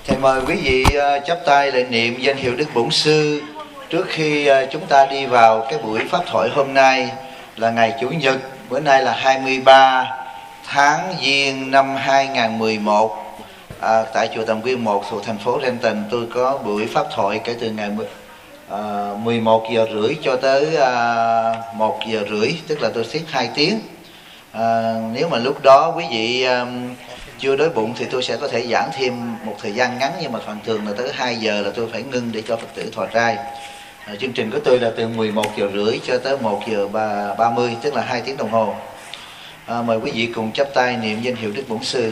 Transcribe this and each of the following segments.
Thầy mời quý vị chắp tay lại niệm danh hiệu Đức Bổn Sư trước khi chúng ta đi vào cái buổi pháp thoại hôm nay là ngày Chủ nhật. Bữa nay là 23 tháng Giêng năm 2011 tại chùa Tầm Quyên 1 thuộc thành phố Renton. Tôi có buổi pháp thoại kể từ ngày 11 giờ rưỡi cho tới 1 giờ rưỡi, tức là tôi xếp 2 tiếng. Nếu mà lúc đó quý vị chưa đói bụng thì tôi sẽ có thể giảng thêm một thời gian ngắn, nhưng mà phần thường là tới 2 giờ là tôi phải ngưng để cho Phật tử thọ trai. Chương trình của tôi là từ 11 giờ rưỡi cho tới 1 giờ 30, tức là 2 tiếng đồng hồ. Mời quý vị cùng chắp tay niệm danh hiệu Đức Bổn Sư.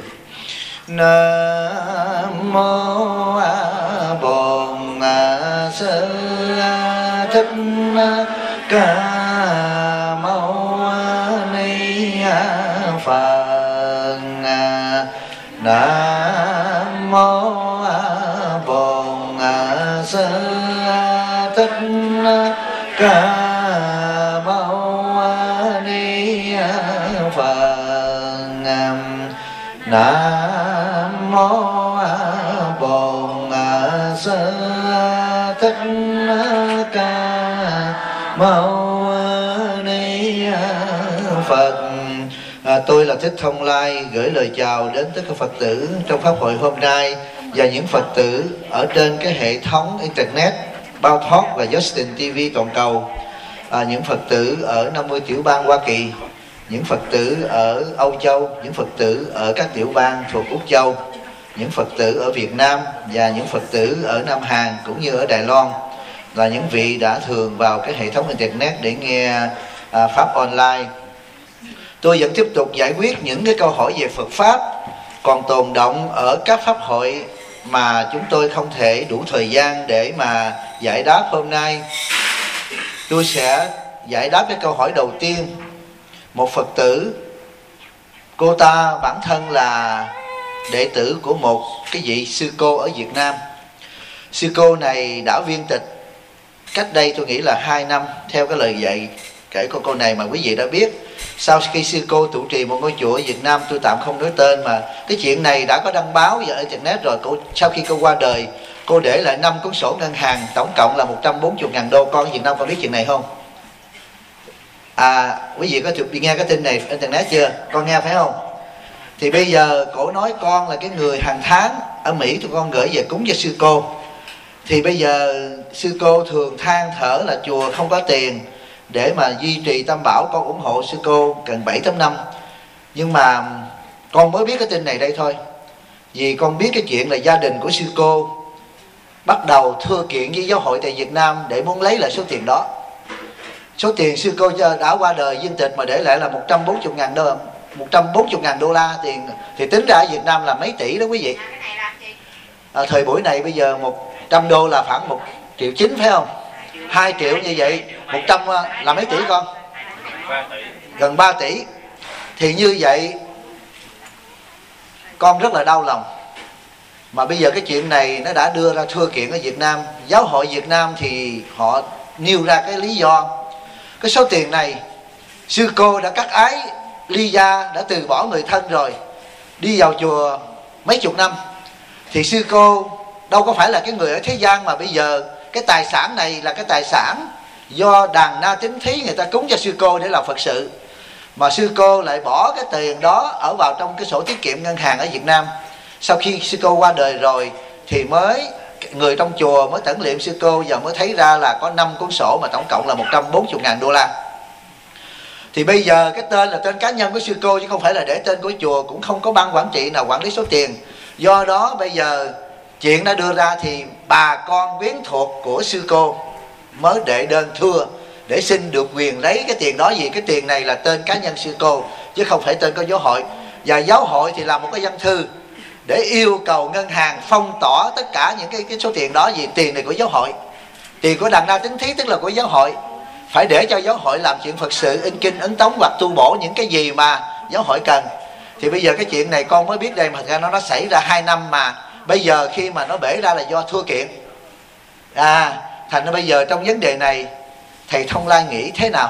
Nam mô Bổn Sư Thích Ca Mâu Ni Phật. Nam mô Bổn Sư Thích Ca Mâu Ni Phật. Nam mô Bổn Sư Thích Ca Mâu Ni Phật. Tôi là Thích Thông Lai gửi lời chào đến tất cả Phật tử trong pháp hội hôm nay và những Phật tử ở trên cái hệ thống internet Bao Thoát và Justin TV toàn cầu, những Phật tử ở 50 tiểu bang Hoa Kỳ, những Phật tử ở Âu Châu, những Phật tử ở các tiểu bang thuộc Úc Châu, những Phật tử ở Việt Nam và những Phật tử ở Nam Hàn cũng như ở Đài Loan, là những vị đã thường vào cái hệ thống internet để nghe pháp online. Tôi vẫn tiếp tục giải quyết những cái câu hỏi về Phật Pháp còn tồn động ở các pháp hội mà chúng tôi không thể đủ thời gian để mà giải đáp hôm nay. Tôi sẽ giải đáp cái câu hỏi đầu tiên. Một Phật tử, cô ta bản thân là đệ tử của một cái vị sư cô ở Việt Nam. Sư cô này đã viên tịch cách đây tôi nghĩ là 2 năm theo cái lời dạy kể của cô này mà quý vị đã biết. Sau khi sư cô trụ trì một ngôi chùa ở Việt Nam, tôi tạm không nói tên, mà cái chuyện này đã có đăng báo vào internet rồi. Sau khi cô qua đời, cô để lại 5 cuốn sổ ngân hàng, tổng cộng là 140.000 đô. Con ở Việt Nam có biết chuyện này không? Quý vị có nghe cái tin này internet chưa? Con nghe phải không? Thì bây giờ cổ nói con là cái người hàng tháng ở Mỹ tụi con gửi về cúng cho sư cô. Thì bây giờ sư cô thường than thở là chùa không có tiền để mà duy trì tam bảo. Con ủng hộ sư cô gần 7-8 năm. Nhưng mà con mới biết cái tin này đây thôi. Vì con biết cái chuyện là gia đình của sư cô bắt đầu thưa kiện với giáo hội tại Việt Nam để muốn lấy lại số tiền đó. Số tiền sư cô đã qua đời viên tịch mà để lại là 140.000 đô la tiền, thì tính ra ở Việt Nam là mấy tỷ đó quý vị. Thời buổi này bây giờ 100 đô là khoảng 1,9 triệu phải không? 2 triệu như vậy, 100 là mấy tỷ con? Gần 3 tỷ. Thì như vậy con rất là đau lòng. Mà bây giờ cái chuyện này nó đã đưa ra thưa kiện ở Việt Nam. Giáo hội Việt Nam thì họ nêu ra cái lý do cái số tiền này sư cô đã cắt ái ly gia, đã từ bỏ người thân rồi, đi vào chùa mấy chục năm. Thì sư cô đâu có phải là cái người ở thế gian, mà bây giờ cái tài sản này là cái tài sản do đàn na tín thí người ta cúng cho sư cô để làm Phật sự. Mà sư cô lại bỏ cái tiền đó ở vào trong cái sổ tiết kiệm ngân hàng ở Việt Nam. Sau khi sư cô qua đời rồi thì mới người trong chùa mới tẩn liệm sư cô, và mới thấy ra là có 5 cuốn sổ mà tổng cộng là 140.000 đô la. Thì bây giờ cái tên là tên cá nhân của sư cô chứ không phải là để tên của chùa, cũng không có ban quản trị nào quản lý số tiền. Do đó bây giờ chuyện đã đưa ra thì bà con quyến thuộc của sư cô mới đệ đơn thưa để xin được quyền lấy cái tiền đó, vì cái tiền này là tên cá nhân sư cô chứ không phải tên của giáo hội. Và giáo hội thì làm một cái văn thư để yêu cầu ngân hàng phong tỏa tất cả những cái số tiền đó, vì tiền này của giáo hội, tiền của đàn na tín thí tức là của giáo hội, phải để cho giáo hội làm chuyện Phật sự, in kinh ấn tống hoặc tu bổ những cái gì mà giáo hội cần. Thì bây giờ cái chuyện này con mới biết đây, mà thật ra nó xảy ra 2 năm, mà bây giờ khi mà nó bể ra là do thua kiện. Thành ra bây giờ trong vấn đề này thầy Thông Lai nghĩ thế nào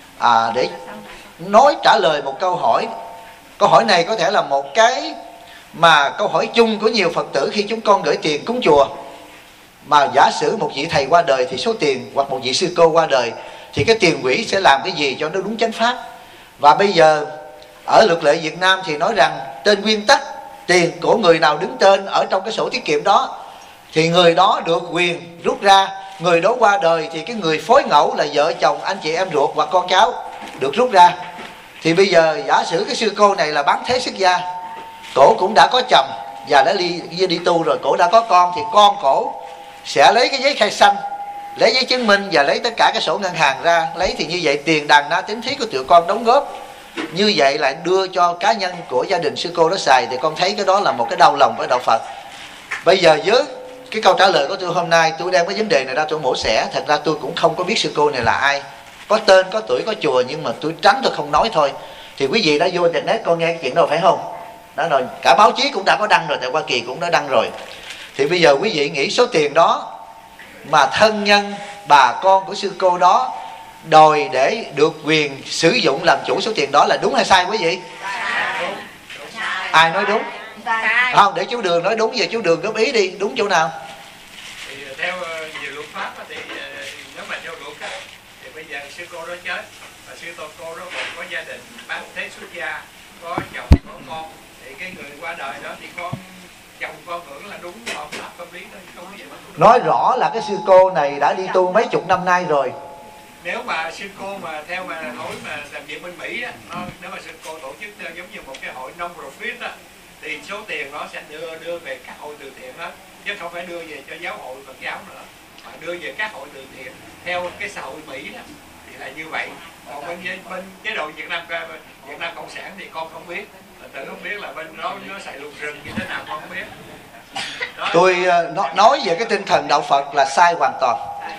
để nói trả lời một câu hỏi. Câu hỏi này có thể là một cái Mà câu hỏi chung của nhiều Phật tử khi chúng con gửi tiền cúng chùa, mà giả sử một vị thầy qua đời thì số tiền, hoặc một vị sư cô qua đời thì cái tiền quỹ sẽ làm cái gì cho nó đúng chánh pháp. Và bây giờ ở luật lệ Việt Nam thì nói rằng trên nguyên tắc tiền của người nào đứng tên ở trong cái sổ tiết kiệm đó thì người đó được quyền rút ra. Người đó qua đời thì cái người phối ngẫu là vợ chồng, anh chị em ruột hoặc con cháu được rút ra. Thì bây giờ giả sử cái sư cô này là bán thế xuất gia, cổ cũng đã có chồng và đã đi tu rồi, cổ đã có con, thì con cổ sẽ lấy cái giấy khai sinh, lấy giấy chứng minh và lấy tất cả cái sổ ngân hàng ra lấy. Thì như vậy tiền đàn na tín thí của tụi con đóng góp như vậy lại đưa cho cá nhân của gia đình sư cô đó xài, thì con thấy cái đó là một cái đau lòng với đạo Phật. Bây giờ với cái câu trả lời của tôi hôm nay, tôi đem cái vấn đề này ra tôi mổ xẻ. Thật ra tôi cũng không có biết sư cô này là ai, có tên, có tuổi, có chùa, nhưng mà tôi tránh tôi không nói thôi. Thì quý vị đã vô internet con nghe cái chuyện đó phải không? Đó rồi, cả báo chí cũng đã có đăng rồi, tại Hoa Kỳ cũng đã đăng rồi. Thì bây giờ quý vị nghĩ số tiền đó mà thân nhân bà con của sư cô đó đòi để được quyền sử dụng làm chủ số tiền đó là đúng hay sai quý vị? Ai nói đúng? Không, để chú Đường nói đúng. Giờ chú Đường góp ý đi, đúng chỗ nào? Thì theo nhiều luật pháp thì nếu mà theo luật thì bây giờ sư cô đó chết và sư cô đó còn có gia đình bán thế xuất gia, có chồng có con, thì cái người qua đời đó thì con chồng con hưởng là đúng hợp pháp lý thôi, không có gì mà nói rõ là cái sư cô này đã đi tu mấy chục năm nay rồi. Nếu mà sư cô mà theo mà nói mà làm việc bên Mỹ á, nếu mà sư cô tổ chức giống như một cái hội non-profit á, thì số tiền nó sẽ đưa về các hội từ thiện hết, chứ không phải đưa về cho giáo hội Phật giáo nữa, mà đưa về các hội từ thiện theo cái xã hội Mỹ đó thì là như vậy. Còn bên chế độ Việt Nam Cộng sản thì con không biết, tự không biết là bên đó nó xài luật rừng như thế nào con không biết. Đó. Tôi nói về cái tinh thần đạo Phật là sai hoàn toàn.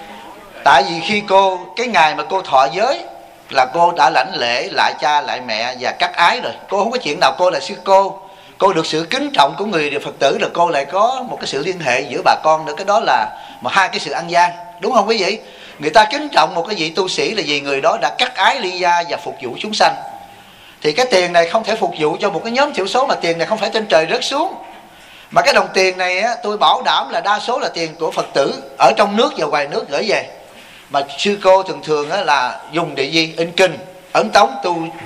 Tại vì khi cô, cái ngày mà cô thọ giới là cô đã lãnh lễ lại cha lại mẹ và cắt ái rồi. Cô không có chuyện nào cô là sư cô được sự kính trọng của người Phật tử, là cô lại có một cái sự liên hệ giữa bà con nữa. Cái đó là hai cái sự ăn gian, đúng không quý vị? Người ta kính trọng một cái vị tu sĩ là vì người đó đã cắt ái ly gia và phục vụ chúng sanh. Thì cái tiền này không thể phục vụ cho một cái nhóm thiểu số, mà tiền này không phải trên trời rớt xuống. Mà cái đồng tiền này á, tôi bảo đảm là đa số là tiền của Phật tử ở trong nước và ngoài nước gửi về. Mà sư cô thường á, là dùng để gì? In kinh, ấn tống,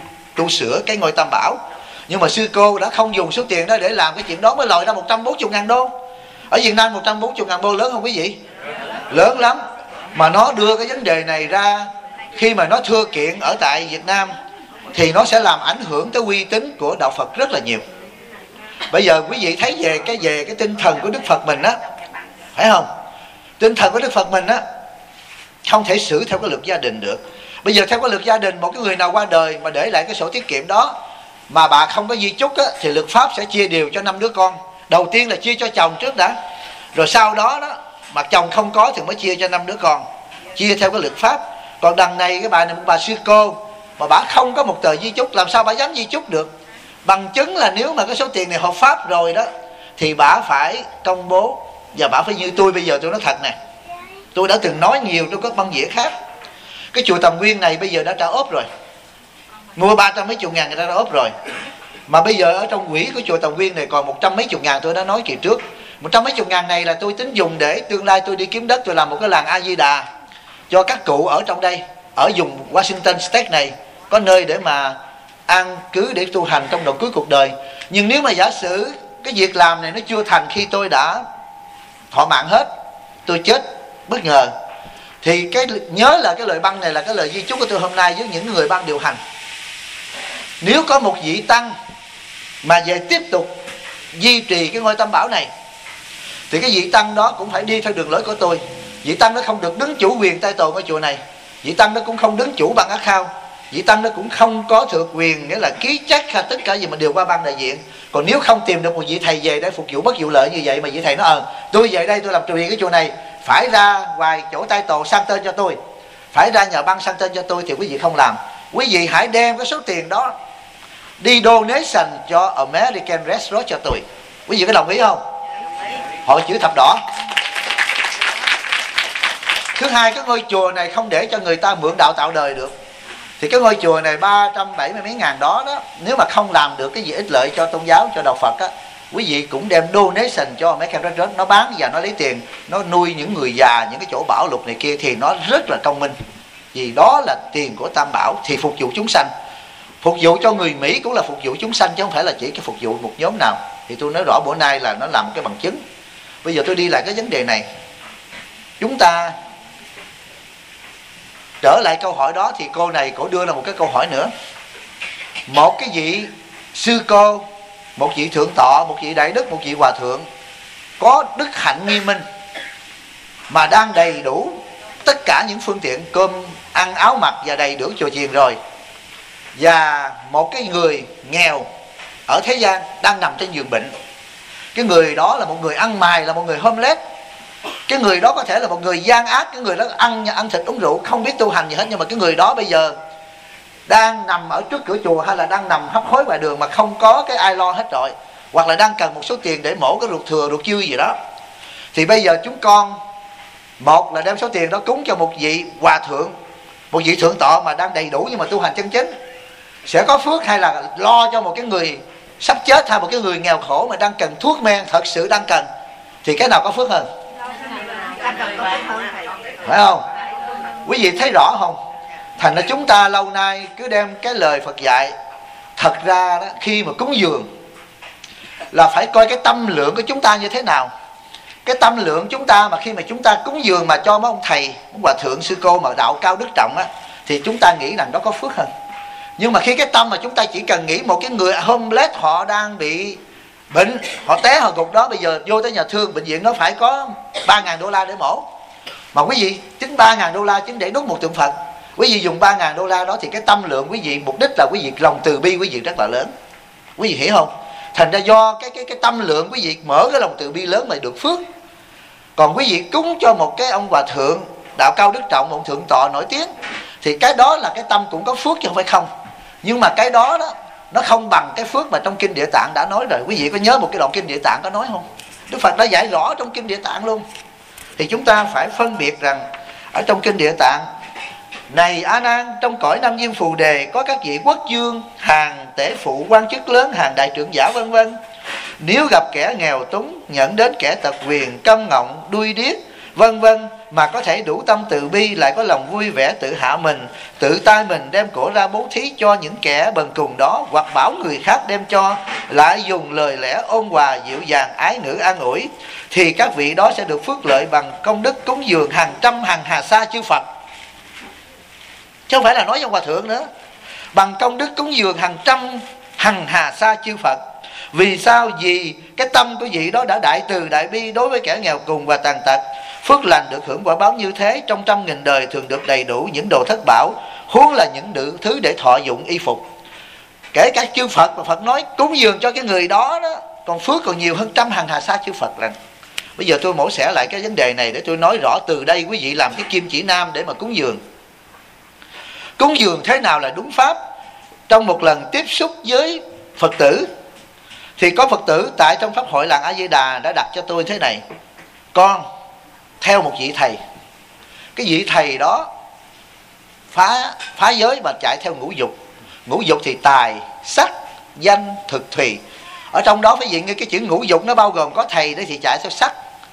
tu sửa cái ngôi Tam Bảo. Nhưng mà sư cô đã không dùng số tiền đó để làm cái chuyện đó, mới lòi ra 140.000 đô. Ở Việt Nam 140.000 đô lớn không quý vị? Lớn lắm. Mà nó đưa cái vấn đề này ra, khi mà nó thưa kiện ở tại Việt Nam thì nó sẽ làm ảnh hưởng tới uy tín của đạo Phật rất là nhiều. Bây giờ quý vị thấy về cái tinh thần của Đức Phật mình á, phải không? Tinh thần của Đức Phật mình á, không thể xử theo cái luật gia đình được. Bây giờ theo cái luật gia đình, một cái người nào qua đời mà để lại cái sổ tiết kiệm đó mà bà không có di chúc á, thì luật pháp sẽ chia đều cho 5 đứa con. Đầu tiên là chia cho chồng trước đã, rồi sau đó đó mà chồng không có thì mới chia cho 5 đứa con, chia theo cái luật pháp. Còn đằng này cái bà này, một bà sư cô mà bà không có một tờ di chúc, làm sao bà dám di chúc được? Bằng chứng là nếu mà cái số tiền này hợp pháp rồi đó thì bà phải công bố, và bà phải như tôi bây giờ tôi nói thật nè, tôi đã từng nói nhiều trong các băng dĩa khác. Cái chùa Tầm Nguyên này bây giờ đã trả ốp rồi, mua 300 mấy chục ngàn người ta đã ốp rồi. Mà bây giờ ở trong quỹ của chùa Tầm Nguyên này còn 100 mấy chục ngàn, tôi đã nói kỳ trước. 100 mấy chục ngàn này là tôi tính dùng để tương lai tôi đi kiếm đất, tôi làm một cái làng A Di Đà cho các cụ ở trong đây, ở vùng Washington State này, có nơi để mà an cứ để tu hành trong đoạn cuối cuộc đời. Nhưng nếu mà giả sử cái việc làm này nó chưa thành khi tôi đã thọ mạng hết, tôi chết bất ngờ, thì nhớ là cái lời băng này là cái lời di chúc của tôi hôm nay với những người ban điều hành. Nếu có một vị tăng mà về tiếp tục duy trì cái ngôi Tam Bảo này thì cái vị tăng đó cũng phải đi theo đường lối của tôi. Vị tăng đó không được đứng chủ quyền tay tồn ở chùa này, vị tăng đó cũng không đứng chủ ban ác khao, vị tăng đó cũng không có thừa quyền, nghĩa là ký check hay tất cả gì mà đều qua ban đại diện. Còn nếu không tìm được một vị thầy về để phục vụ bất vụ lợi như vậy, mà vị thầy nói tôi về đây tôi làm trì cái chùa này, phải ra ngoài chỗ tay tổ sang tên cho tôi, phải ra nhà băng sang tên cho tôi, thì quý vị không làm. Quý vị hãy đem cái số tiền đó đi donation cho American Red Cross cho tôi. Quý vị có đồng ý không? Hội chữ thập đỏ. Thứ hai, cái ngôi chùa này không để cho người ta mượn đạo tạo đời được. Thì cái ngôi chùa này 370 mấy ngàn đó, nếu mà không làm được cái gì ích lợi cho tôn giáo, cho đạo Phật á, quý vị cũng đem donation cho mấy cái đó, nó bán và nó lấy tiền, nó nuôi những người già, những cái chỗ bảo lục này kia, thì nó rất là công minh. Vì đó là tiền của Tam Bảo, thì phục vụ chúng sanh. Phục vụ cho người Mỹ cũng là phục vụ chúng sanh, chứ không phải là chỉ cái phục vụ một nhóm nào. Thì tôi nói rõ bữa nay là nó làm cái bằng chứng. Bây giờ tôi đi lại cái vấn đề này. Chúng ta trở lại câu hỏi đó, thì cô này cổ đưa ra một cái câu hỏi nữa. Một cái vị sư cô, một vị thượng tọa, một vị đại đức, một vị hòa thượng có đức hạnh nghiêm minh, mà đang đầy đủ tất cả những phương tiện cơm ăn áo mặc và đầy đủ chùa chiền rồi, và một cái người nghèo ở thế gian đang nằm trên giường bệnh. Cái người đó là một người ăn mày, là một người homeless. Cái người đó có thể là một người gian ác, cái người đó ăn thịt uống rượu, không biết tu hành gì hết. Nhưng mà cái người đó bây giờ đang nằm ở trước cửa chùa, hay là đang nằm hấp hối ngoài đường mà không có cái ai lo hết rồi, hoặc là đang cần một số tiền để mổ cái ruột thừa, ruột dư gì đó. Thì bây giờ chúng con, một là đem số tiền đó cúng cho một vị hòa thượng, một vị thượng tọa mà đang đầy đủ nhưng mà tu hành chân chính, sẽ có phước, hay là lo cho một cái người sắp chết, hay một cái người nghèo khổ mà đang cần thuốc men, thật sự đang cần, thì cái nào có phước hơn? Phải không? Quý vị thấy rõ không? Thành ra chúng ta lâu nay cứ đem cái lời Phật dạy. Thật ra đó, khi mà cúng dường là phải coi cái tâm lượng của chúng ta như thế nào. Cái tâm lượng chúng ta mà khi mà chúng ta cúng dường mà cho mấy ông thầy, ông hòa thượng, sư cô mà đạo cao đức trọng á, thì chúng ta nghĩ rằng đó có phước hơn. Nhưng mà khi cái tâm mà chúng ta chỉ cần nghĩ một cái người homeless, họ đang bị bệnh, họ té họ gục đó, bây giờ vô tới nhà thương, bệnh viện nó phải có 3.000 đô la để mổ. Mà quý vị chính 3.000 đô la chính để đốt một tượng Phật. Quý vị dùng 3.000 đô la đó thì cái tâm lượng quý vị, mục đích là quý vị lòng từ bi quý vị rất là lớn. Quý vị hiểu không? Thành ra do cái tâm lượng quý vị mở cái lòng từ bi lớn mà được phước. Còn quý vị cúng cho một cái ông hòa thượng đạo cao đức trọng, một thượng tọa nổi tiếng, thì cái đó là cái tâm cũng có phước chứ không phải không. Nhưng mà cái đó đó nó không bằng cái phước mà trong Kinh Địa Tạng đã nói rồi. Quý vị có nhớ một cái đoạn Kinh Địa Tạng có nói không? Đức Phật đã giải rõ trong Kinh Địa Tạng luôn. Thì chúng ta phải phân biệt rằng ở trong Kinh Địa Tạng: này A Nan, trong cõi Nam Diêm Phù Đề có các vị quốc vương, hàng tể phụ, quan chức lớn, hàng đại trưởng giả vân vân. Nếu gặp kẻ nghèo túng, nhận đến kẻ tật quyền, câm ngọng, đuôi điếc vân vân, mà có thể đủ tâm từ bi, lại có lòng vui vẻ tự hạ mình, tự tay mình đem của ra bố thí cho những kẻ bần cùng đó, hoặc bảo người khác đem cho, lại dùng lời lẽ ôn hòa dịu dàng, ái ngữ an ủi, thì các vị đó sẽ được phước lợi bằng công đức cúng dường hàng trăm hàng hà sa chư Phật. Chứ không phải là nói trong hòa thượng nữa. Bằng công đức cúng dường hàng trăm hàng hà sa chư Phật. Vì sao? Vì cái tâm của vị đó đã đại từ đại bi đối với kẻ nghèo cùng và tàn tật. Phước lành được hưởng quả báo như thế, trong 100.000 đời thường được đầy đủ những đồ thất bảo, huống là những thứ để thọ dụng y phục. Kể cả chư Phật, mà Phật nói cúng dường cho cái người đó đó, còn phước còn nhiều hơn trăm hàng hà sa chư Phật lần. Bây giờ tôi mổ xẻ lại cái vấn đề này để tôi nói rõ từ đây quý vị làm cái kim chỉ nam để mà cúng dường. Cúng dường thế nào là đúng pháp? Trong một lần tiếp xúc với Phật tử, thì có Phật tử tại trong Pháp hội làng A Di Đà đã đặt cho tôi thế này: con theo một vị thầy. Cái vị thầy đó phá giới mà chạy theo ngũ dục. Ngũ dục thì tài, sắc, danh, thực, thùy. Ở trong đó phải diện như cái chữ ngũ dục nó bao gồm có thầy đấy thì chạy theo sắc,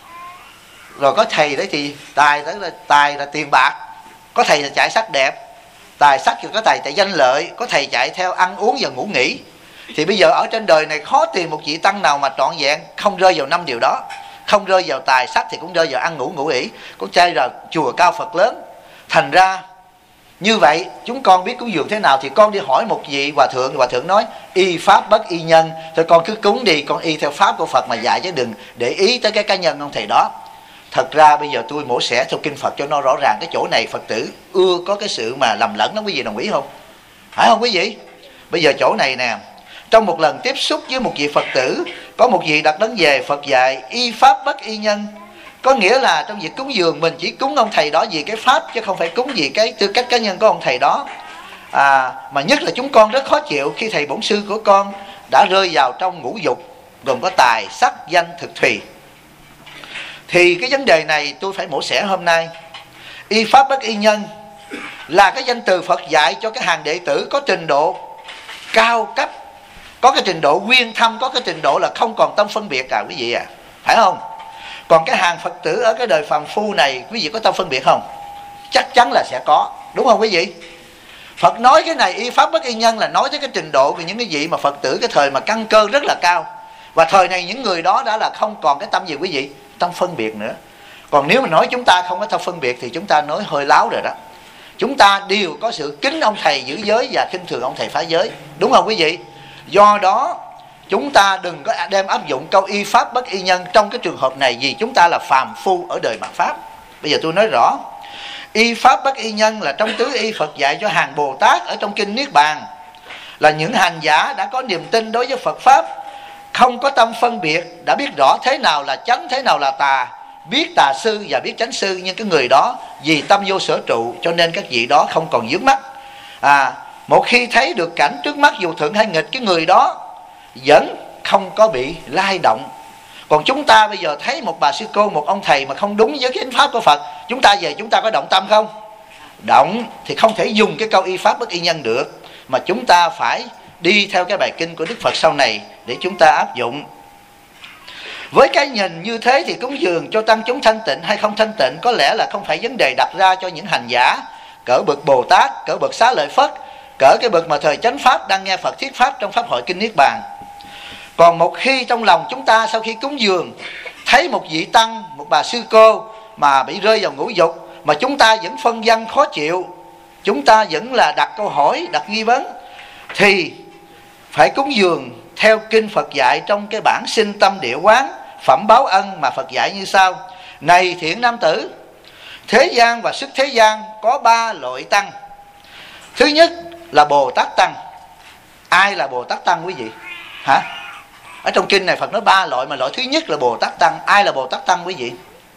rồi có thầy đấy thì tài là tiền bạc, có thầy là chạy sắc đẹp, tài sắc thì có thầy chạy danh lợi, có thầy chạy theo ăn uống và ngủ nghỉ. Thì bây giờ ở trên đời này khó tìm một vị tăng nào mà trọn vẹn không rơi vào 5 điều đó. Không rơi vào tài sắc thì cũng rơi vào ăn ngủ ngủ nghỉ, có trai là chùa cao Phật lớn. Thành ra như vậy chúng con biết cúng dường thế nào thì con đi hỏi một vị hòa thượng nói y pháp bất y nhân, thôi con cứ cúng đi, con y theo pháp của Phật mà dạy, chứ đừng để ý tới cái cá nhân ông thầy đó. Thật ra bây giờ tôi mổ xẻ theo kinh Phật cho nó rõ ràng. Cái chỗ này Phật tử ưa có cái sự mà lầm lẫn đó, quý vị đồng ý không? Phải không quý vị? Bây giờ chỗ này nè, trong một lần tiếp xúc với một vị Phật tử, có một vị đặt đến về Phật dạy y pháp bất y nhân. Có nghĩa là trong việc cúng dường mình chỉ cúng ông thầy đó vì cái pháp, chứ không phải cúng vì cái tư cách cá nhân của ông thầy đó. Mà nhất là chúng con rất khó chịu khi thầy bổn sư của con đã rơi vào trong ngũ dục, gồm có tài, sắc, danh, thực, thùy. Thì cái vấn đề này tôi phải mổ xẻ hôm nay. Y pháp bất y nhân là cái danh từ Phật dạy cho cái hàng đệ tử có trình độ cao cấp, có cái trình độ quyên thâm, có cái trình độ là không còn tâm phân biệt cả quý vị à, phải không? Còn cái hàng Phật tử ở cái đời phàm phu này, quý vị có tâm phân biệt không? Chắc chắn là sẽ có, đúng không quý vị? Phật nói cái này y pháp bất y nhân là nói tới cái trình độ của những cái vị mà Phật tử cái thời mà căn cơ rất là cao. Và thời này những người đó đã là không còn cái tâm gì quý vị? Tâm phân biệt nữa. Còn nếu mà nói chúng ta không có tâm phân biệt thì chúng ta nói hơi láo rồi đó. Chúng ta đều có sự kính ông thầy giữ giới và khinh thường ông thầy phá giới, đúng không quý vị? Do đó chúng ta đừng có đem áp dụng câu y pháp bất y nhân trong cái trường hợp này, vì chúng ta là phàm phu ở đời mạt pháp. Bây giờ tôi nói rõ, y pháp bất y nhân là trong tứ y Phật dạy cho hàng Bồ Tát ở trong kinh Niết Bàn, là những hành giả đã có niềm tin đối với Phật pháp, không có tâm phân biệt, đã biết rõ thế nào là chánh, thế nào là tà, biết tà sư và biết chánh sư. Nhưng cái người đó vì tâm vô sở trụ cho nên các vị đó không còn vướng mắc. Một khi thấy được cảnh trước mắt dù thuận hay nghịch, cái người đó vẫn không có bị lay động. Còn chúng ta bây giờ thấy một bà sư cô, một ông thầy mà không đúng với cái chánh pháp của Phật, chúng ta về chúng ta có động tâm không? Động thì không thể dùng cái câu y pháp bất y nhân được, mà chúng ta phải đi theo cái bài kinh của Đức Phật sau này để chúng ta áp dụng. Với cái nhìn như thế thì cúng dường cho tăng chúng thanh tịnh hay không thanh tịnh có lẽ là không phải vấn đề đặt ra cho những hành giả cỡ bậc Bồ Tát, cỡ bậc Xá Lợi Phất, cỡ cái bậc mà thời chánh pháp đang nghe Phật thuyết pháp trong pháp hội kinh Niết Bàn. Còn một khi trong lòng chúng ta sau khi cúng dường thấy một vị tăng, một bà sư cô mà bị rơi vào ngũ dục, mà chúng ta vẫn phân vân khó chịu, chúng ta vẫn là đặt câu hỏi, đặt nghi vấn, thì phải cúng dường theo kinh Phật dạy trong cái bản sinh tâm địa quán phẩm báo ân mà Phật dạy như sau: này thiện nam tử, thế gian và xuất thế gian có 3 loại tăng. Thứ nhất là Bồ Tát tăng. Ai là Bồ Tát tăng quý vị? Hả? Ở trong kinh này Phật nói 3 loại, mà loại thứ nhất là Bồ Tát tăng. Ai là Bồ Tát tăng quý vị?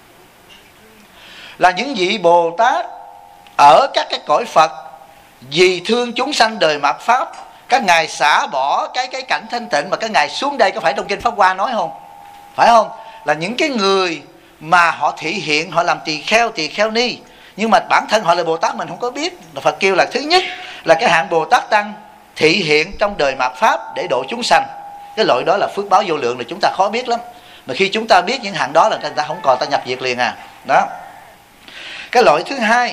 Là những vị Bồ Tát ở các cái cõi Phật vì thương chúng sanh đời mạt pháp, các ngài xả bỏ cái cảnh thanh tịnh mà các ngài xuống đây. Có phải trong kinh Pháp Hoa nói không? Phải không? Là những cái người mà họ thị hiện, họ làm tỳ kheo ni, nhưng mà bản thân họ là Bồ Tát mình không có biết. Phật kêu là thứ nhất là cái hạng Bồ Tát tăng thị hiện trong đời mạt pháp để độ chúng sanh. Cái loại đó là phước báo vô lượng, là chúng ta khó biết lắm. Mà khi chúng ta biết những hạng đó là người ta không còn, ta nhập diệt liền à. Đó. Cái loại thứ hai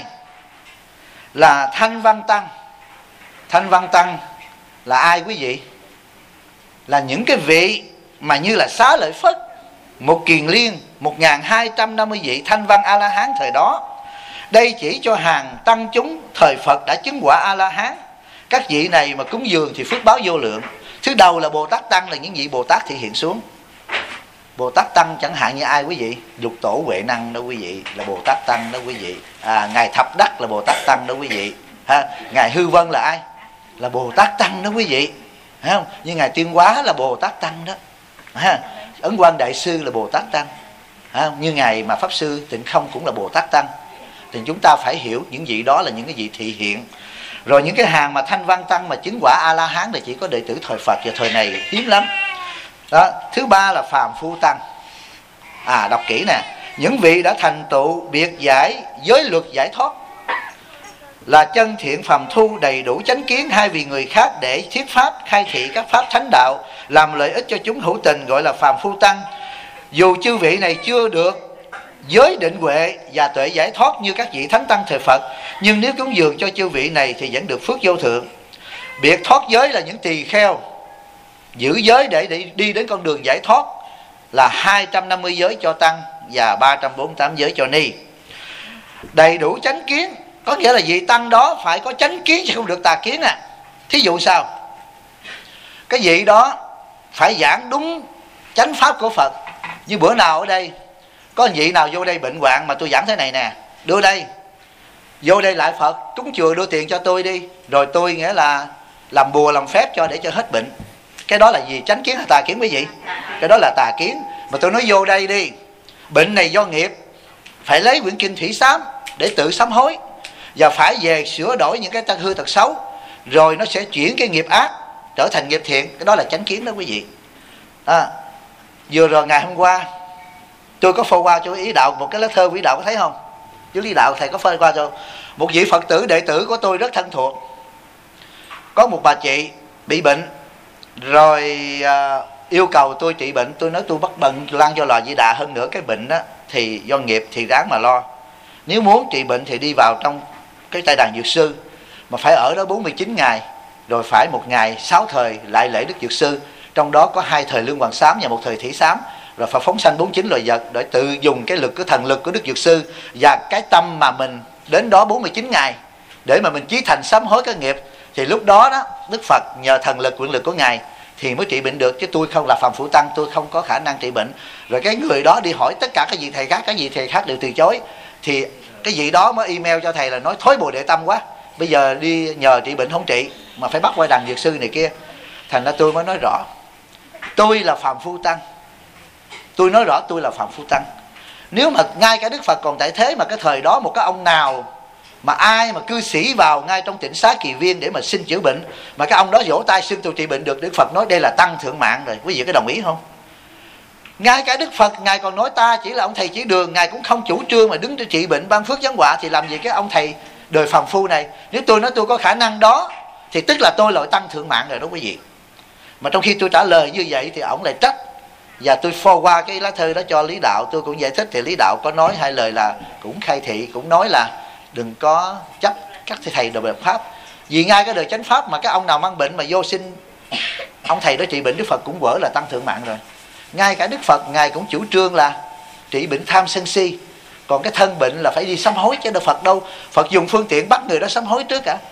là Thanh Văn tăng. Thanh Văn tăng là ai quý vị? Là những cái vị mà như là Xá Lợi Phất, Một Kiền Liên, 1250 vị Thanh Văn A-la-hán thời đó. Đây chỉ cho hàng tăng chúng thời Phật đã chứng quả A-la-hán. Các vị này mà cúng dường thì phước báo vô lượng. Thứ đầu là Bồ Tát tăng, là những vị Bồ Tát thị hiện xuống. Bồ Tát tăng chẳng hạn như ai quý vị? Lục Tổ Huệ Năng đó quý vị, là Bồ Tát tăng đó quý vị. Ngài Thập Đắc là Bồ Tát tăng đó quý vị. Ngài Hư Vân là ai? Là Bồ Tát tăng đó quý vị. Thấy không? Như Ngài Tuyên Hóa là Bồ Tát tăng đó. Ấn Quang Đại Sư là Bồ Tát tăng. Như Ngài mà Pháp Sư Tịnh Không cũng là Bồ Tát tăng. Thì chúng ta phải hiểu những vị đó là những cái vị thị hiện. Rồi những cái hàng mà Thanh Văn tăng mà chứng quả A-la-hán là chỉ có đệ tử thời Phật, và thời này hiếm lắm. Đó. Thứ ba là Phàm Phu tăng. Đọc kỹ nè: những vị đã thành tựu biệt giải giới luật giải thoát, là chân thiện phàm thu, đầy đủ chánh kiến, hay vì người khác để thuyết pháp, khai thị các pháp thánh đạo, làm lợi ích cho chúng hữu tình, gọi là Phàm Phu tăng. Dù chư vị này chưa được giới định huệ và tuệ giải thoát như các vị thánh tăng thời Phật, nhưng nếu cúng dường cho chư vị này thì vẫn được phước vô thượng. Biệt thoát giới là những tỳ kheo giữ giới để đi đến con đường giải thoát, là 250 giới cho tăng và 348 giới cho ni. Đầy đủ chánh kiến có nghĩa là vị tăng đó phải có chánh kiến chứ không được tà kiến. Thí dụ sao? Cái vị đó phải giảng đúng chánh pháp của Phật. Như bữa nào ở đây có vị nào vô đây bệnh hoạn mà tôi giảng thế này nè: đưa đây, vô đây lại Phật, cúng chùa đưa tiền cho tôi đi, rồi tôi nghĩa là làm bùa làm phép cho để cho hết bệnh. Cái đó là gì? Chánh kiến hay tà kiến quý vị? Cái đó là tà kiến. Mà tôi nói vô đây đi, bệnh này do nghiệp, phải lấy quyển kinh Thủy Sám để tự sám hối, và phải về sửa đổi những cái tật hư tật xấu, rồi nó sẽ chuyển cái nghiệp ác trở thành nghiệp thiện. Cái đó là chánh kiến đó quý vị. Vừa rồi ngày hôm qua tôi có phô qua cho Ý Đạo một cái lá thơ. Ý Đạo có thấy không? Chứ Lý Đạo thầy có phơi qua cho một vị Phật tử đệ tử của tôi rất thân thuộc. Có một bà chị bị bệnh, Rồi yêu cầu tôi trị bệnh. Tôi nói tôi bắt bận Lan do Lò Di Đà, hơn nữa cái bệnh đó thì do nghiệp thì ráng mà lo. Nếu muốn trị bệnh thì đi vào trong cái Tây Đàn Dược Sư, mà phải ở đó 49 ngày, rồi phải 1 ngày 6 thời lại lễ Đức Dược Sư, trong đó có 2 thời Lương Hoàng Sám và 1 thời Thủy Sám, rồi phải phóng sanh 49 loài vật để tự dùng cái lực, cái thần lực của Đức Dược Sư và cái tâm mà mình đến đó 49 ngày để mà mình chí thành sám hối cái nghiệp. Thì lúc đó đó Đức Phật nhờ thần lực, quyền lực của Ngài thì mới trị bệnh được, chứ tôi không là phàm phu tăng, tôi không có khả năng trị bệnh. Rồi cái người đó đi hỏi tất cả các vị thầy khác, các vị thầy khác đều từ chối, thì cái vị đó mới email cho thầy là nói thối Bồ Đề Tâm quá, bây giờ đi nhờ trị bệnh không trị mà phải bắt qua đàn dược sư này kia. Thành ra tôi mới nói rõ tôi là phàm phu tăng. Tôi nói rõ tôi là phàm phu tăng. Nếu mà ngay cả Đức Phật còn tại thế mà cái thời đó một cái ông nào mà ai mà cư sĩ vào ngay trong Tịnh Xá Kỳ Viên để mà xin chữa bệnh, mà cái ông đó vỗ tay xưng tôi trị bệnh được, Đức Phật nói đây là tăng thượng mạng rồi. Quý vị có đồng ý không? Ngay cả Đức Phật Ngài còn nói ta chỉ là ông thầy chỉ đường, Ngài cũng không chủ trương mà đứng để trị bệnh ban phước giáng họa, thì làm gì cái ông thầy đời phàm phu này. Nếu tôi nói tôi có khả năng đó thì tức là tôi là tăng thượng mạng rồi đó quý vị. Mà trong khi tôi trả lời như vậy thì ổng lại trách, và tôi forward cái lá thư đó cho Lý Đạo. Tôi cũng giải thích thì Lý Đạo có nói 2 lời là cũng khai thị, cũng nói là đừng có chấp các thầy đồ bệnh pháp, vì ngay cái đời chánh pháp mà cái ông nào mang bệnh mà vô xin ông thầy đó trị bệnh, Đức Phật cũng vỡ là tăng thượng mạng rồi. Ngay cả Đức Phật Ngài cũng chủ trương là trị bệnh tham sân si, còn cái thân bệnh là phải đi sám hối, chứ Đức Phật đâu. Phật dùng phương tiện bắt người đó sám hối trước cả.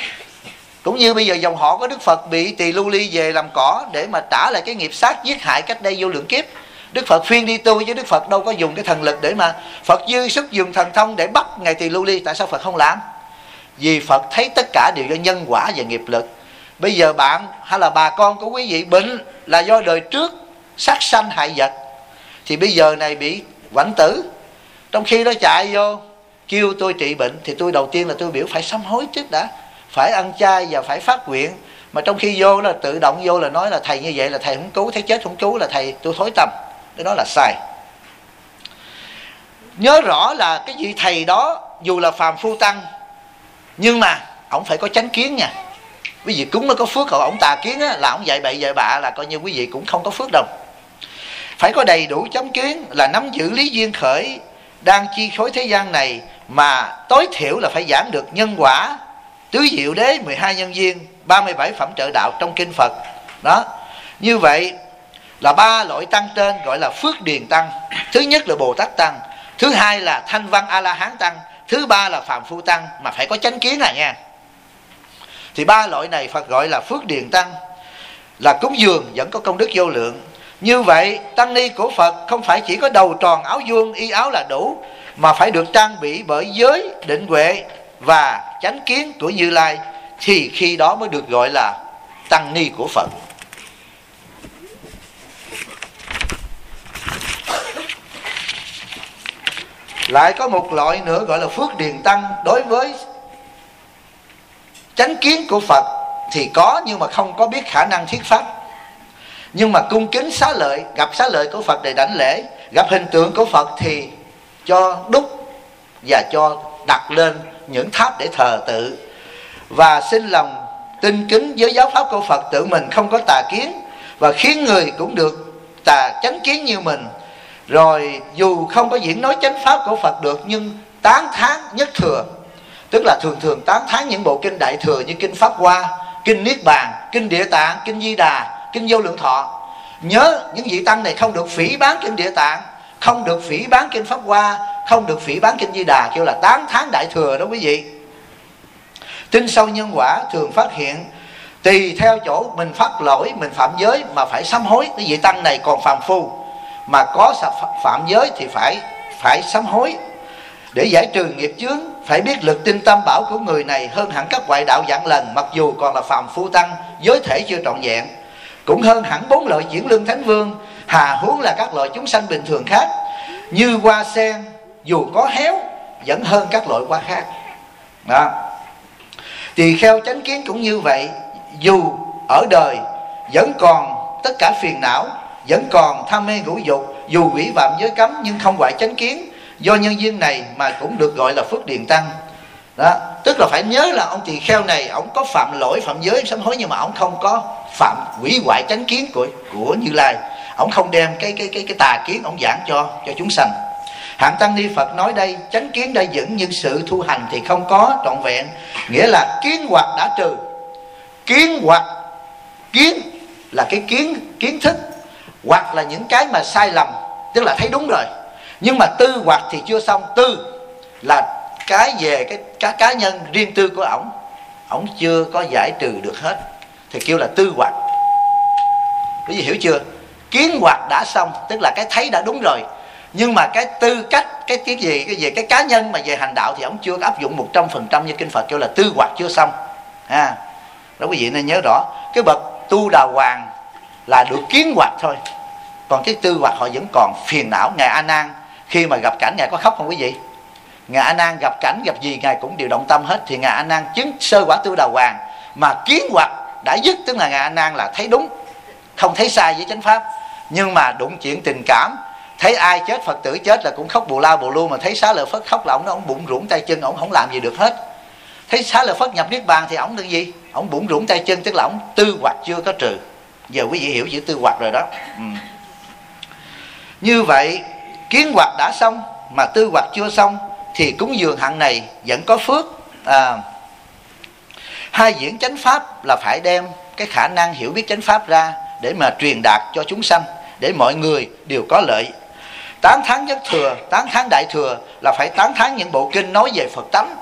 Cũng như bây giờ dòng họ của Đức Phật bị Tỳ Lưu Ly về làm cỏ để mà trả lại cái nghiệp sát giết hại cách đây vô lượng kiếp, Đức Phật khuyên đi tu, chứ Đức Phật đâu có dùng cái thần lực để mà Phật dư sức dùng thần thông để bắt ngài Tỳ Lưu Ly. Tại sao Phật không làm? Vì Phật thấy tất cả đều do nhân quả và nghiệp lực. Bây giờ bạn hay là bà con của quý vị bệnh là do đời trước sát sanh hại vật, thì bây giờ này bị quạnh tử, trong khi đó chạy vô kêu tôi trị bệnh thì tôi đầu tiên là tôi biểu phải sám hối trước đã, phải ăn chay và phải phát nguyện. Mà trong khi vô là tự động vô là nói là thầy như vậy là thầy không cứu, thấy chết không cứu là thầy tôi thối tâm. Cái đó là sai. Nhớ rõ là cái vị thầy đó dù là phàm phu tăng, nhưng mà ổng phải có chánh kiến nha. Quý vị cúng nó có phước, còn ổng tà kiến á, là ổng dạy bậy dạy bạ là coi như quý vị cũng không có phước đâu. Phải có đầy đủ chánh kiến là nắm giữ lý duyên khởi đang chi phối thế gian này, mà tối thiểu là phải giảng được nhân quả, tứ diệu đế, 12 nhân duyên, 37 phẩm trợ đạo trong kinh Phật. Đó. Như vậy là 3 loại tăng trên gọi là phước điền tăng. Thứ nhất là Bồ Tát tăng, thứ hai là Thanh Văn A La Hán tăng, thứ ba là phàm phu tăng, mà phải có chánh kiến à nha. Thì 3 loại này Phật gọi là phước điền tăng, là cúng dường vẫn có công đức vô lượng. Như vậy tăng ni của Phật không phải chỉ có đầu tròn áo vuông y áo là đủ, mà phải được trang bị bởi giới định huệ và chánh kiến của Như Lai, thì khi đó mới được gọi là tăng ni của Phật. Lại có một loại nữa gọi là phước điền tăng. Đối với chánh kiến của Phật thì có, nhưng mà không có biết khả năng thuyết pháp. Nhưng mà cung kính xá lợi, gặp xá lợi của Phật để đảnh lễ, gặp hình tượng của Phật thì cho đúc và cho đặt lên những tháp để thờ tự, và xin lòng tin kính với giáo pháp của Phật, tự mình không có tà kiến và khiến người cũng được chánh kiến như mình. Rồi dù không có diễn nói chánh pháp của Phật được, nhưng tán thán nhất thừa, tức là thường thường tán thán những bộ kinh đại thừa như kinh Pháp Hoa, kinh Niết Bàn, kinh Địa Tạng, kinh Di Đà, kinh Vô Lượng Thọ. Nhớ những vị tăng này không được phỉ bán kinh Địa Tạng, không được phỉ bán kinh Pháp Hoa, không được phỉ bán kinh Di Đà, kêu là tán thán đại thừa đó quý vị. Tin sâu nhân quả thường phát hiện tùy theo chỗ mình phát lỗi, mình phạm giới mà phải sám hối. Cái vị tăng này còn phàm phu mà có phạm giới thì phải sám hối để giải trừ nghiệp chướng. Phải biết lực tinh tâm bảo của người này hơn hẳn các ngoại đạo vạn lần, mặc dù còn là phàm phu tăng, giới thể chưa trọn vẹn. Cũng hơn hẳn 4 loại chuyển lương thánh vương, hà huống là các loại chúng sanh bình thường khác. Như hoa sen dù có héo vẫn hơn các loại hoa khác. Đó. Tỳ kheo chánh kiến cũng như vậy, dù ở đời vẫn còn tất cả phiền não, vẫn còn tham mê ngũ dục, dù hủy phạm giới cấm nhưng không hoại chánh kiến, do nhân duyên này mà cũng được gọi là phước điền tăng. Đó. Tức là phải nhớ là ông tỳ kheo này ông có phạm lỗi phạm giới sám hối, nhưng mà ông không có phạm hủy hoại chánh kiến của Như Lai. Ông không đem cái tà kiến ông giảng cho chúng sanh. Hạng Tăng Ni Phật nói đây, chánh kiến đã vững nhưng sự thu hành thì không có trọn vẹn. Nghĩa là kiến hoặc đã trừ. Kiến là cái kiến thức, hoặc là những cái mà sai lầm, tức là thấy đúng rồi. Nhưng mà tư hoặc thì chưa xong. Tư là cái về cái cá nhân riêng tư của ổng chưa có giải trừ được hết, thì kêu là tư hoặc. Quý vị hiểu chưa? Kiến hoặc đã xong, tức là cái thấy đã đúng rồi, nhưng mà cái tư cách, cái cá nhân mà về hành đạo thì ổng chưa áp dụng 100% như kinh Phật kêu là tư hoặc chưa xong. Đó quý vị nên nhớ rõ, cái bậc tu đà hoàng là được kiến hoặc thôi, còn cái tư hoặc họ vẫn còn phiền não. Ngài A Nan khi mà gặp cảnh, ngài có khóc không quý vị? Ngài A Nan gặp cảnh gặp gì ngài cũng đều động tâm hết. Thì ngài A Nan chứng sơ quả tu đà hoàng mà kiến hoặc đã dứt, tức là ngài A Nan là thấy đúng, không thấy sai với chánh pháp. Nhưng mà đụng chuyện tình cảm, thấy ai chết, Phật tử chết là cũng khóc bù la bù lu, mà thấy Xá Lợi Phất khóc là ông bụng rủng tay chân, ông không làm gì được hết. Thấy Xá Lợi Phất nhập niết bàn thì ông được gì? Ông bụng rủng tay chân, tức là ông tư hoặc chưa có trừ. Giờ quý vị hiểu chữ tư hoặc rồi đó. Như vậy kiến hoặc đã xong mà tư hoặc chưa xong thì cúng dường hạng này vẫn có phước. Hai diễn chánh pháp là phải đem cái khả năng hiểu biết chánh pháp ra để mà truyền đạt cho chúng sanh, để mọi người đều có lợi. Tán thán nhất thừa, tán thán đại thừa là phải tán thán những bộ kinh nói về Phật tánh,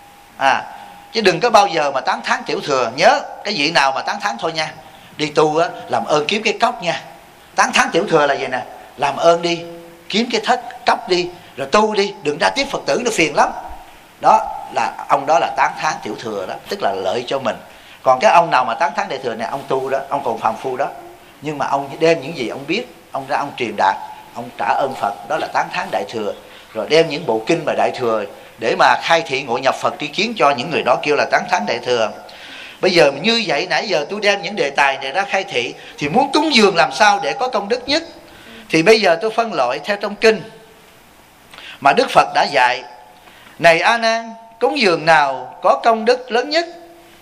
chứ đừng có bao giờ mà tán thán tiểu thừa. Nhớ cái vị nào mà tán thán thôi nha, đi tu á, làm ơn kiếm cái cốc nha. Tán thán tiểu thừa là vậy nè, làm ơn đi kiếm cái thất cốc đi rồi tu đi, đừng ra tiếp Phật tử, nó phiền lắm. Đó là ông đó là tán thán tiểu thừa đó, tức là lợi cho mình. Còn cái ông nào mà tán thán đại thừa này, ông tu đó, ông còn phàm phu đó, nhưng mà ông đem những gì ông biết, ông ra ông truyền đạt, ông trả ơn Phật, đó là tán thán đại thừa. Rồi đem những bộ kinh mà đại thừa để mà khai thị ngộ nhập Phật tri kiến cho những người đó, kêu là tán thán đại thừa. Bây giờ như vậy, nãy giờ tôi đem những đề tài này ra khai thị, thì muốn cúng dường làm sao để có công đức nhất, thì bây giờ tôi phân loại theo trong kinh mà Đức Phật đã dạy. Này A Nan, cúng dường nào có công đức lớn nhất?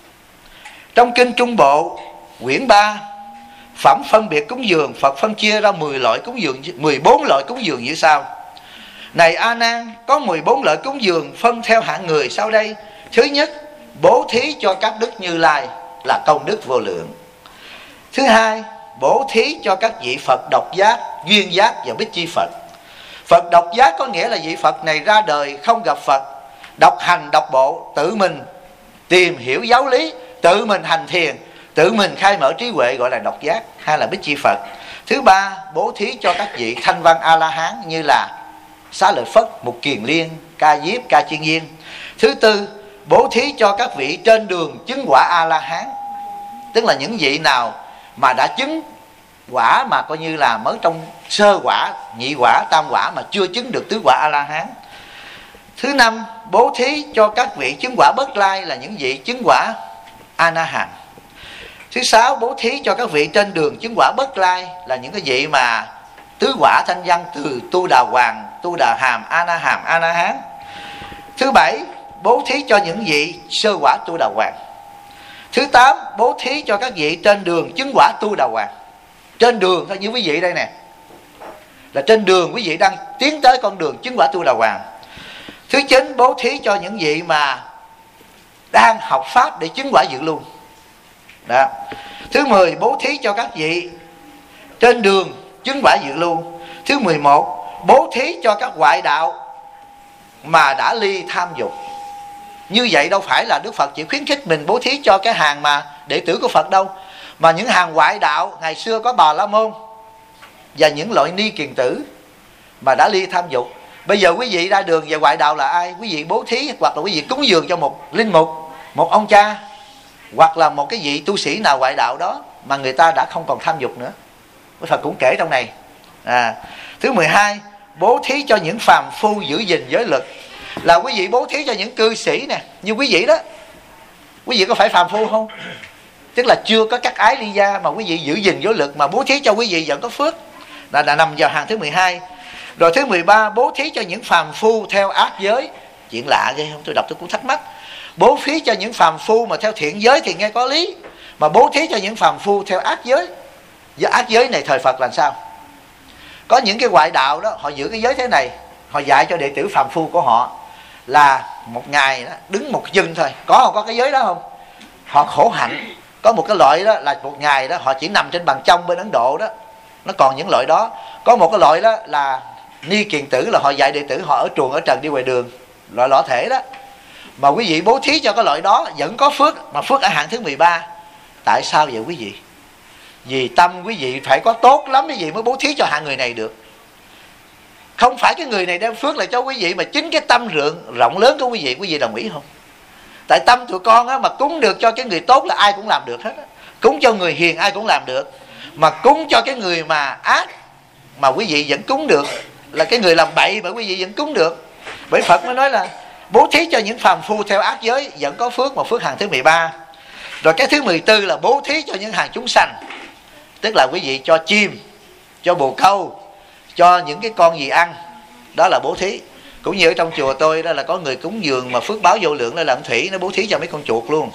Trong kinh Trung Bộ quyển 3 phẩm phân biệt cúng dường, Phật phân chia ra 10 loại cúng dường, 14 loại cúng dường như sau. Này A Nan, có 14 loại cúng dường phân theo hạng người sau đây. Thứ nhất, bố thí cho các đức Như Lai là công đức vô lượng. Thứ hai, bố thí cho các vị Phật độc giác, duyên giác và bích chi Phật. Phật độc giác có nghĩa là vị Phật này ra đời không gặp Phật, độc hành độc bộ, tự mình tìm hiểu giáo lý, tự mình hành thiền, tự mình khai mở trí huệ, gọi là độc giác, hay là bích chi Phật. Thứ ba, bố thí cho các vị thanh văn A La Hán như là Xá Lợi Phất, Mục Kiền Liên, Ca Diếp, Ca Chiên Viên. Thứ tư, bố thí cho các vị trên đường chứng quả A La Hán, tức là những vị nào mà đã chứng quả mà coi như là mới trong sơ quả, nhị quả, tam quả mà chưa chứng được tứ quả A La Hán. Thứ năm, bố thí cho các vị chứng quả Bất Lai là những vị chứng quả A Na Hàm. Thứ sáu, bố thí cho các vị trên đường chứng quả Bất Lai là những cái vị mà tứ quả thanh văn, từ Tu Đà Hoàng, Tu Đà Hàm, A Na Hán. Thứ bảy, bố thí cho những vị sơ quả Tu Đà Hoàng. Thứ tám, bố thí cho các vị trên đường chứng quả Tu Đà Hoàng. Trên đường thôi, như quý vị đây nè, là trên đường quý vị đang tiến tới con đường chứng quả Tu Đà Hoàng. Thứ chín, bố thí cho những vị mà đang học pháp để chứng quả Dự Lưu. Đó. Thứ 10, bố thí cho các vị trên đường chứng quả Dự Lưu. Thứ 11, bố thí cho các ngoại đạo mà đã ly tham dục. Như vậy đâu phải là Đức Phật chỉ khuyến khích mình bố thí cho cái hàng mà đệ tử của Phật đâu, mà những hàng ngoại đạo ngày xưa có Bà La Môn và những loại ni kiền tử mà đã ly tham dục. Bây giờ quý vị ra đường về ngoại đạo là ai? Quý vị bố thí hoặc là quý vị cúng dường cho một linh mục, một ông cha, hoặc là một cái vị tu sĩ nào ngoại đạo đó mà người ta đã không còn tham dục nữa. Đức Phật cũng kể trong này. Thứ 12, bố thí cho những phàm phu giữ gìn giới luật, là quý vị bố thí cho những cư sĩ nè, như quý vị đó. Quý vị có phải phàm phu không? Tức là chưa có cắt ái ly gia mà quý vị giữ gìn giới luật mà bố thí cho quý vị vẫn có phước, là nằm vào hàng thứ 12. Rồi thứ 13, bố thí cho những phàm phu theo ác giới. Chuyện lạ ghê không? Tôi đọc tôi cũng thắc mắc. Bố thí cho những phàm phu mà theo thiện giới thì nghe có lý, mà bố thí cho những phàm phu theo ác giới. Và ác giới này thời Phật làm sao? Có những cái ngoại đạo đó, họ giữ cái giới thế này, họ dạy cho đệ tử phàm phu của họ là một ngày đó, đứng một chân thôi. Có cái giới đó không? Họ khổ hạnh. Có một cái loại đó là một ngày đó họ chỉ nằm trên bàn trong bên Ấn Độ đó, nó còn những loại đó. Có một cái loại đó là ni kiền tử, là họ dạy đệ tử họ ở truồng ở trần đi ngoài đường, loại lõa thể đó. Mà quý vị bố thí cho cái loại đó vẫn có phước, mà phước ở hạng thứ 13. Tại sao vậy quý vị? Vì tâm quý vị phải có tốt lắm quý vị mới bố thí cho hạng người này được. Không phải cái người này đem phước lại cho quý vị, mà chính cái tâm rộng lớn của quý vị đồng ý không? Tại tâm tụi con á, mà cúng được cho cái người tốt là ai cũng làm được hết á. Cúng cho người hiền ai cũng làm được. Mà cúng cho cái người mà ác mà quý vị vẫn cúng được, là cái người làm bậy mà quý vị vẫn cúng được. Bởi Phật mới nói là bố thí cho những phàm phu theo ác giới vẫn có phước, mà phước hàng thứ 13. Rồi cái thứ 14 là bố thí cho những hàng chúng sanh. Tức là quý vị cho chim, cho bồ câu, cho những cái con gì ăn, đó là bố thí. Cũng như ở trong chùa tôi đó là có người cúng dường mà phước báo vô lượng, đó là ông Thủy, nó bố thí cho mấy con chuột luôn.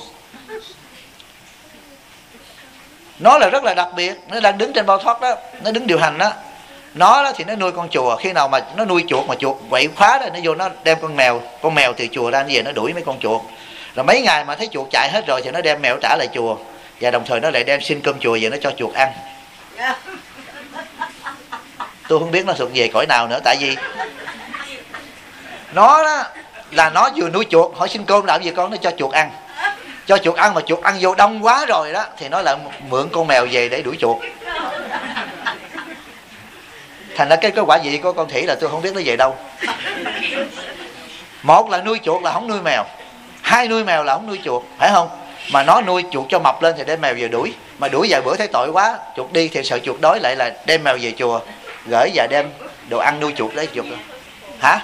Nó là rất là đặc biệt, nó đang đứng trên bao thoát đó, nó đứng điều hành đó. Nó đó thì nó nuôi con chùa, khi nào mà nó nuôi chuột mà chuột quậy khóa đó, nó vô nó đem con mèo từ chùa ra, nó về nó đuổi mấy con chuột. Rồi mấy ngày mà thấy chuột chạy hết rồi thì nó đem mèo trả lại chùa, và đồng thời nó lại đem xin cơm chùa về nó cho chuột ăn. Tôi không biết nó thuộc về cõi nào nữa, tại vì nó đó là nó vừa nuôi chuột, hỏi xin cơm làm gì con, nó cho chuột ăn. Cho chuột ăn mà chuột ăn vô đông quá rồi đó thì nó lại mượn con mèo về để đuổi chuột. Thành ra cái quả vị của con Thủy là tôi không biết nó về đâu. Một là nuôi chuột là không nuôi mèo, hai nuôi mèo là không nuôi chuột, phải không? Mà nó nuôi chuột cho mập lên thì đem mèo về đuổi. Mà đuổi vài bữa thấy tội quá, chuột đi thì sợ chuột đói, lại là đem mèo về chùa gửi và đem đồ ăn nuôi chuột đấy chuột. Hả?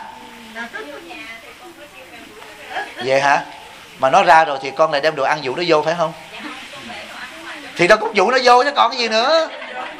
Vậy hả? Mà nó ra rồi thì con lại đem đồ ăn dụ nó vô, phải không? Thì nó cũng dụ nó vô chứ còn cái gì nữa.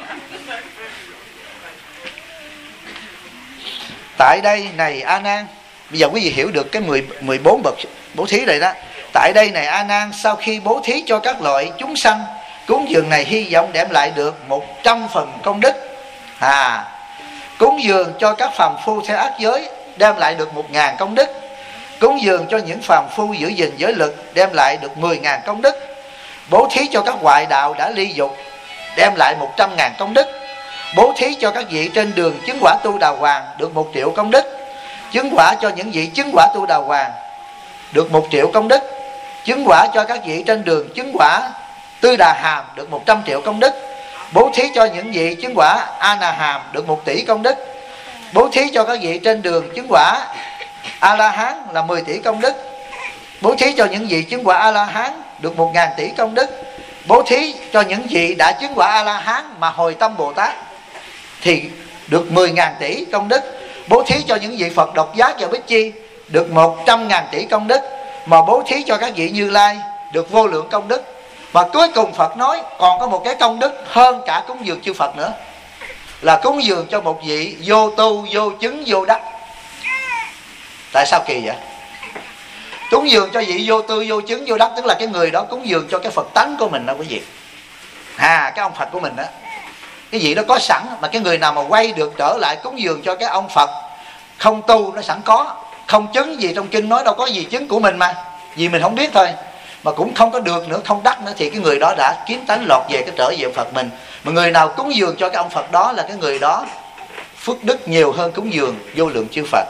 Tại đây này A Nan, bây giờ quý vị hiểu được cái 14 bậc bố thí rồi đó. Tại đây này A Nan, sau khi bố thí cho các loại chúng sanh, cúng dường này hy vọng đem lại được 100 phần công đức. Cúng dường cho các phàm phu theo ác giới đem lại được 1000 công đức. Cúng dường cho những phàm phu giữ gìn giới lực đem lại được 10.000 công đức. Bố thí cho các ngoại đạo đã ly dục đem lại 100.000 công đức. Bố thí cho các vị trên đường chứng quả tu đà hoàng được 1 triệu công đức. Chứng quả cho những vị chứng quả tu đà hoàng được 1 triệu công đức. Chứng quả cho các vị trên đường chứng quả tư đà hàm được 100 triệu công đức. Bố thí cho những vị chứng quả a na hàm được 1 tỷ công đức. Bố thí cho các vị trên đường chứng quả a la hán là 10 tỷ công đức. Bố thí cho những vị chứng quả a la hán được 1000 tỷ công đức. Bố thí cho những vị đã chứng quả a la hán mà hồi tâm Bồ Tát thì được 10.000 tỷ công đức. Bố thí cho những vị Phật độc giác và Bích Chi được 100.000 tỷ công đức. Mà bố thí cho các vị Như Lai được vô lượng công đức. Và cuối cùng Phật nói còn có một cái công đức hơn cả cúng dường chư Phật nữa, là cúng dường cho một vị vô tu, vô chứng, vô đắc. Tại sao kỳ vậy? Cúng dường cho vị vô tu, vô chứng, vô đắc tức là cái người đó cúng dường cho cái Phật tánh của mình đó quý vị. Cái ông Phật của mình đó, cái vị đó có sẵn. Mà cái người nào mà quay được trở lại cúng dường cho cái ông Phật không tu, nó sẵn có, không chứng gì trong kinh nói đâu có gì chứng của mình mà, vì mình không biết thôi, mà cũng không có được nữa, không đắc nữa, thì cái người đó đã kiến tánh lọt về cái trở về ông Phật mình. Mà người nào cúng dường cho cái ông Phật đó là cái người đó phước đức nhiều hơn cúng dường vô lượng chư Phật.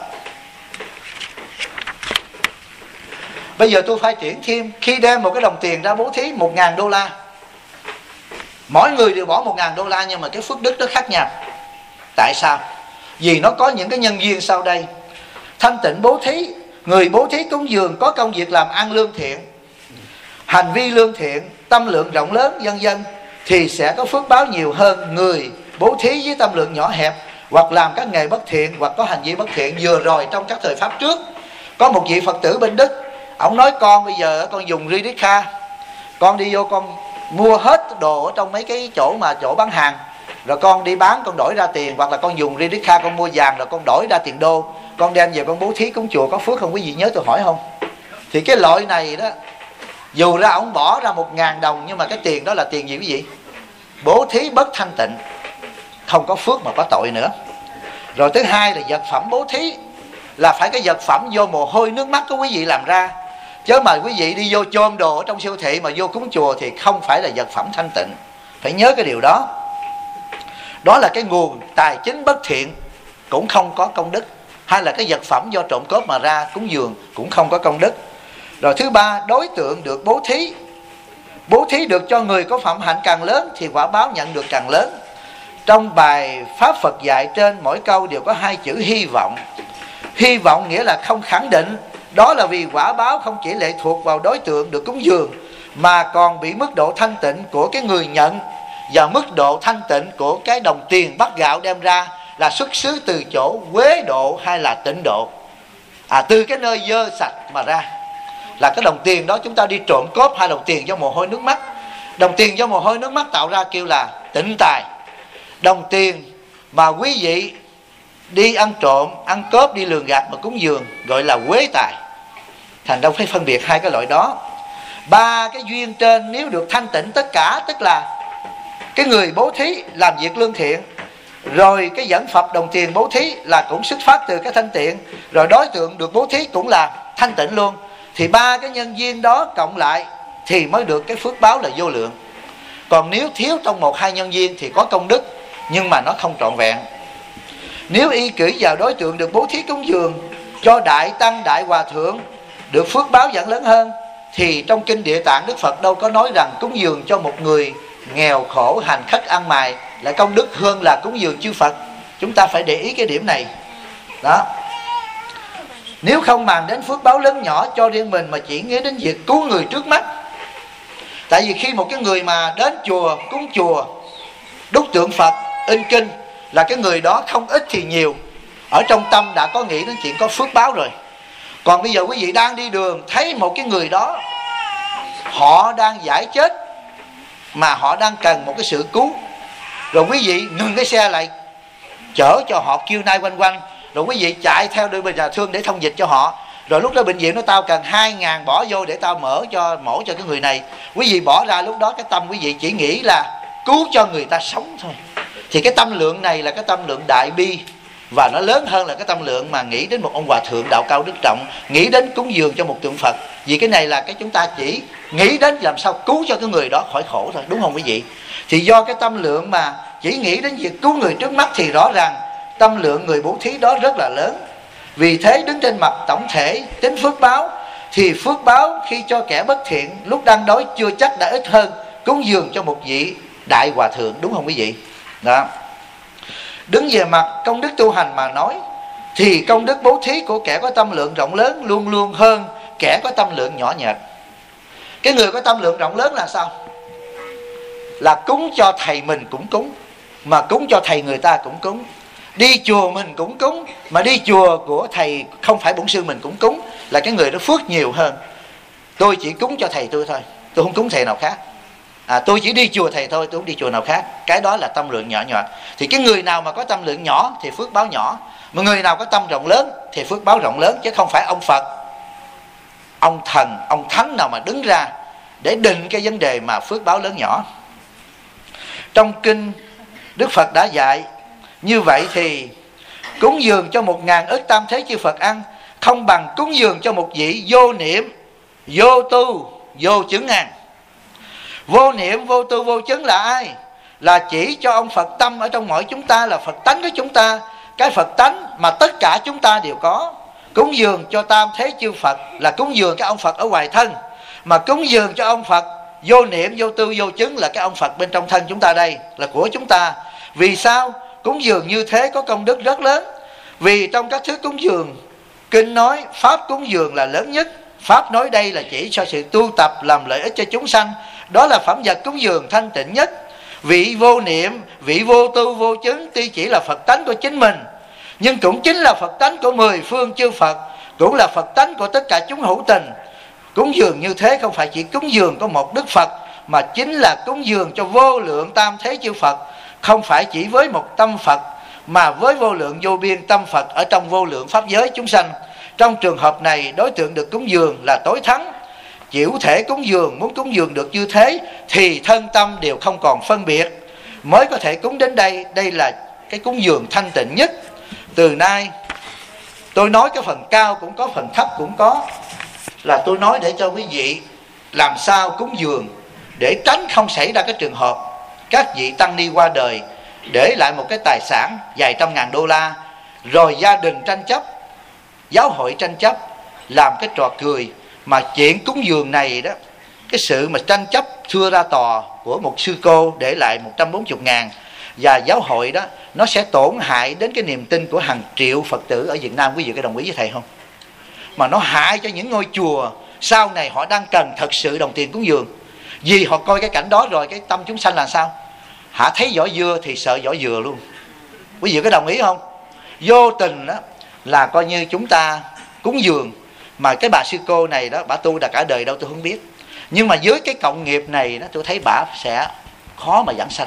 Bây giờ tôi phải triển thêm, khi đem một cái đồng tiền ra bố thí 1.000 đô la, mỗi người đều bỏ 1.000 đô la, nhưng mà cái phước đức nó khác nhau. Tại sao? Vì nó có những cái nhân duyên sau đây. Thanh tịnh bố thí, người bố thí cúng dường có công việc làm ăn lương thiện, hành vi lương thiện, tâm lượng rộng lớn, vân vân, thì sẽ có phước báo nhiều hơn người bố thí với tâm lượng nhỏ hẹp, hoặc làm các nghề bất thiện, hoặc có hành vi bất thiện. Vừa rồi trong các thời pháp trước, có một vị Phật tử bên Đức, ông nói con bây giờ con dùng Ridikha, con đi vô con mua hết đồ ở trong mấy cái chỗ bán hàng, rồi con đi bán con đổi ra tiền, hoặc là con dùng Ridikha con mua vàng rồi con đổi ra tiền đô, con đem về con bố thí cúng chùa, có phước không quý vị nhớ tôi hỏi không? Thì cái loại này đó Dù ra ông bỏ ra 1.000 đồng, nhưng mà cái tiền đó là tiền gì quý vị? Bố thí bất thanh tịnh, không có phước mà có tội nữa. Rồi thứ hai là vật phẩm bố thí là phải cái vật phẩm do mồ hôi nước mắt của quý vị làm ra, chứ mà quý vị đi vô chôm đồ ở trong siêu thị mà vô cúng chùa thì không phải là vật phẩm thanh tịnh. Phải nhớ cái điều đó. Đó là cái nguồn tài chính bất thiện, cũng không có công đức. Hay là cái vật phẩm do trộm cướp mà ra cúng dường cũng không có công đức. Rồi thứ ba, đối tượng được bố thí. Bố thí được cho người có phẩm hạnh càng lớn thì quả báo nhận được càng lớn. Trong bài Pháp Phật dạy trên, mỗi câu đều có 2 chữ hy vọng. Hy vọng nghĩa là không khẳng định. Đó là vì quả báo không chỉ lệ thuộc vào đối tượng được cúng dường, mà còn bị mức độ thanh tịnh của cái người nhận và mức độ thanh tịnh của cái đồng tiền bát gạo đem ra là xuất xứ từ chỗ quế độ hay là tịnh độ. Từ cái nơi dơ sạch mà ra. Là cái đồng tiền đó chúng ta đi trộm cốp hay đồng tiền do mồ hôi nước mắt. Đồng tiền do mồ hôi nước mắt tạo ra kêu là tịnh tài. Đồng tiền mà quý vị đi ăn trộm, ăn cốp, đi lường gạt mà cúng dường gọi là quế tài. Thành đâu phải phân biệt hai cái loại đó. Ba cái duyên trên nếu được thanh tịnh tất cả, tức là cái người bố thí làm việc lương thiện, rồi cái dẫn Phật đồng tiền bố thí là cũng xuất phát từ cái thanh tiện, rồi đối tượng được bố thí cũng là thanh tịnh luôn, thì ba cái nhân duyên đó cộng lại thì mới được cái phước báo là vô lượng. Còn nếu thiếu trong 1-2 nhân duyên thì có công đức nhưng mà nó không trọn vẹn. Nếu y kỹ vào đối tượng được bố thí cúng dường cho đại tăng đại hòa thượng được phước báo vẫn lớn hơn, thì trong kinh Địa Tạng Đức Phật đâu có nói rằng cúng dường cho một người nghèo khổ hành khách ăn mày là công đức hơn là cúng dường chư Phật. Chúng ta phải để ý cái điểm này đó. Nếu không màng đến phước báo lớn nhỏ cho riêng mình mà chỉ nghĩ đến việc cứu người trước mắt. Tại vì khi một cái người mà đến chùa, cúng chùa, đúc tượng Phật, in kinh, là cái người đó không ít thì nhiều ở trong tâm đã có nghĩ đến chuyện có phước báo rồi. Còn bây giờ quý vị đang đi đường thấy một cái người đó họ đang giải chết mà họ đang cần một cái sự cứu, rồi quý vị ngừng cái xe lại chở cho họ kêu nai quanh quanh, rồi quý vị chạy theo đưa bệnh nhà thương để thông dịch cho họ, rồi lúc đó bệnh viện nó tao cần 2.000 bỏ vô để tao mổ cho cái người này. Quý vị bỏ ra lúc đó cái tâm quý vị chỉ nghĩ là cứu cho người ta sống thôi. Thì cái tâm lượng này là cái tâm lượng đại bi, và nó lớn hơn là cái tâm lượng mà nghĩ đến một ông hòa thượng đạo cao đức trọng, nghĩ đến cúng dường cho một tượng Phật. Vì cái này là cái chúng ta chỉ nghĩ đến làm sao cứu cho cái người đó khỏi khổ thôi, đúng không quý vị? Thì do cái tâm lượng mà chỉ nghĩ đến việc cứu người trước mắt thì rõ ràng tâm lượng người bố thí đó rất là lớn. Vì thế đứng trên mặt tổng thể tính phước báo, thì phước báo khi cho kẻ bất thiện lúc đang đói chưa chắc đã ít hơn cúng dường cho một vị đại hòa thượng, đúng không quý vị? Đó. Đứng về mặt công đức tu hành mà nói, thì công đức bố thí của kẻ có tâm lượng rộng lớn luôn luôn hơn kẻ có tâm lượng nhỏ nhặt. Cái người có tâm lượng rộng lớn là sao? Là cúng cho thầy mình cũng cúng, mà cúng cho thầy người ta cũng cúng. Đi chùa mình cũng cúng, mà đi chùa của thầy không phải bổn sư mình cũng cúng, là cái người đó phước nhiều hơn. Tôi chỉ cúng cho thầy tôi thôi, tôi không cúng thầy nào khác. Tôi chỉ đi chùa thầy thôi, tôi không đi chùa nào khác. Cái đó là tâm lượng nhỏ nhặt. Thì cái người nào mà có tâm lượng nhỏ thì phước báo nhỏ, mà người nào có tâm rộng lớn thì phước báo rộng lớn. Chứ không phải ông Phật, ông thần, ông thánh nào mà đứng ra để định cái vấn đề mà phước báo lớn nhỏ. Trong kinh Đức Phật đã dạy như vậy thì cúng dường cho 1.000 ức tam thế chư Phật ăn không bằng cúng dường cho một vị vô niệm, vô tu, vô chứng ăn. Vô niệm, vô tu, vô chứng là ai? Là chỉ cho ông Phật tâm ở trong mỗi chúng ta, là Phật tánh của chúng ta, cái Phật tánh mà tất cả chúng ta đều có. Cúng dường cho tam thế chư Phật là cúng dường cái ông Phật ở ngoài thân, mà cúng dường cho ông Phật vô niệm, vô tu, vô chứng là cái ông Phật bên trong thân chúng ta đây, là của chúng ta. Vì sao? Cúng dường như thế có công đức rất lớn. Vì trong các thứ cúng dường, kinh nói pháp cúng dường là lớn nhất. Pháp nói đây là chỉ cho sự tu tập làm lợi ích cho chúng sanh. Đó là phẩm vật cúng dường thanh tịnh nhất. Vị vô niệm, vị vô tu, vô chứng tuy chỉ là Phật tánh của chính mình, nhưng cũng chính là Phật tánh của 10 phương chư Phật, cũng là Phật tánh của tất cả chúng hữu tình. Cúng dường như thế không phải chỉ cúng dường có một Đức Phật, mà chính là cúng dường cho vô lượng tam thế chư Phật. Không phải chỉ với một tâm Phật, mà với vô lượng vô biên tâm Phật ở trong vô lượng pháp giới chúng sanh. Trong trường hợp này, đối tượng được cúng dường là tối thắng. chịu thể cúng dường, muốn cúng dường được như thế thì thân tâm đều không còn phân biệt, mới có thể cúng đến đây. Đây là cái cúng dường thanh tịnh nhất. Từ nay tôi nói cái phần cao cũng có, phần thấp cũng có, là tôi nói để cho quý vị làm sao cúng dường, để tránh không xảy ra cái trường hợp các vị tăng ni qua đời để lại một cái tài sản vài trăm ngàn đô la, rồi gia đình tranh chấp, giáo hội tranh chấp, làm cái trò cười. Mà chuyện cúng dường này đó, cái sự mà tranh chấp thưa ra tòa của một sư cô để lại 140.000 và giáo hội đó, nó sẽ tổn hại đến cái niềm tin của hàng triệu Phật tử ở Việt Nam. Quý vị có đồng ý với thầy không? Mà nó hại cho những ngôi chùa sau này họ đang cần thật sự đồng tiền cúng dường. Vì họ coi cái cảnh đó rồi cái tâm chúng sanh là sao? Hả, thấy vỏ dưa thì sợ vỏ dừa luôn. Quý vị có đồng ý không? Vô tình đó là coi như chúng ta cúng dường. Mà cái bà sư cô này đó, bà tu đã cả đời đâu tôi không biết. Nhưng mà với cái cộng nghiệp này đó, tôi thấy bà sẽ khó mà giảng sanh.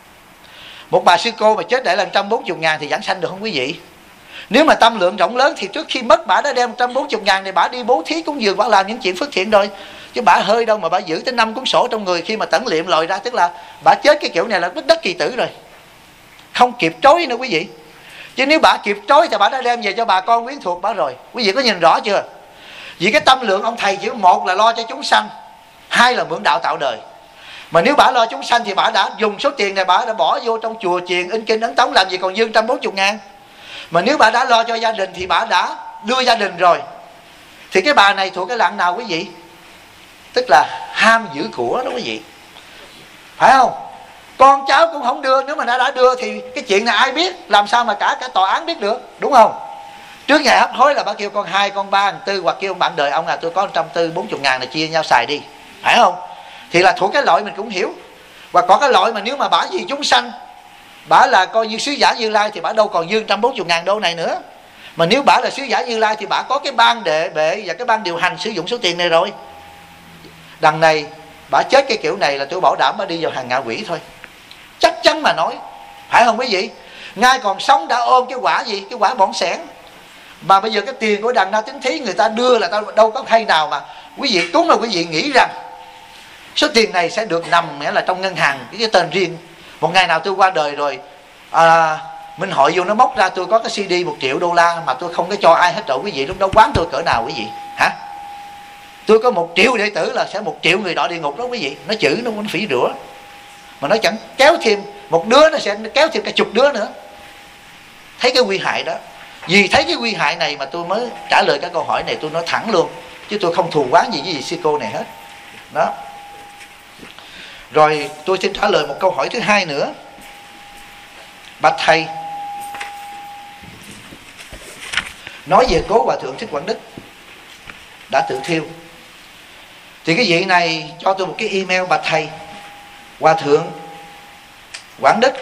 Một bà sư cô mà chết để là 140.000 thì giảng sanh được không quý vị? Nếu mà tâm lượng rộng lớn thì trước khi mất bà đã đem 140.000 này bà đi bố thí cúng dường, bà làm những chuyện phước thiện rồi. Chứ bà hơi đâu mà bà giữ tới 5 cuốn sổ trong người khi mà tẩn liệm lòi ra. Tức là bà chết cái kiểu này là đất kỳ tử rồi, không kịp trối nữa quý vị. Chứ nếu bà kịp trối thì bà đã đem về cho bà con quyến thuộc bà rồi. Quý vị có nhìn rõ chưa? Vì cái tâm lượng ông thầy chỉ một là lo cho chúng sanh, hai là mượn đạo tạo đời. Mà nếu bà lo chúng sanh thì bà đã dùng số tiền này, bà đã bỏ vô trong chùa chiền in kinh ấn tống, làm gì còn dư 140.000. Mà nếu bà đã lo cho gia đình thì bà đã đưa gia đình rồi. Thì cái bà này thuộc cái lạng nào quý vị? Tức là ham giữ của đó quý vị, phải không? Con cháu cũng không đưa. Nếu mà đã đưa thì cái chuyện này ai biết? Làm sao mà cả tòa án biết được, đúng không? Trước ngày hấp hối là bà kêu con 2, con 3, con 4, hoặc kêu bạn đời ông là tôi có 140.000 này chia nhau xài đi, phải không? Thì là thuộc cái loại mình cũng hiểu. Và có cái loại mà nếu mà bả vì chúng sanh, bả là coi như sứ giả Như Lai thì bả đâu còn dư 140.000 đô này nữa. Mà nếu bả là sứ giả Như Lai thì bả có cái ban đệ bệ và cái ban điều hành sử dụng số tiền này rồi. Đằng này bả chết cái kiểu này là tôi bảo đảm bả đi vào hàng ngạ quỷ thôi, chắc chắn mà nói, phải không quý vị? Ngay còn sống đã ôm cái quả gì? Cái quả bỏng sẻn. Mà bây giờ cái tiền của đằng Na Tín Thí người ta đưa là đâu có hay nào mà quý vị cúng, là quý vị nghĩ rằng số tiền này sẽ được nằm nghĩa là trong ngân hàng cái tên riêng. Một ngày nào tôi qua đời rồi, Minh Hội vô nó móc ra tôi có cái CD 1 triệu đô la mà tôi không có cho ai hết rồi quý vị. Lúc đó quán tôi cỡ nào quý vị hả? Tôi có 1 triệu đệ tử là sẽ 1 triệu người đọa địa ngục đó quý vị. Nó chữ nó phỉ rửa, mà nó chẳng kéo thêm một đứa, nó sẽ kéo thêm cả chục đứa nữa. Thấy cái nguy hại đó. Vì thấy cái nguy hại này mà tôi mới trả lời cái câu hỏi này. Tôi nói thẳng luôn, chứ tôi không thù oán gì với vị sư cô này hết đó. Rồi tôi xin trả lời một câu hỏi thứ hai nữa. Bạch thầy, nói về cố Hòa Thượng Thích Quảng Đức đã tự thiêu. Thì cái vị này cho tôi một cái email: bạch thầy, Hòa Thượng Quảng Đức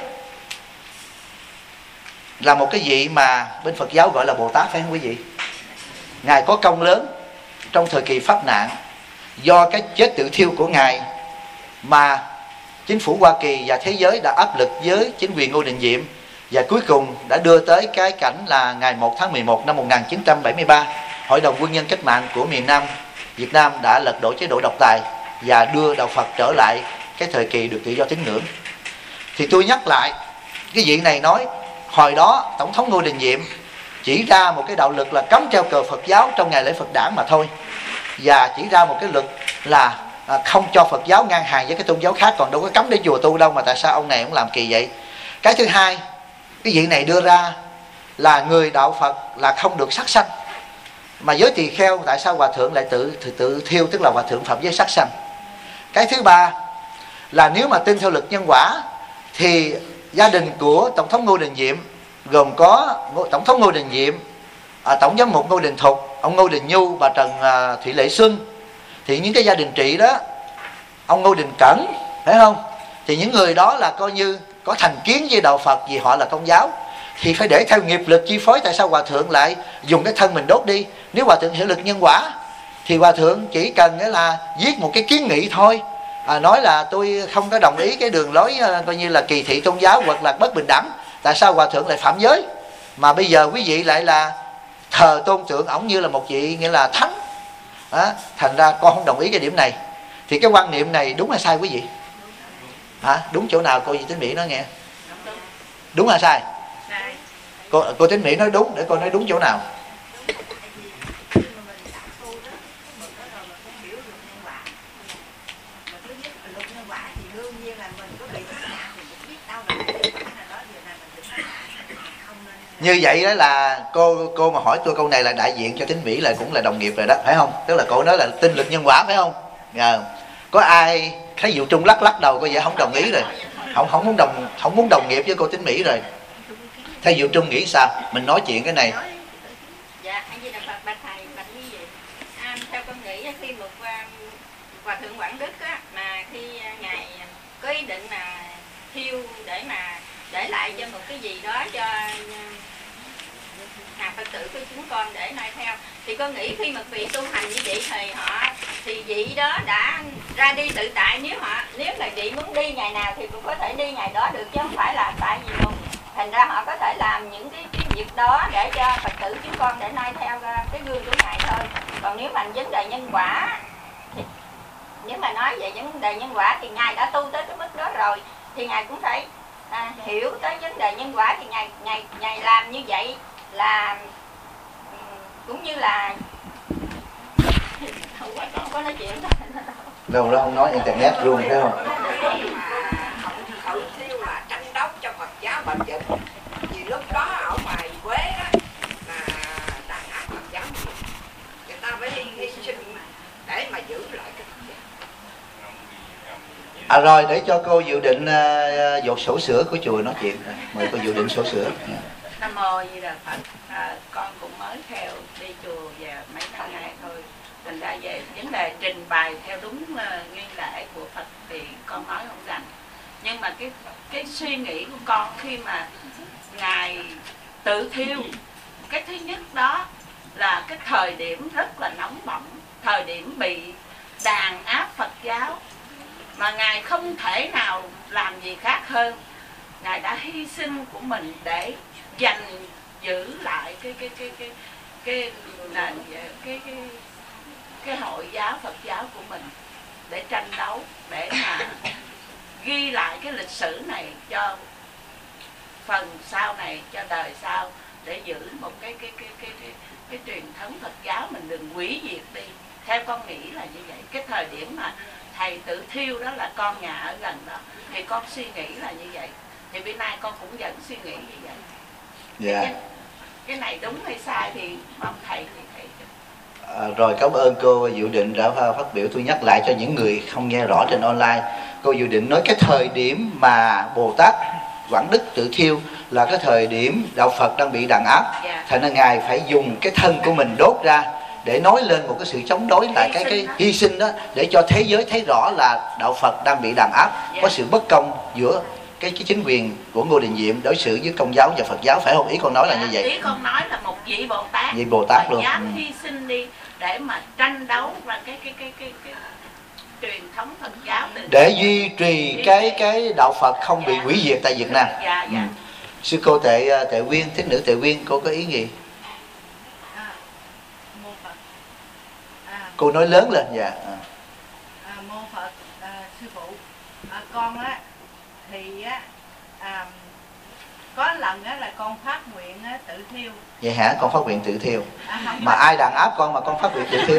là một cái vị mà bên Phật giáo gọi là Bồ Tát, phải không quý vị? Ngài có công lớn trong thời kỳ pháp nạn. Do cái chết tự thiêu của Ngài mà chính phủ Hoa Kỳ và thế giới đã áp lực với chính quyền Ngô Đình Diệm, và cuối cùng đã đưa tới cái cảnh là ngày 1 tháng 11 năm 1973, Hội đồng Quân nhân Cách mạng của miền Nam Việt Nam đã lật đổ chế độ độc tài và đưa đạo Phật trở lại cái thời kỳ được tự do tín ngưỡng. Thì tôi nhắc lại, cái vị này nói hồi đó Tổng thống Ngô Đình Diệm chỉ ra một cái đạo luật là cấm treo cờ Phật giáo trong ngày lễ Phật đản mà thôi, và chỉ ra một cái luật là không cho Phật giáo ngang hàng với cái tôn giáo khác, còn đâu có cấm để chùa tu đâu, mà tại sao ông này cũng làm kỳ vậy? Cái thứ hai, cái vị này đưa ra là người đạo Phật là không được sát sanh, mà giới tỳ kheo tại sao Hòa Thượng lại tự thiêu, tức là Hòa Thượng phạm giới sát sanh. Cái thứ ba là nếu mà tin theo luật nhân quả thì gia đình của Tổng thống Ngô Đình Diệm gồm có Tổng thống Ngô Đình Diệm, Tổng giám mục Ngô Đình Thục, ông Ngô Đình Nhu và Trần Thị Lệ Xuân. Thì những cái gia đình trị đó, ông Ngô Đình Cẩn, phải không? Thì những người đó là coi như có thành kiến với đạo Phật vì họ là công giáo, thì phải để theo nghiệp lực chi phối. Tại sao Hòa Thượng lại dùng cái thân mình đốt đi? Nếu Hòa Thượng hiểu lực nhân quả thì Hòa Thượng chỉ cần là viết một cái kiến nghị thôi, nói là tôi không có đồng ý cái đường lối coi như là kỳ thị tôn giáo hoặc là bất bình đẳng. Tại sao Hòa Thượng lại phạm giới? Mà bây giờ quý vị lại là thờ tôn tượng ổng như là một vị nghĩa là thánh, Thành ra con không đồng ý cái điểm này. Thì cái quan niệm này đúng hay sai quý vị? Đúng chỗ nào cô Tín Mỹ nói nghe? Đúng hay sai? Cô Tín Mỹ nói đúng, để cô nói đúng chỗ nào. Như vậy đó là cô mà hỏi tôi câu này là đại diện cho Tín Mỹ, là cũng là đồng nghiệp rồi đó, phải không? Tức là cô nói là tin luật nhân quả, phải không? Có ai thấy Diệu Trung lắc đầu có vẻ không đồng ý rồi, không muốn đồng nghiệp với cô Tín Mỹ rồi. Theo Diệu Trung nghĩ sao? Mình nói chuyện cái này. Dạ, anh Di Đà Phật, bạch thầy, bạch quý vị. Theo con nghĩ khi một hòa thượng Quảng Đức á, mà khi ngài có ý định là thiêu để mà để lại cho một cái gì đó cho hàng Phật tử của chúng con để noi theo, thì con nghĩ khi mà vị tu hành như vậy thì vị đó đã ra đi tự tại. Nếu là vị muốn đi ngày nào thì cũng có thể đi ngày đó được, chứ không phải là tại vì luôn. Thành ra họ có thể làm những cái việc đó để cho Phật tử chúng con để noi theo cái gương của ngài thôi. Còn nếu mà vấn đề nhân quả thì, nếu mà nói về vấn đề nhân quả thì ngài đã tu tới cái mức đó rồi, thì ngài cũng phải hiểu tới vấn đề nhân quả. Thì ngài làm như vậy là cũng như là không có nói chuyện đâu đó không nói internet luôn, phải không? Hậu thiêu là tranh đấu cho Phật giáo bền vững. Vì lúc đó ở ngoài Quế đó là đàn áp Phật giáo, người ta phải hy sinh để mà giữ lại cái Phật giáo. Rồi để cho cô Diệu Định dột sổ sữa của chùa nói chuyện. Mời cô Diệu Định sổ sữa. Nam Mô Di Đà Phật. Con cũng mới theo đi chùa về mấy năm nay thôi, thành ra về vấn đề trình bày theo đúng nghi lễ của Phật thì con nói không rành. Nhưng mà cái suy nghĩ của con khi mà ngài tự thiêu, cái thứ nhất đó là cái thời điểm rất là nóng bỏng, thời điểm bị đàn áp Phật giáo, mà ngài không thể nào làm gì khác hơn. Ngài đã hy sinh của mình để giành giữ lại cái hội giáo Phật giáo của mình, để tranh đấu, để mà ghi lại cái lịch sử này cho phần sau này, cho đời sau, để giữ một cái truyền thống Phật giáo mình đừng hủy diệt đi. Theo con nghĩ là như vậy. Cái thời điểm mà thầy tự thiêu đó là con nhà ở gần đó, thì con suy nghĩ là như vậy. Thì bữa nay con cũng vẫn suy nghĩ như vậy. Dạ. Cái này đúng hay sai thì mong thầy thì thầy. Rồi cảm ơn cô Diệu Định đã phát biểu. Tôi nhắc lại cho những người không nghe rõ trên online. Cô Diệu Định nói cái thời điểm mà Bồ Tát Quảng Đức tự thiêu là cái thời điểm đạo Phật đang bị đàn áp. Thành ra ngài phải dùng cái thân của mình đốt ra để nói lên một cái sự chống đối lại cái hy sinh đó, để cho thế giới thấy rõ là đạo Phật đang bị đàn áp, có sự bất công giữa cái chính quyền của Ngô Đình Diệm đối xử với Công giáo và Phật giáo, phải không? Ý con nói là như vậy. Ý con nói là một vị Bồ Tát, vị Bồ Tát luôn dám hy sinh đi để mà tranh đấu và cái truyền thống Phật giáo, để duy trì cái đạo Phật không bị hủy diệt tại Việt Nam. Sư cô Tệ Quyên, thích nữ Tệ Quyên, cô có ý gì? Cô nói lớn lên. Dạ. Mô Phật. Sư phụ, con á thì có lần á là con phát nguyện tự thiêu. Vậy hả? Con phát nguyện tự thiêu? Mà ai đàn áp con mà con phát nguyện tự thiêu?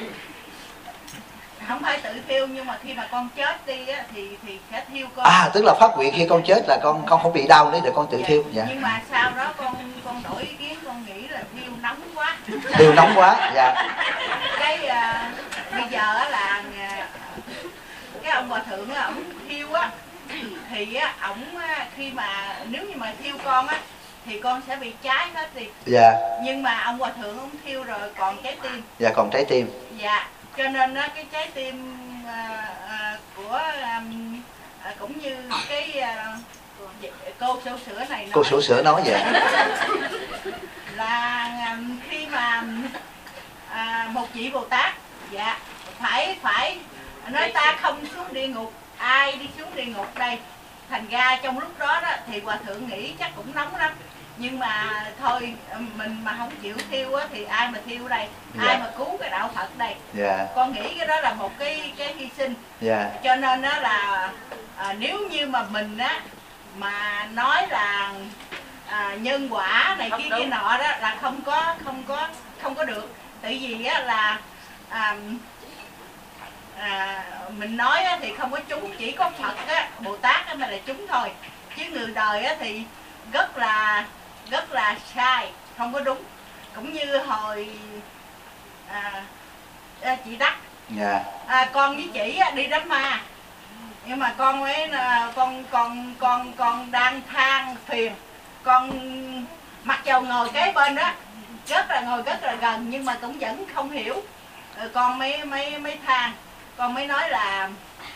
Không phải tự thiêu, nhưng mà khi mà con chết đi á thì sẽ thiêu con. Tức là phát nguyện khi con chết là con không bị đau nữa để con tự thiêu. Dạ. Nhưng mà sau đó con đổi ý kiến, con nghĩ là thiêu nóng quá. Thiêu nóng quá. Dạ. Cái bây giờ á là cái ông hòa thượng á, ổng thiêu á, thì á ổng khi mà nếu như mà thiêu con á thì con sẽ bị cháy hết đi. Dạ. Nhưng mà ông hòa thượng ổng thiêu rồi còn trái tim. Dạ, còn trái tim. Dạ. Cho nên á cái trái tim của cũng như cái cô sổ sữa này nói, cô sổ sữa nói vậy là khi mà một vị Bồ Tát phải nói ta không xuống địa ngục, ai đi xuống địa ngục đây. Thành ra trong lúc đó thì hòa thượng nghĩ chắc cũng nóng lắm, Nhưng mà thôi, mình mà không chịu thiêu á thì ai mà thiêu đây, ai mà cứu cái đạo Phật đây. Con nghĩ cái đó là một cái hy sinh. Cho nên đó là nếu như mà mình á mà nói là nhân quả này kia nọ đó là không có được. Tại vì á là mình nói á, thì không có chúng, chỉ có Phật á, Bồ Tát á mới là chúng thôi. Chứ người đời á thì rất là sai, không có đúng. Cũng như hồi chị Đắc, con với chị á, đi đám ma, nhưng mà con mới con đang than phiền, con mặc dầu ngồi kế bên đó ngồi rất là gần nhưng mà cũng vẫn không hiểu. Con mới than, con mới nói là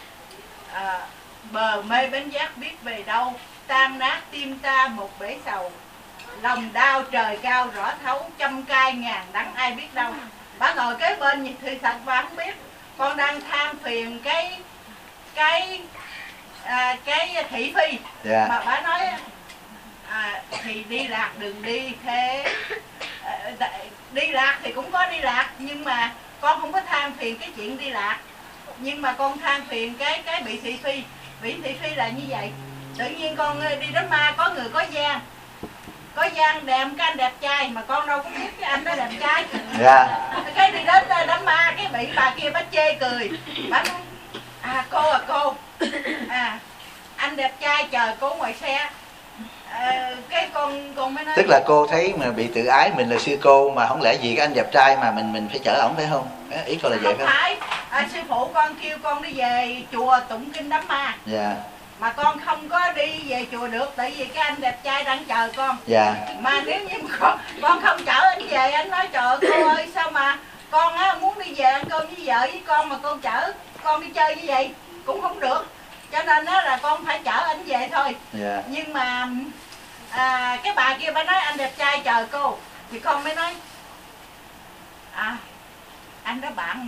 bờ mê bến giác biết về đâu, tan nát tim ta một bể sầu, lòng đau trời cao rõ thấu, trăm cay ngàn đắng ai biết đâu. Bà ngồi kế bên thì thật bà không biết con đang than phiền cái thị phi. Mà bà nói thì đi lạc đừng đi thế. Đi lạc thì cũng có đi lạc, nhưng mà con không có than phiền cái chuyện đi lạc, nhưng mà con than phiền cái bị thị phi. Bị thị phi là như vậy. Tự nhiên con đi đến ma, có người có gian đẹp, cái anh đẹp trai mà con đâu có biết cái anh đó đẹp trai. Cái đi đến đám ma, cái bị bà kia bà chê cười, bà nói cô anh đẹp trai chờ cô ngoài xe. Cái con mới nói, tức là cô thấy mà bị tự ái mình là sư cô, mà không lẽ gì cái anh đẹp trai mà mình phải chở ổng, phải không? Ý cô là vậy phải không? Sư phụ con kêu con đi về chùa tụng kinh đám ma. Mà con không có đi về chùa được, tại vì cái anh đẹp trai đang chờ con. Mà nếu như con không chở anh về, anh nói trời ơi cô ơi, sao mà con á muốn đi về ăn cơm với vợ với con mà con chở con đi chơi như vậy cũng không được. Cho nên đó là con phải chở anh về thôi. Nhưng mà cái bà kia bà nói anh đẹp trai chờ cô, thì con mới nói anh đó bạn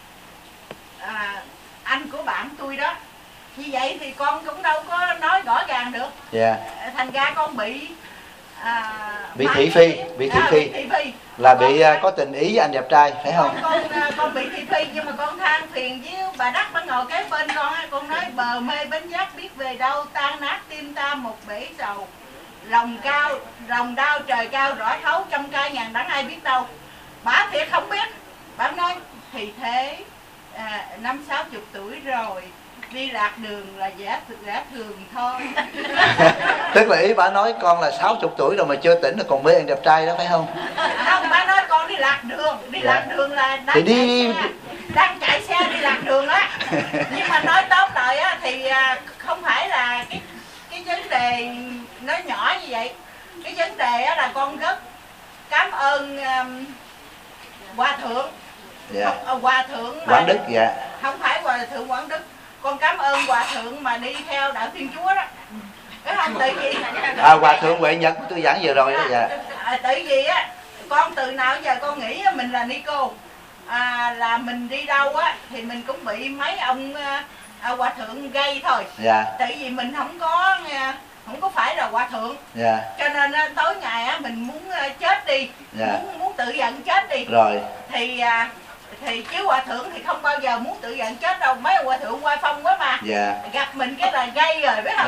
anh của bạn tôi đó. Như vậy thì con cũng đâu có nói rõ ràng được. Thành ra con bị thị phi. Bị thị phi là bị có tình ý với anh đẹp trai, phải không? Con bị thị phi, nhưng mà con than phiền với bà Đắc, bà ngồi kế bên con nói bờ mê bến giác biết về đâu, tan nát tim ta một bể sầu, lòng đau trời cao rõ thấu, trăm cay ngàn đắng ai biết đâu. Bà thiệt không biết. Bà nói thì thế 50-60 tuổi rồi, đi lạc đường là giả thường thôi. Tức là ý bà nói con là 60 tuổi rồi mà chưa tỉnh là còn mê anh đẹp trai đó, phải không? Không, bà nói con đi lạc đường. Lạc đường là đang chạy xe đi lạc đường đó. Nhưng mà nói tóm lại á, thì không phải là cái vấn đề nó nhỏ như vậy. Cái vấn đề á, là con rất cảm ơn Hòa Thượng. Hòa Thượng Quảng Đức. Không phải Hòa Thượng Quảng Đức. Con cảm ơn Hòa Thượng mà đi theo đạo Thiên Chúa đó. Cái không tự gì Hòa Thượng Huệ Nhật tôi giảng vừa rồi đó. Tự gì á, con từ nào giờ con nghĩ mình là ni cô, là mình đi đâu á thì mình cũng bị mấy ông Hòa Thượng gây thôi. Tại vì mình không có phải là Hòa Thượng. Cho nên tối ngày á mình muốn chết đi, muốn tự giận chết đi rồi thì chứ Hòa Thượng thì không bao giờ muốn tự giận chết đâu. Mấy Hòa Thượng oai phong quá mà. Gặp mình cái là gây rồi, biết không?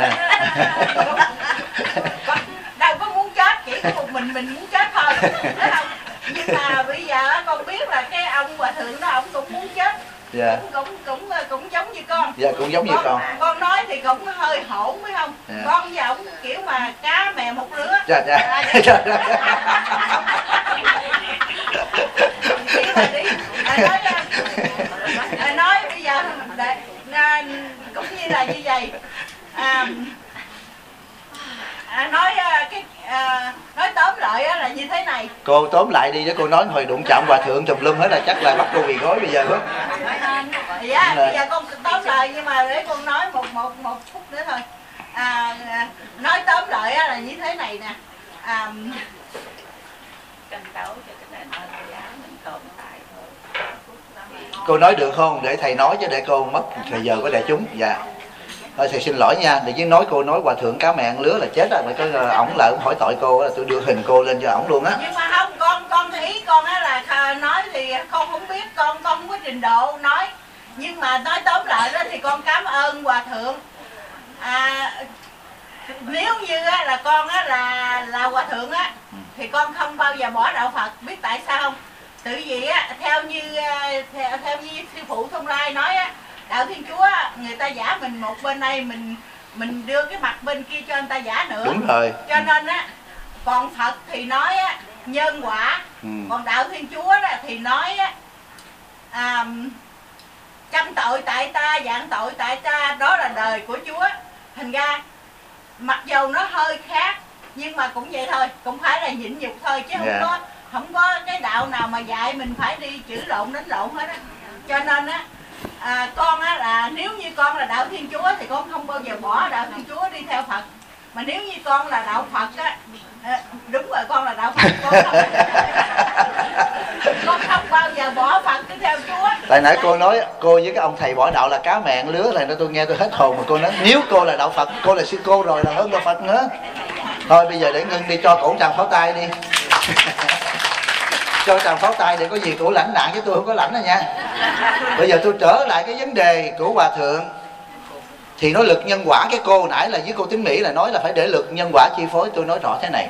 Đâu có muốn chết, chỉ có một mình muốn chết thôi, thấy không? Nhưng mà bây giờ con biết là cái ông Hòa Thượng đó ông cũng muốn chết. Cũng giống như con. Cũng giống như con. Con nói thì cũng hơi hỗn, phải không? Con với ổng kiểu mà cá mè một lứa. Nói bây giờ cũng như là như vậy. Nói tóm lại là như thế này. Cô tóm lại đi, chứ cô nói hồi đụng chạm Hòa Thượng tùm lum hết là chắc là bắt cô quỳ gối bây giờ đó. Bây giờ con tóm lại, nhưng mà để con nói một phút nữa thôi. Nói tóm lại là như thế này nè. Cô nói được không? Để thầy nói chứ để cô mất thời giờ của đại chúng. Thôi thầy xin lỗi nha, để chứ nói cô nói hòa thượng cá mẹ ăn lứa là chết rồi, mà có ổng lại hỏi tội cô là tôi đưa hình cô lên cho ổng luôn á. Nhưng mà không, con ý con á là nói thì con không biết, con không có trình độ nói, nhưng mà nói tóm lại đó thì con cảm ơn hòa thượng. Nếu như á, là con á, là hòa thượng á, thì con không bao giờ bỏ đạo Phật. Biết tại sao không? Tự vì á, theo như sư phụ Thông Lai nói á, đạo Thiên Chúa á, người ta giả mình một bên đây, mình đưa cái mặt bên kia cho người ta giả nữa. Đúng rồi. Cho nên á, còn Phật thì nói á, nhân quả, còn đạo Thiên Chúa đó thì nói á, trăm tội tại ta, vạn tội tại ta, đó là đời của Chúa. Thành ra mặc dầu nó hơi khác nhưng mà cũng vậy thôi, cũng phải là nhịn nhục thôi, chứ không có cái đạo nào mà dạy mình phải đi chửi lộn đánh lộn hết á. Cho nên á, con á là nếu như con là đạo Thiên Chúa thì con không bao giờ bỏ đạo Thiên Chúa đi theo Phật. Mà nếu như con là đạo Phật á, đúng rồi, con là đạo Phật, con không bao giờ bỏ Phật đi theo Chúa. Tại nãy cô nói cô với cái ông thầy bỏ đạo là cá mẹ lứa này, tôi nghe tôi hết hồn. Mà cô nói nếu cô là đạo Phật, cô là sư cô rồi, là hơn đạo Phật nữa. Thôi bây giờ để ngưng đi, cho cổ tràng pháo tay đi. Cho tràng pháo tay để có gì cổ lãnh nạn, chứ tôi không có lãnh rồi nha. Bây giờ tôi trở lại cái vấn đề của hòa thượng. Thì nói lực nhân quả, cái cô nãy là với cô Tín Mỹ là nói là phải để lực nhân quả chi phối. Tôi nói rõ thế này.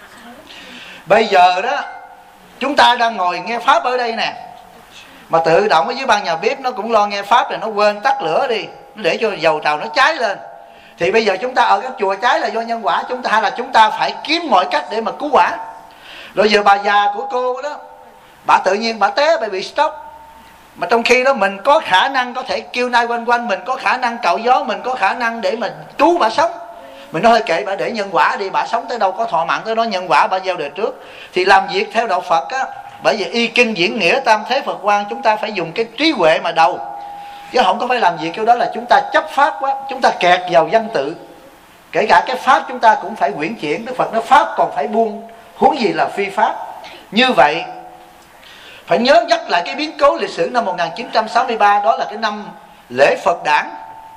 Bây giờ đó chúng ta đang ngồi nghe pháp ở đây nè, mà tự động ở dưới ban nhà bếp nó cũng lo nghe pháp rồi nó quên tắt lửa đi, nó để cho dầu trào nó cháy lên. Thì bây giờ chúng ta ở các chùa cháy là do nhân quả, chúng ta hay là chúng ta phải kiếm mọi cách để mà cứu quả. Rồi giờ bà già của cô đó, bà tự nhiên bà té, bà bị stroke. Mà trong khi đó mình có khả năng có thể kêu nai quanh quanh, mình có khả năng cạo gió, mình có khả năng để mà cứu bà sống. Mình nói kệ bà, để nhân quả đi, bà sống tới đâu có thọ mạng tới đó, nhân quả bà gieo đời trước. Thì làm việc theo đạo Phật á, bởi vì y kinh diễn nghĩa tam thế Phật quan, chúng ta phải dùng cái trí huệ mà đầu, chứ không có phải làm việc kiểu đó là chúng ta chấp pháp quá, chúng ta kẹt vào văn tự. Kể cả cái pháp chúng ta cũng phải quyển chuyển. Đức Phật nói pháp còn phải buông, huống gì là phi pháp. Như vậy phải nhớ nhắc lại cái biến cố lịch sử năm 1963, đó là cái năm lễ Phật đản.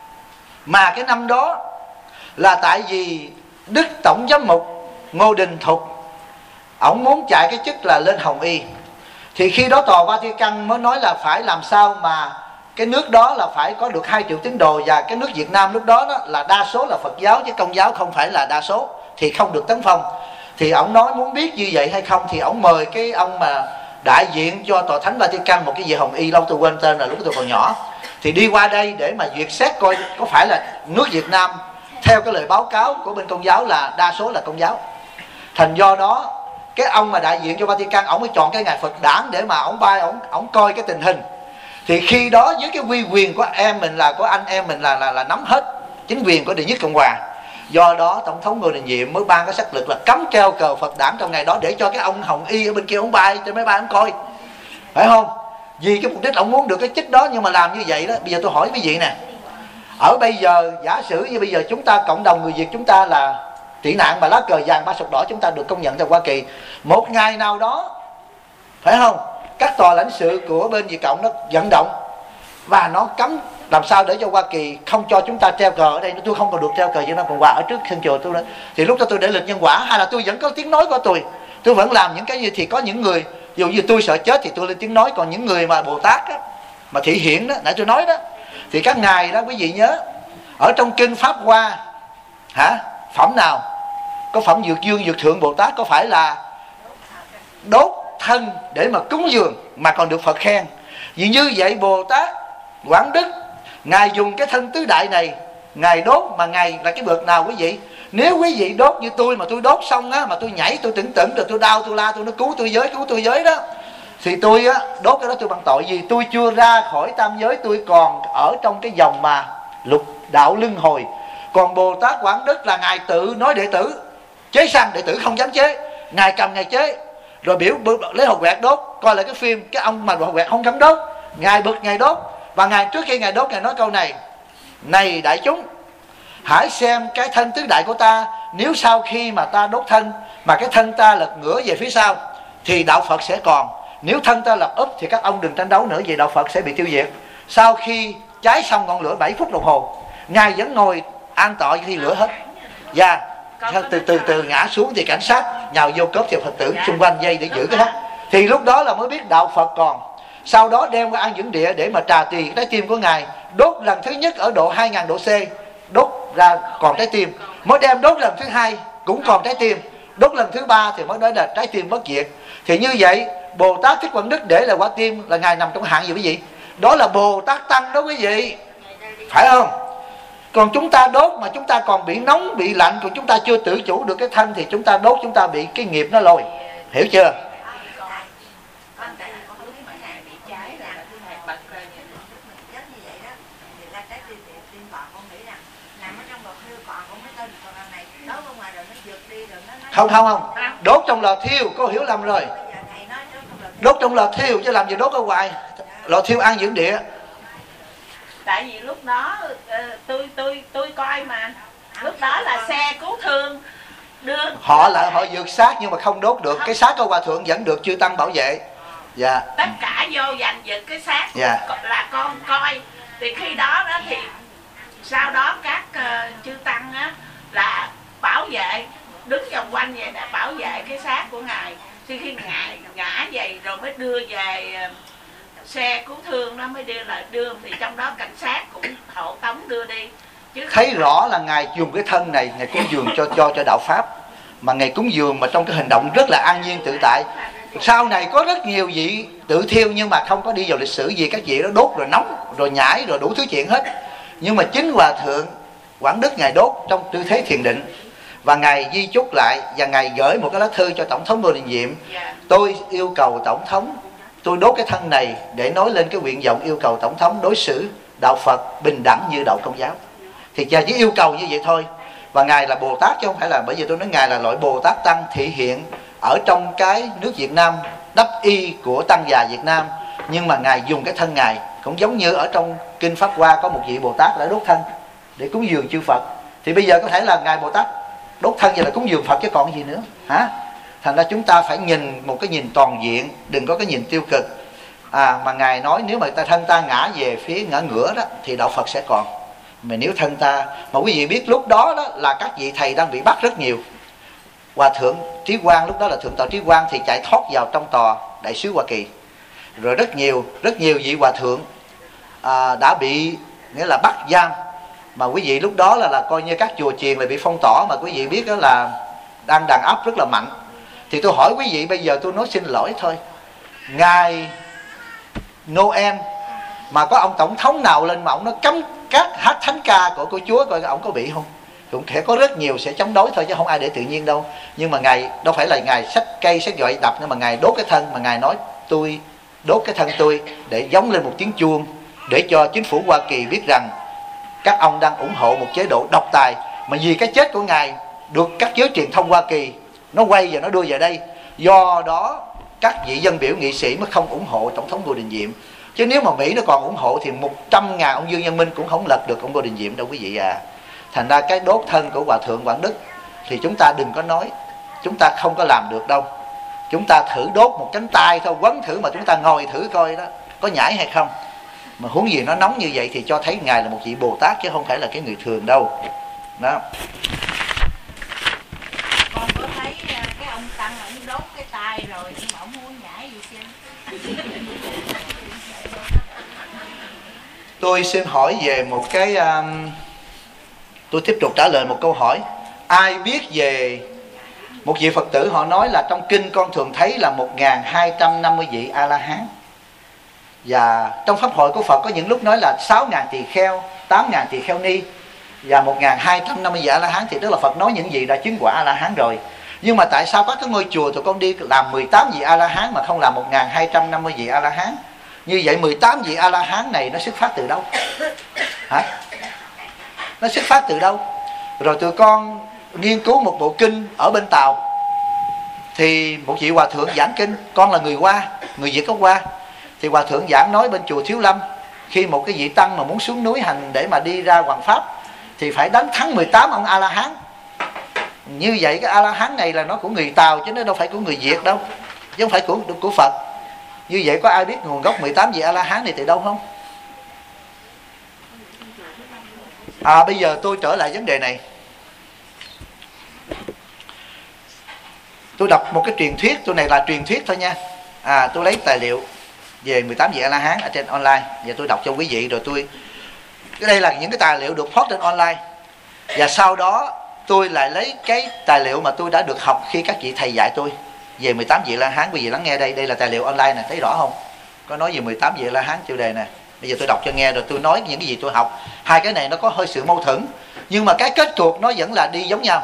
Mà cái năm đó là tại vì Đức Tổng Giám mục Ngô Đình Thục, ổng muốn chạy cái chức là lên Hồng Y. Thì khi đó Tòa Vatican mới nói là phải làm sao mà cái nước đó là phải có được 2 triệu tín đồ. Và cái nước Việt Nam lúc đó, là đa số là Phật giáo chứ Công giáo không phải là đa số, thì không được tấn phong. Thì ổng nói muốn biết như vậy hay không, thì ổng mời cái ông mà đại diện cho Tòa Thánh Vatican, một cái vị Hồng Y lâu tôi quên tên là lúc tôi còn nhỏ, thì đi qua đây để mà duyệt xét coi có phải là nước Việt Nam theo cái lời báo cáo của bên Công giáo là đa số là Công giáo. Thành do đó cái ông mà đại diện cho Vatican, ổng mới chọn cái ngày Phật đản để mà ổng bay, ổng coi cái tình hình. Thì khi đó với cái uy quyền của em mình là của anh em mình là nắm hết chính quyền của Đệ Nhất Cộng Hòa. Do đó Tổng thống Ngô Đình Diệm mới ban cái sắc lực là cấm treo cờ Phật đản trong ngày đó, để cho cái ông Hồng Y ở bên kia ổng bay trên máy bay ổng coi, phải không? Vì cái mục đích ổng muốn được cái chức đó. Nhưng mà làm như vậy đó, bây giờ tôi hỏi quý vị nè, ở bây giờ giả sử như bây giờ chúng ta, cộng đồng người Việt chúng ta là tị nạn mà lá cờ vàng ba sọc đỏ chúng ta được công nhận tại Hoa Kỳ, một ngày nào đó, phải không, các tòa lãnh sự của bên Việt Cộng nó vận động và nó cấm làm sao để cho Hoa Kỳ không cho chúng ta treo cờ ở đây. Tôi không còn được treo cờ Việt Nam Cộng Hòa ở trước sân chùa tôi nữa. Thì lúc đó tôi để lực nhân quả, hay là tôi vẫn có tiếng nói của tôi vẫn làm những cái gì. Thì có những người, ví dụ như tôi sợ chết thì tôi lên tiếng nói. Còn những người mà Bồ Tát á, mà thị hiện đó, nãy tôi nói đó, thì các ngài đó quý vị nhớ, ở trong kinh Pháp Hoa phẩm nào có phẩm Dược Dương Dược Thượng Bồ Tát có phải là đốt thân để mà cúng dường mà còn được Phật khen. Vì như vậy Bồ Tát Quảng Đức, ngài dùng cái thân tứ đại này ngài đốt, mà ngài là cái bậc nào quý vị? Nếu quý vị đốt như tôi, mà tôi đốt xong á, mà tôi nhảy, tôi tưởng rồi tôi đau, tôi la, tôi nói cứu tôi giới đó, thì tôi á đốt cái đó tôi bằng tội. Vì tôi chưa ra khỏi tam giới, tôi còn ở trong cái dòng mà lục đạo luân hồi. Còn Bồ Tát Quảng Đức là ngài tự nói đệ tử chế xăng, đệ tử không dám chế, ngài cầm ngài chế, rồi biểu lấy hột quẹt đốt. Coi lại cái phim, cái ông mà hột quẹt không dám đốt, ngài bực ngài đốt. Và ngài trước khi ngài đốt, ngài nói câu này: này đại chúng, hãy xem cái thân tứ đại của ta, nếu sau khi mà ta đốt thân mà cái thân ta lật ngửa về phía sau thì đạo Phật sẽ còn. Nếu thân ta lật úp thì các ông đừng tranh đấu nữa, vì đạo Phật sẽ bị tiêu diệt. Sau khi cháy xong ngọn lửa 7 phút đồng hồ, Ngài vẫn ngồi an tọa khi lửa hết. Và từ ngã xuống thì cảnh sát nhào vô cướp theo Phật tử xung quanh dây để giữ cái hết. Thì lúc đó là mới biết đạo Phật còn. Sau đó đem qua An Dưỡng Địa để mà trà tỳ trái tim của Ngài. Đốt lần thứ nhất ở độ 2000 độ C, đốt ra còn trái tim. Mới đem đốt lần thứ hai cũng còn trái tim. Đốt lần thứ ba thì mới nói là trái tim bất diệt. Thì như vậy Bồ Tát Thích Quảng Đức để là quả tim là Ngài nằm trong hạng gì quý vị? Đó là Bồ Tát Tăng đó quý vị, phải không? Còn chúng ta đốt mà chúng ta còn bị nóng, bị lạnh, còn chúng ta chưa tự chủ được cái thân thì chúng ta đốt, chúng ta bị cái nghiệp nó lôi. Hiểu chưa? Không, đốt trong lò thiêu, cô hiểu lầm rồi. Đốt trong lò thiêu chứ làm gì đốt ở ngoài. Lò thiêu An Dưỡng Địa. Tại vì lúc đó tôi coi mà lúc đó là xe cứu thương đưa họ vượt xác nhưng mà không đốt được. Cái xác của Hòa Thượng vẫn được chư Tăng bảo vệ. Dạ. Tất cả vô giành giật cái xác. Dạ. Là con coi. Thì khi đó thì sau đó các chư Tăng á là bảo vệ, đứng vòng quanh vậy để bảo vệ cái xác của Ngài. Khi Ngài ngã vậy rồi mới đưa về xe cứu thương, nó mới đưa thì trong đó cảnh sát cũng hộ tống đưa đi. Chứ thấy rõ là Ngài dùng cái thân này Ngài cúng dường cho đạo Pháp. Mà Ngài cúng dường mà trong cái hành động rất là an nhiên tự tại. Sau này có rất nhiều vị tự thiêu nhưng mà không có đi vào lịch sử gì. Các vị đó đốt rồi nóng rồi nhảy rồi đủ thứ chuyện hết. Nhưng mà chính Hòa Thượng Quảng Đức Ngài đốt trong tư thế thiền định. Và Ngài di chúc lại và Ngài gửi một cái lá thư cho Tổng thống Ngô Đình Diệm. Tôi yêu cầu Tổng thống, tôi đốt cái thân này để nói lên cái nguyện vọng yêu cầu Tổng thống đối xử đạo Phật bình đẳng như đạo Công giáo. Thì cha chỉ yêu cầu như vậy thôi. Và Ngài là Bồ Tát chứ không phải là, bởi vì tôi nói Ngài là loại Bồ Tát Tăng thị hiện ở trong cái nước Việt Nam, đắp y của Tăng già Việt Nam. Nhưng mà Ngài dùng cái thân Ngài cũng giống như ở trong Kinh Pháp Hoa có một vị Bồ Tát đã đốt thân để cúng dường chư Phật. Thì bây giờ có thể là Ngài Bồ Tát đốt thân vậy là cúng dường Phật chứ còn gì nữa hả? Thành ra chúng ta phải nhìn một cái nhìn toàn diện, đừng có cái nhìn tiêu cực. Mà Ngài nói nếu mà thân ta ngã về phía ngã ngửa đó thì đạo Phật sẽ còn. Mà nếu thân ta, mà quý vị biết lúc đó đó là các vị thầy đang bị bắt rất nhiều. Hòa Thượng Trí Quang lúc đó là Thượng tọa Trí Quang thì chạy thoát vào trong tòa Đại sứ Hoa Kỳ. Rồi rất nhiều vị Hòa Thượng đã bị nghĩa là bắt giam. Mà quý vị lúc đó là coi như các chùa chiền là bị phong tỏa. Mà quý vị biết đó là đang đàn áp rất là mạnh. Thì tôi hỏi quý vị bây giờ, tôi nói xin lỗi thôi, ngày Noel mà có ông tổng thống nào lên mà ông nó cấm các hát thánh ca của Chúa, coi ông có bị không? Cũng sẽ có rất nhiều sẽ chống đối thôi chứ không ai để tự nhiên đâu. Nhưng mà Ngài đâu phải là Ngài xách cây xách gậy đập nữa, mà Ngài đốt cái thân. Mà Ngài nói tôi đốt cái thân tôi để giống lên một tiếng chuông, để cho chính phủ Hoa Kỳ biết rằng các ông đang ủng hộ một chế độ độc tài. Mà vì cái chết của Ngài được các giới truyền thông Hoa Kỳ nó quay và nó đưa về đây. Do đó các vị dân biểu nghị sĩ mới không ủng hộ Tổng thống Ngô Đình Diệm. Chứ nếu mà Mỹ nó còn ủng hộ thì 100.000 ông Dương Văn Minh cũng không lật được ông Ngô Đình Diệm đâu quý vị à. Thành ra cái đốt thân của Hòa Thượng Quảng Đức thì chúng ta đừng có nói, chúng ta không có làm được đâu. Chúng ta thử đốt một cánh tay thôi, quấn thử mà chúng ta ngồi thử coi đó có nhảy hay không. Mà huống gì nó nóng như vậy thì cho thấy Ngài là một vị Bồ Tát chứ không phải là cái người thường đâu. Đó. Con có thấy cái ông Tăng ông đốt cái tay rồi nhưng mà ông muốn nhảy gì chứ? Tôi xin hỏi về một cái tôi tiếp tục trả lời một câu hỏi. Ai biết về một vị Phật tử họ nói là trong kinh con thường thấy là 1250 vị A-la-hán. Và trong pháp hội của Phật có những lúc nói là 6.000 tỳ kheo, 8.000 tỳ kheo ni và 1250 vị A-la-hán. Thì tức là Phật nói những gì đã chứng quả A-la-hán rồi. Nhưng mà tại sao các cái ngôi chùa tụi con đi làm 18 vị A-la-hán mà không làm 1250 vị A-la-hán? Như vậy 18 vị A-la-hán này nó xuất phát từ đâu? Hả? Nó xuất phát từ đâu? Rồi tụi con nghiên cứu một bộ kinh ở bên Tàu. Thì một vị hòa thượng giảng kinh, con là người Hoa, người Việt gốc Hoa. Thì hòa thượng giảng nói bên chùa Thiếu Lâm, khi một cái vị tăng mà muốn xuống núi hành để mà đi ra hoàng pháp thì phải đánh thắng 18 ông A-la-hán. Như vậy cái A-la-hán này là nó của người Tàu chứ nó đâu phải của người Việt đâu, chứ không phải của Phật. Như vậy có ai biết nguồn gốc 18 vị A-la-hán này từ đâu không? Bây giờ tôi trở lại vấn đề này. Tôi đọc một cái truyền thuyết, tôi này là truyền thuyết thôi nha. Tôi lấy tài liệu về 18 vị A-la-hán ở trên online, và tôi đọc cho quý vị. Rồi đây là những cái tài liệu được post trên online, và sau đó tôi lại lấy cái tài liệu mà tôi đã được học khi các vị thầy dạy tôi về 18 vị A-la-hán. Quý vị lắng nghe đây, đây là tài liệu online nè, thấy rõ không? Có nói về 18 vị A-la-hán tiêu đề nè. Bây giờ tôi đọc cho nghe rồi tôi nói những cái gì tôi học. Hai cái này nó có hơi sự mâu thuẫn, nhưng mà cái kết cuộc nó vẫn là đi giống nhau.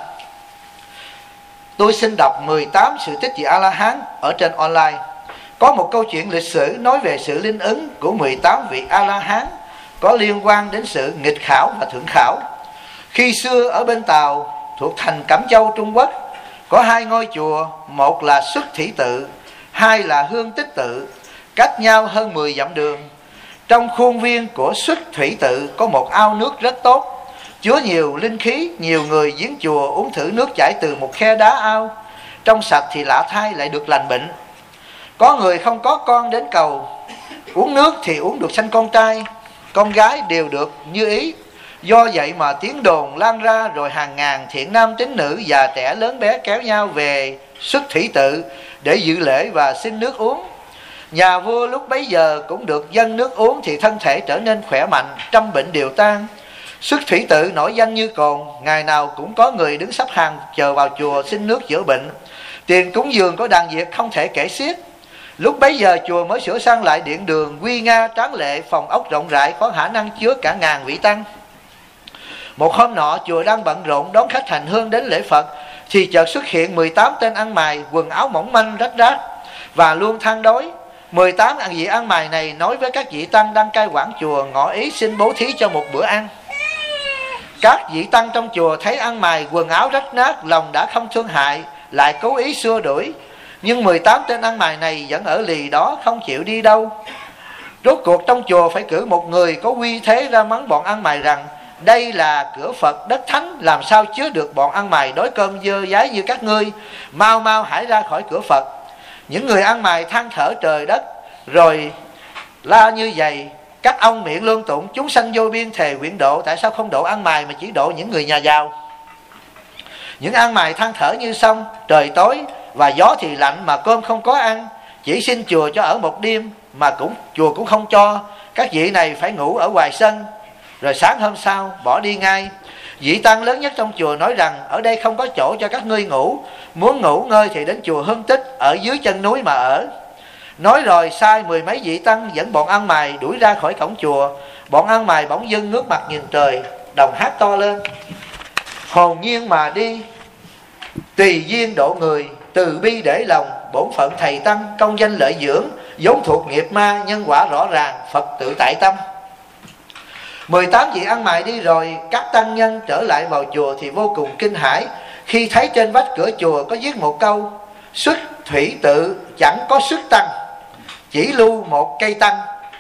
Tôi xin đọc 18 sự tích vị A-la-hán ở trên online. Có một câu chuyện lịch sử nói về sự linh ứng của 18 vị A-la-hán có liên quan đến sự nghịch khảo và thượng khảo. Khi xưa ở bên Tàu thuộc thành Cẩm Châu, Trung Quốc, có hai ngôi chùa, một là Xuất Thủy Tự, hai là Hương Tích Tự, cách nhau hơn 10 dặm đường. Trong khuôn viên của Xuất Thủy Tự có một ao nước rất tốt, chứa nhiều linh khí. Nhiều người viếng chùa uống thử nước chảy từ một khe đá ao, trong sạch thì lạ thay lại được lành bệnh. Có người không có con đến cầu, uống nước thì uống được sanh con trai, con gái đều được như ý. Do vậy mà tiếng đồn lan ra, rồi hàng ngàn thiện nam tín nữ già trẻ lớn bé kéo nhau về Xuất Thủy Tự để dự lễ và xin nước uống. Nhà vua lúc bấy giờ cũng được dâng nước uống thì thân thể trở nên khỏe mạnh, trăm bệnh đều tan. Xuất Thủy Tự nổi danh như cồn, ngày nào cũng có người đứng sắp hàng chờ vào chùa xin nước chữa bệnh. Tiền cúng dường có đàn việc không thể kể xiết. Lúc bấy giờ chùa mới sửa sang lại điện đường nguy nga tráng lệ, phòng ốc rộng rãi có khả năng chứa cả ngàn vị tăng. Một hôm nọ chùa đang bận rộn đón khách hành hương đến lễ Phật, thì chợt xuất hiện 18 tên ăn mày, quần áo mỏng manh rách rách và luôn than đói. 18 vị ăn mày này nói với các vị tăng đang cai quản chùa, ngỏ ý xin bố thí cho một bữa ăn. Các vị tăng trong chùa thấy ăn mày quần áo rách nát, lòng đã không thương hại, lại cố ý xua đuổi. Nhưng 18 tên ăn mày này vẫn ở lì đó, không chịu đi đâu. Rốt cuộc trong chùa phải cử một người có uy thế ra mắng bọn ăn mày rằng: đây là cửa Phật đất thánh, làm sao chứa được bọn ăn mày đói cơm dơ dái như các ngươi, mau mau hãy ra khỏi cửa Phật. Những người ăn mày than thở trời đất, rồi la như vậy: các ông miệng lương tụng, chúng sanh vô biên thề nguyện độ, tại sao không độ ăn mày mà chỉ độ những người nhà giàu? Những ăn mày than thở như xong: trời tối và gió thì lạnh mà cơm không có ăn, chỉ xin chùa cho ở một đêm mà chùa cũng không cho, các vị này phải ngủ ở ngoài sân. Rồi sáng hôm sau bỏ đi ngay. Vị tăng lớn nhất trong chùa nói rằng: ở đây không có chỗ cho các ngươi ngủ, muốn ngủ ngơi thì đến chùa Hương Tích ở dưới chân núi mà ở. Nói rồi sai 10 mấy vị tăng dẫn bọn ăn mày đuổi ra khỏi cổng chùa. Bọn ăn mày bỗng dưng ngước mặt nhìn trời, đồng hát to lên: hồn nhiên mà đi, tùy duyên độ người, từ bi để lòng, bổn phận thầy tăng, công danh lợi dưỡng, vốn thuộc nghiệp ma, nhân quả rõ ràng, Phật tự tại tâm. 18 vị ăn mày đi rồi, các tăng nhân trở lại vào chùa thì vô cùng kinh hãi khi thấy trên vách cửa chùa có viết một câu: Xuất Thủy Tự chẳng có xuất tăng, chỉ lưu một cây tăng.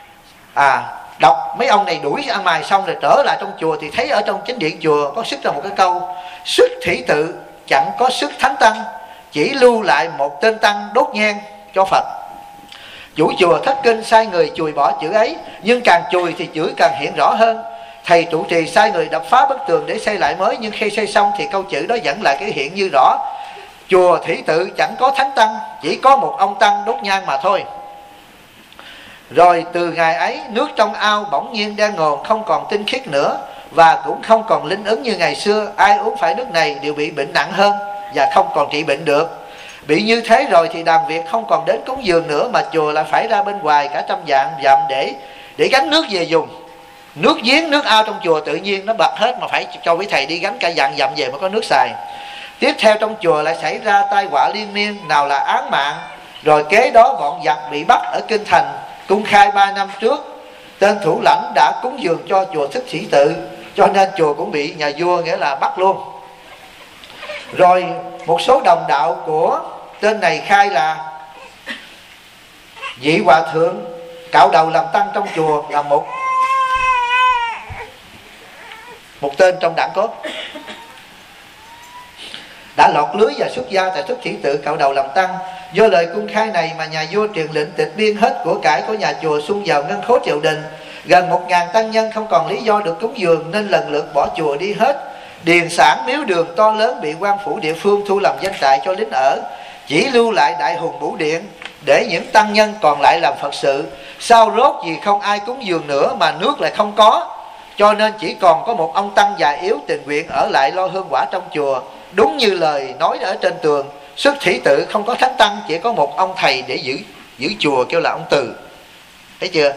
Đọc mấy ông này đuổi ăn mày xong rồi trở lại trong chùa thì thấy ở trong chính điện chùa có xuất ra một cái câu: Xuất Thủy Tự chẳng có xuất thánh tăng, chỉ lưu lại một tên tăng đốt nhang cho Phật. Chủ chùa thất kinh sai người chùi bỏ chữ ấy, nhưng càng chùi thì chữ càng hiện rõ hơn. Thầy trụ trì sai người đập phá bức tường để xây lại mới, nhưng khi xây xong thì câu chữ đó vẫn lại cái hiện như rõ: chùa Thủy Tự chẳng có thánh tăng, chỉ có một ông tăng đốt nhang mà thôi. Rồi từ ngày ấy, nước trong ao bỗng nhiên đen ngòm, không còn tinh khiết nữa, và cũng không còn linh ứng như ngày xưa. Ai uống phải nước này đều bị bệnh nặng hơn và không còn trị bệnh được. Bị như thế rồi thì đàm việc không còn đến cúng dường nữa, mà chùa lại phải ra bên ngoài cả trăm dặm để gánh nước về dùng. Nước giếng, nước ao trong chùa tự nhiên nó bật hết, mà phải cho quý thầy đi gánh cả dặm về mới có nước xài. Tiếp theo trong chùa lại xảy ra tai họa liên miên, nào là án mạng, rồi kế đó bọn giặc bị bắt ở Kinh Thành. Cung khai 3 năm trước, tên thủ lãnh đã cúng dường cho chùa Thích Thủy Tự, cho nên chùa cũng bị nhà vua nghĩa là bắt luôn. Rồi một số đồng đạo của tên này khai là vị hòa thượng cạo đầu làm tăng trong chùa là một tên trong đảng cốt, đã lọt lưới và xuất gia tại Xuất Thủy Tự cạo đầu làm tăng. Do lời cung khai này mà nhà vua truyền lệnh tịch biên hết của cải của nhà chùa xung vào ngân khố triều đình. Gần 1000 tăng nhân không còn lý do được cúng dường nên lần lượt bỏ chùa đi hết. Điền sản miếu đường to lớn bị quan phủ địa phương thu làm doanh trại cho lính ở, chỉ lưu lại Đại Hùng Bửu Điện để những tăng nhân còn lại làm Phật sự. Sau rốt vì không ai cúng dường nữa mà nước lại không có, cho nên chỉ còn có một ông tăng già yếu tình nguyện ở lại lo hương quả trong chùa. Đúng như lời nói ở trên tường, Xuất Thủy Tự không có thánh tăng, chỉ có một ông thầy để giữ chùa kêu là ông Từ. Thấy chưa?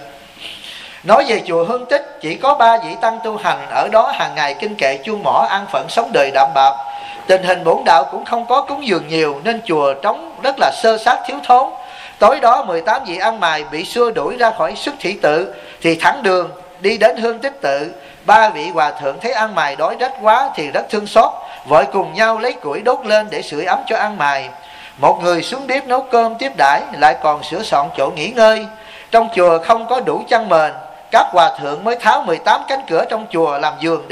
Nói về chùa Hương Tích, chỉ có 3 vị tăng tu hành ở đó hàng ngày kinh kệ chuông mỏ, an phận sống đời đạm bạc. Tình hình bổn đạo cũng không có cúng dường nhiều nên chùa trống rất là sơ sát thiếu thốn. Tối đó 18 vị ăn mày bị xua đuổi ra khỏi Xuất Thủy Tự thì thẳng đường đi đến Hương Tích Tự. 3 vị hòa thượng thấy ăn mày đói rách quá thì rất thương xót, vội cùng nhau lấy củi đốt lên để sưởi ấm cho ăn mày. Một người xuống bếp nấu cơm tiếp đãi, lại còn sửa soạn chỗ nghỉ ngơi. Trong chùa không có đủ chăn mền, các hòa thượng mới tháo 18 cánh cửa trong chùa làm giường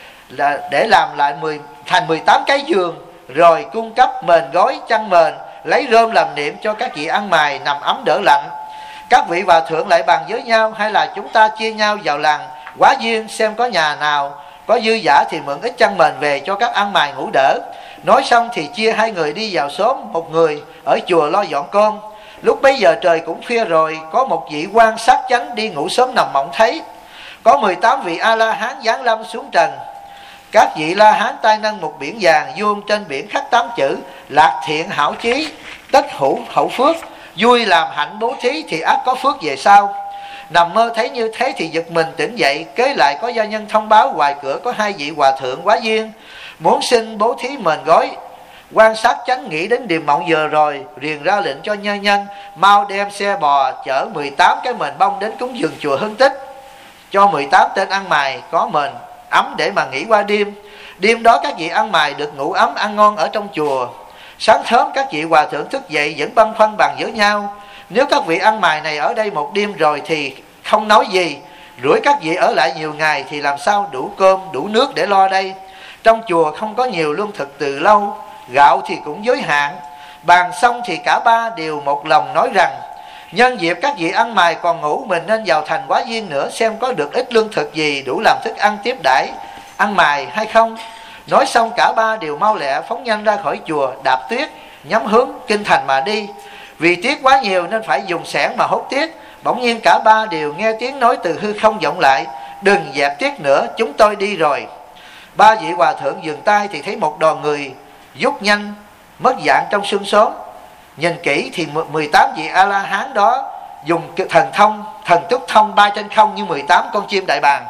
để làm lại thành 18 cái giường, rồi cung cấp mền gói chăn mền, lấy rơm làm niệm cho các vị ăn mày nằm ấm đỡ lạnh. Các vị hòa thượng lại bàn với nhau, hay là chúng ta chia nhau vào làng Quá Duyên xem có nhà nào có dư dả thì mượn ít chăn mền về cho các ăn mày ngủ đỡ. Nói xong thì chia 2 người đi vào xóm, một người ở chùa lo dọn cơm. Lúc bấy giờ trời cũng khuya rồi, có một vị quan sát chánh đi ngủ sớm nằm mộng thấy có 18 vị A-la-hán giáng lâm xuống trần. Các vị La Hán tay nâng một biển vàng, vuông trên biển khắc 8 chữ: lạc thiện hảo chí, tất hữu phước. Vui làm hạnh bố thí thì ắt có phước về sau. Nằm mơ thấy như thế thì giật mình tỉnh dậy, kế lại có gia nhân thông báo ngoài cửa có 2 vị hòa thượng Quá Duyên muốn xin bố thí mền gói. Quan sát chánh nghĩ đến điềm mộng giờ rồi, liền ra lệnh cho nhân mau đem xe bò chở 18 cái mền bông đến cúng dường chùa Hương Tích, cho 18 tên ăn mày có mền ấm để mà nghỉ qua đêm. Đêm đó các vị ăn mày được ngủ ấm ăn ngon ở trong chùa. Sáng sớm các vị hòa thượng thức dậy vẫn băn khoăn bàn với nhau, nếu các vị ăn mày này ở đây một đêm rồi thì không nói gì, rủi các vị ở lại nhiều ngày thì làm sao đủ cơm đủ nước để lo đây. Trong chùa không có nhiều lương thực từ lâu, gạo thì cũng giới hạn. Bàn xong thì cả 3 đều một lòng nói rằng nhân dịp các vị ăn mày còn ngủ, mình nên vào thành Quá Duyên nữa xem có được ít lương thực gì đủ làm thức ăn tiếp đãi ăn mày hay không. Nói xong cả 3 đều mau lẹ phóng nhanh ra khỏi chùa, đạp tuyết nhắm hướng kinh thành mà đi. Vì tuyết quá nhiều nên phải dùng xẻng mà hốt tuyết. Bỗng nhiên cả 3 đều nghe tiếng nói từ hư không vọng lại: đừng dẹp tuyết nữa, chúng tôi đi rồi. 3 vị hòa thượng dừng tay thì thấy một đoàn người rút nhanh mất dạng trong sương sớm. Nhìn kỹ thì 18 vị A-la-hán đó dùng thần túc thông bay trên không như 18 con chim đại bàng.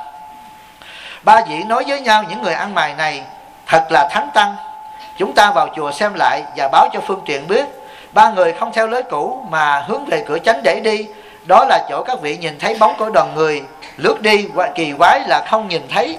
3 vị nói với nhau: những người ăn mày này thật là thánh tăng, chúng ta vào chùa xem lại và báo cho phương truyền biết. 3 người không theo lối cũ mà hướng về cửa chánh để đi. Đó là chỗ các vị nhìn thấy bóng của đoàn người lướt đi, kỳ quái là không nhìn thấy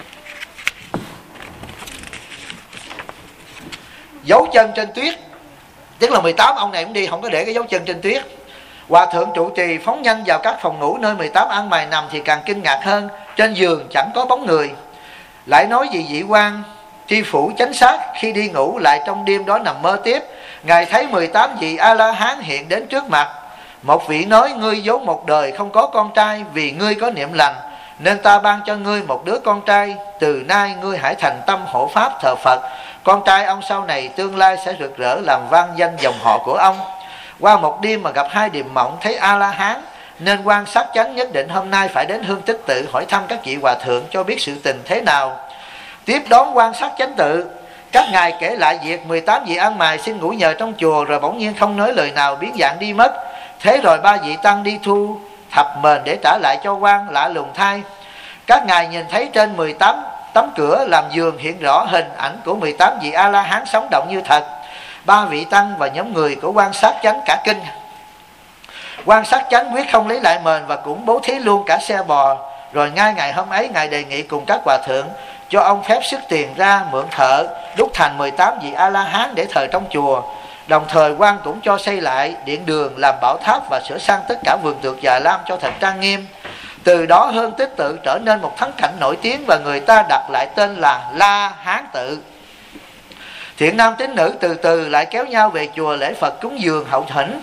dấu chân trên tuyết. Tức là 18 ông này cũng đi không có để cái dấu chân trên tuyết. Hòa thượng trụ trì phóng nhanh vào các phòng ngủ nơi 18 ăn mày nằm thì càng kinh ngạc hơn, trên giường chẳng có bóng người. Lại nói vì vị quan tri phủ chánh sát khi đi ngủ lại trong đêm đó nằm mơ tiếp. Ngài thấy 18 vị A-la-hán hiện đến trước mặt. Một vị nói: ngươi vốn một đời không có con trai, vì ngươi có niệm lành nên ta ban cho ngươi một đứa con trai. Từ nay ngươi hãy thành tâm hộ pháp thờ Phật, con trai ông sau này tương lai sẽ rực rỡ làm vang danh dòng họ của ông. Qua một đêm mà gặp 2 điềm mộng thấy A-la-hán nên quan sát chánh nhất định hôm nay phải đến Hương Tích Tự hỏi thăm các vị hòa thượng cho biết sự tình thế nào. Tiếp đón quan sát chánh tự, các ngài kể lại việc 18 vị ăn mày xin ngủ nhờ trong chùa rồi bỗng nhiên không nói lời nào biến dạng đi mất. Thế rồi 3 vị tăng đi thu thập mền để trả lại cho quan, lạ lùng thay. Các ngài nhìn thấy trên 18 tấm cửa làm giường hiện rõ hình ảnh của 18 vị A-la-hán sống động như thật. 3 vị tăng và nhóm người của quan sát chánh cả kinh. Quan sát chánh quyết không lấy lại mền và cũng bố thí luôn cả xe bò. Rồi ngay ngày hôm ấy ngài đề nghị cùng các hòa thượng cho ông phép xuất tiền ra mượn thợ đúc thành 18 vị A-la-hán để thờ trong chùa. Đồng thời quan cũng cho xây lại điện đường, làm bảo tháp và sửa sang tất cả vườn tược Già Lam cho thật trang nghiêm. Từ đó Hương Tích Tự trở nên một thắng cảnh nổi tiếng và người ta đặt lại tên là La Hán Tự. Thiện nam tín nữ từ từ lại kéo nhau về chùa lễ Phật cúng dường hậu thỉnh.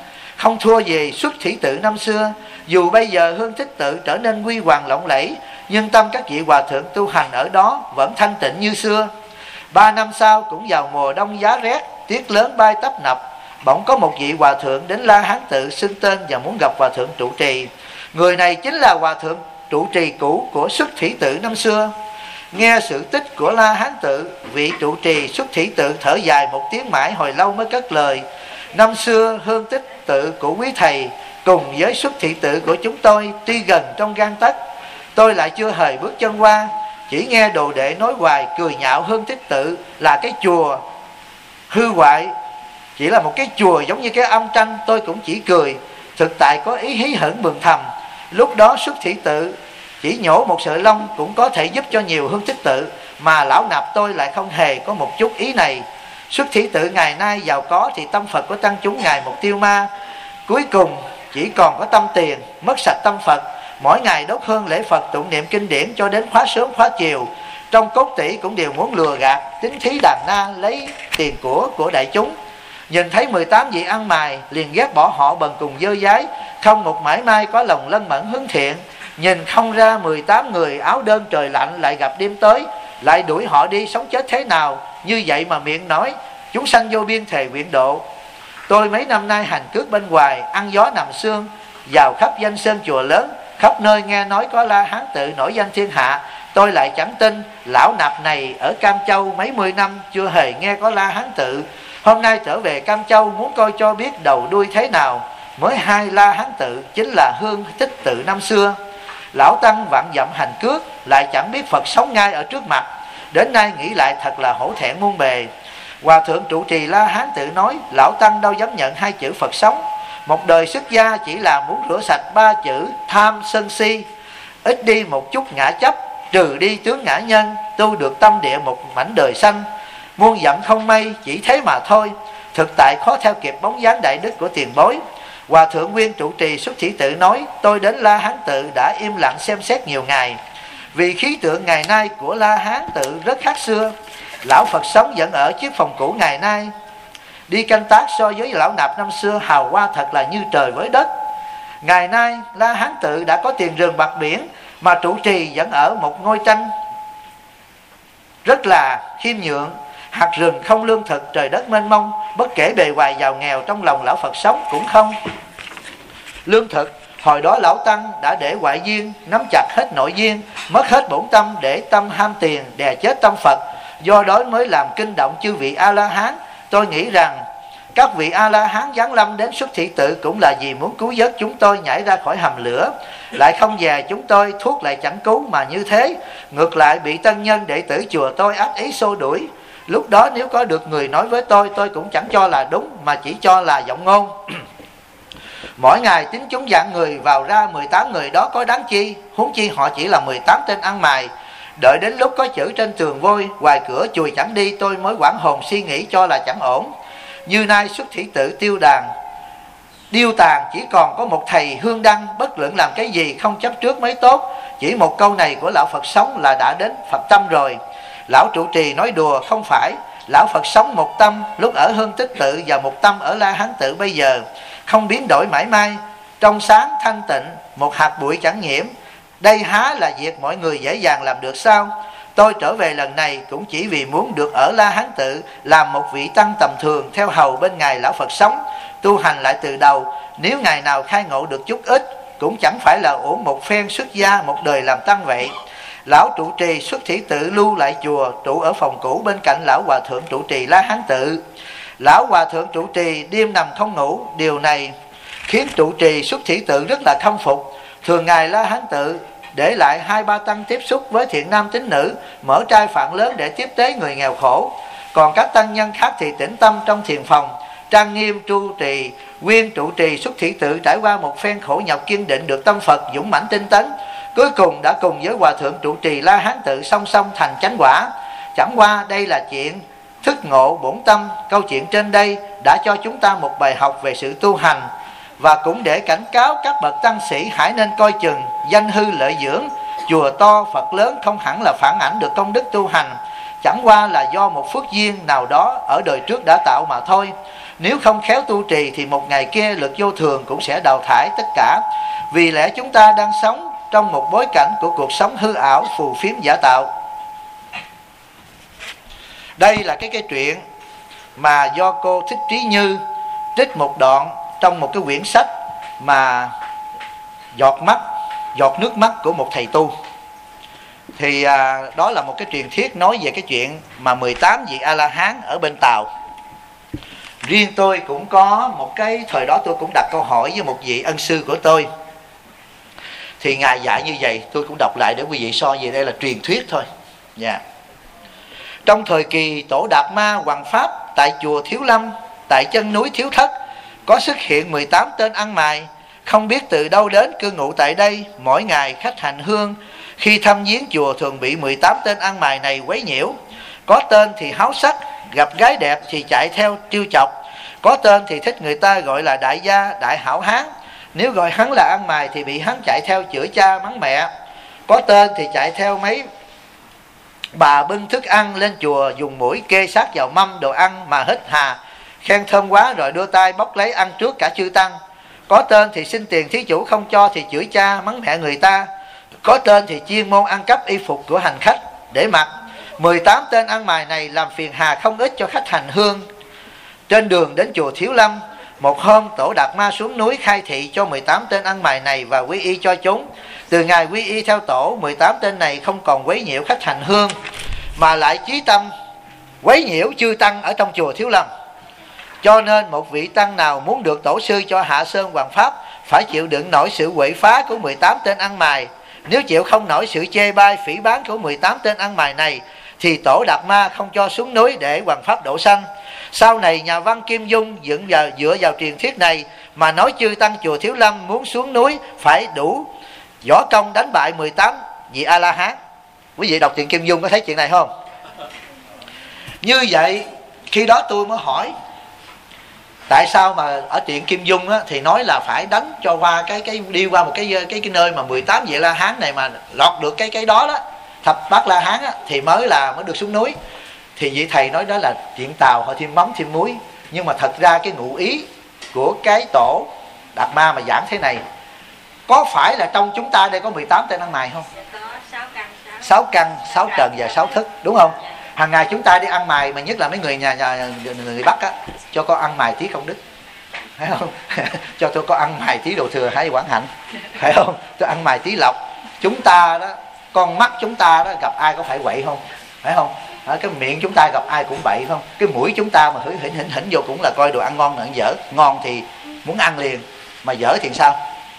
không thua gì Xuất Thủy Tự năm xưa. Dù bây giờ Hương Tích Tự trở nên huy hoàng lộng lẫy, nhưng tâm các vị hòa thượng tu hành ở đó vẫn thanh tịnh như xưa. 3 năm sau, cũng vào mùa đông giá rét, tuyết lớn bay tấp nập, bỗng có một vị hòa thượng đến La Hán Tự xưng tên và muốn gặp hòa thượng trụ trì. Người này chính là hòa thượng trụ trì cũ của Xuất Thủy Tự năm xưa. Nghe sự tích của La Hán Tự, vị trụ trì Xuất Thủy Tự thở dài một tiếng mãi hồi lâu mới cất lời: năm xưa Hương Tích Tự của quý thầy cùng với Xuất Thủy Tự của chúng tôi tuy gần trong gang tấc, tôi lại chưa hề bước chân qua. Chỉ nghe đồ đệ nói hoài cười nhạo Hương Tích Tự là cái chùa hư hoại, chỉ là một cái chùa giống như cái âm tranh. Tôi cũng chỉ cười, thực tại có ý hí hửng mừng thầm. Lúc đó Xuất Thủy Tự chỉ nhổ một sợi lông cũng có thể giúp cho nhiều Hương Tích Tự, mà lão nạp tôi lại không hề có một chút ý này. Xuất Thủy Tự ngày nay giàu có thì tâm Phật của tăng chúng ngày một tiêu ma, cuối cùng chỉ còn có tâm tiền, mất sạch tâm Phật. Mỗi ngày đốt hương lễ Phật, tụng niệm kinh điển cho đến khóa sớm khóa chiều. Trong cốt tỷ cũng đều muốn lừa gạt, tính thí đàn na, lấy tiền của đại chúng. Nhìn thấy 18 vị ăn mày liền ghét bỏ họ bần cùng dơ dái, không một mảy may có lòng lân mẫn hướng thiện. Nhìn không ra 18 người áo đơn trời lạnh lại gặp đêm tới, lại đuổi họ đi sống chết thế nào. Như vậy mà miệng nói chúng sanh vô biên thề nguyện độ. Tôi mấy năm nay hành cước bên ngoài, ăn gió nằm sương, vào khắp danh sơn chùa lớn, khắp nơi nghe nói có La Hán Tự nổi danh thiên hạ. Tôi lại chẳng tin, lão nạp này ở Cam Châu mấy mươi năm chưa hề nghe có La Hán Tự. Hôm nay trở về Cam Châu muốn coi cho biết đầu đuôi thế nào, mới hai La Hán Tự chính là Hương Tích Tự năm xưa. Lão tăng vạn dặm hành cước, lại chẳng biết Phật sống ngay ở trước mặt. Đến nay nghĩ lại thật là hổ thẹn muôn bề. Hòa thượng trụ trì La Hán Tự nói: lão tăng đâu dám nhận hai chữ Phật sống. Một đời xuất gia chỉ là muốn rửa sạch 3 chữ tham sân si, ít đi một chút ngã chấp, trừ đi tướng ngã nhân, tu được tâm địa một mảnh đời sanh. Muôn dặm không mây, chỉ thế mà thôi. Thực tại khó theo kịp bóng dáng đại đức của tiền bối. Hòa thượng nguyên trụ trì Xuất Thủy Tự nói: tôi đến La Hán Tự đã im lặng xem xét nhiều ngày, vì khí tượng ngày nay của La Hán Tự rất khác xưa. Lão Phật sống vẫn ở chiếc phòng cũ ngày nay, đi canh tác so với lão nạp năm xưa hào hoa thật là như trời với đất. Ngày nay La Hán Tự đã có tiền rừng bạc biển, mà trụ trì vẫn ở một ngôi tranh rất là khiêm nhượng. Hạt rừng không lương thực, trời đất mênh mông, bất kể bề ngoài giàu nghèo, trong lòng lão Phật sống cũng không lương thực. Hồi đó lão tăng đã để ngoại duyên nắm chặt hết nội duyên, mất hết bổn tâm để tâm ham tiền đè chết tâm Phật, do đó mới làm kinh động chư vị A La Hán. Tôi nghĩ rằng các vị A La Hán giáng lâm đến Xuất Thủy Tự cũng là vì muốn cứu vớt chúng tôi nhảy ra khỏi hầm lửa, lại không về chúng tôi, thuốc lại chẳng cứu mà như thế. Ngược lại bị tân nhân đệ tử chùa tôi ác ý xô đuổi. Lúc đó nếu có được người nói với tôi cũng chẳng cho là đúng, mà chỉ cho là vọng ngôn. Mỗi ngày tính chúng dạng người vào ra 18 người đó có đáng chi, huống chi họ chỉ là 18 tên ăn mày. Đợi đến lúc có chữ trên tường vôi, ngoài cửa chùi chẳng đi, tôi mới hoảng hồn suy nghĩ cho là chẳng ổn. Như nay Xuất Thủy Tự điêu tàn, chỉ còn có một thầy hương đăng, bất luận làm cái gì không chấp trước mới tốt. Chỉ một câu này của lão Phật sống là đã đến Phật tâm rồi. Lão trụ trì nói đùa không phải, lão Phật sống một tâm lúc ở Hương Tích Tự và một tâm ở La Hán Tự bây giờ, không biến đổi mãi may, trong sáng thanh tịnh, một hạt bụi chẳng nhiễm. Đây há là việc mọi người dễ dàng làm được sao? Tôi trở về lần này cũng chỉ vì muốn được ở La Hán Tự, làm một vị tăng tầm thường theo hầu bên ngài lão Phật sống, tu hành lại từ đầu. Nếu ngày nào khai ngộ được chút ít, cũng chẳng phải là uổng một phen xuất gia một đời làm tăng vậy. Lão trụ trì Xuất Thủy Tự lưu lại chùa, trụ ở phòng cũ bên cạnh lão hòa thượng trụ trì La Hán Tự. Lão hòa thượng trụ trì đêm nằm không ngủ, điều này khiến trụ trì Xuất Thủy Tự rất là khâm phục. Thường ngày La Hán Tự để lại 2-3 tăng tiếp xúc với thiện nam tín nữ, mở trai phạn lớn để tiếp tế người nghèo khổ. Còn các tăng nhân khác thì tĩnh tâm trong thiền phòng, trang nghiêm trụ trì. Nguyên trụ trì Xuất Thủy Tự trải qua một phen khổ nhọc kiên định được tâm Phật dũng mãnh tinh tấn, cuối cùng đã cùng với hòa thượng trụ trì La Hán Tự song song thành chánh quả. Chẳng qua đây là chuyện thức ngộ bổn tâm. Câu chuyện trên đây đã cho chúng ta một bài học về sự tu hành, và cũng để cảnh cáo các bậc tăng sĩ hãy nên coi chừng danh hư lợi dưỡng. Chùa to Phật lớn không hẳn là phản ảnh được công đức tu hành, chẳng qua là do một phước duyên nào đó ở đời trước đã tạo mà thôi. Nếu không khéo tu trì thì một ngày kia luật vô thường cũng sẽ đào thải tất cả. Vì lẽ chúng ta đang sống trong một bối cảnh của cuộc sống hư ảo, phù phiếm, giả tạo. Đây là cái chuyện mà do cô Thích Trí Như trích một đoạn trong một cái quyển sách mà giọt nước mắt của một thầy tu. Thì đó là một cái truyền thuyết nói về cái chuyện mà 18 vị A-la-hán ở bên Tàu. Riêng tôi cũng có một cái thời đó tôi cũng đặt câu hỏi với một vị ân sư của tôi. Thì ngài dạy như vậy, tôi cũng đọc lại để quý vị so về, đây là truyền thuyết thôi. Yeah. Trong thời kỳ Tổ Đạt Ma hoằng pháp tại chùa Thiếu Lâm, tại chân núi Thiếu Thất, có xuất hiện 18 tên ăn mày, không biết từ đâu đến cư ngụ tại đây. Mỗi ngày khách hành hương khi thăm viếng chùa thường bị 18 tên ăn mày này quấy nhiễu. Có tên thì háo sắc, gặp gái đẹp thì chạy theo trêu chọc. Có tên thì thích người ta gọi là đại gia, đại hảo hán. Nếu gọi hắn là ăn mày thì bị hắn chạy theo chửi cha mắng mẹ. Có tên thì chạy theo mấy bà bưng thức ăn lên chùa, dùng mũi kê sát vào mâm đồ ăn mà hít hà, khen thơm quá rồi đưa tay bóc lấy ăn trước cả chư tăng. Có tên thì xin tiền thí chủ không cho thì chửi cha mắng mẹ người ta. Có tên thì chuyên môn ăn cắp y phục của hành khách để mặc. 18 tên ăn mày này làm phiền hà không ít cho khách hành hương. Trên đường đến chùa Thiếu Lâm, một hôm Tổ Đạt Ma xuống núi khai thị cho 18 tên ăn mày này và quy y cho chúng. Từ ngày quy y theo tổ, 18 tên này không còn quấy nhiễu khách hành hương, mà lại chí tâm quấy nhiễu chư tăng ở trong chùa Thiếu Lâm. Cho nên một vị tăng nào muốn được tổ sư cho hạ sơn hoằng pháp phải chịu đựng nổi sự quậy phá của 18 tên ăn mày. Nếu chịu không nổi sự chê bai phỉ báng của 18 tên ăn mày này thì Tổ Đạt Ma không cho xuống núi để hoằng pháp độ sanh. Sau này nhà văn Kim Dung dựa vào truyền thuyết này mà nói chư tăng chùa Thiếu Lâm muốn xuống núi phải đủ võ công đánh bại 18 vị A-la-hán. Quý vị đọc truyện Kim Dung có thấy chuyện này không? Như vậy khi đó tôi mới hỏi tại sao mà ở truyện Kim Dung á, thì nói là phải đánh cho qua cái đi qua một cái nơi mà 18 vị La-hán này mà lọt được cái đó đó, thập bát La-hán á, thì mới được xuống núi. Thì vị thầy nói đó là chuyện Tàu họ thêm mắm thêm muối. Nhưng mà thật ra cái ngụ ý của cái Tổ Đạt Ma mà giảng thế này, có phải là trong chúng ta đây có 18 tên ăn mày không? 6 căn, 6 trần và 6 thức, đúng không? Hàng ngày chúng ta đi ăn mày, mà nhất là mấy người người Bắc á, cho con ăn mày tí công đức, phải không? Cho tôi có ăn mày tí đồ thừa hay quảng hạnh, phải không? Tôi ăn mày tí lộc. Chúng ta đó, con mắt chúng ta đó gặp ai có phải quậy không? Phải không? Cái miệng chúng ta gặp ai cũng bậy không? Cái mũi chúng ta mà hỉnh vô cũng là coi đồ ăn ngon là dở. Ngon thì muốn ăn liền, mà dở thì sao?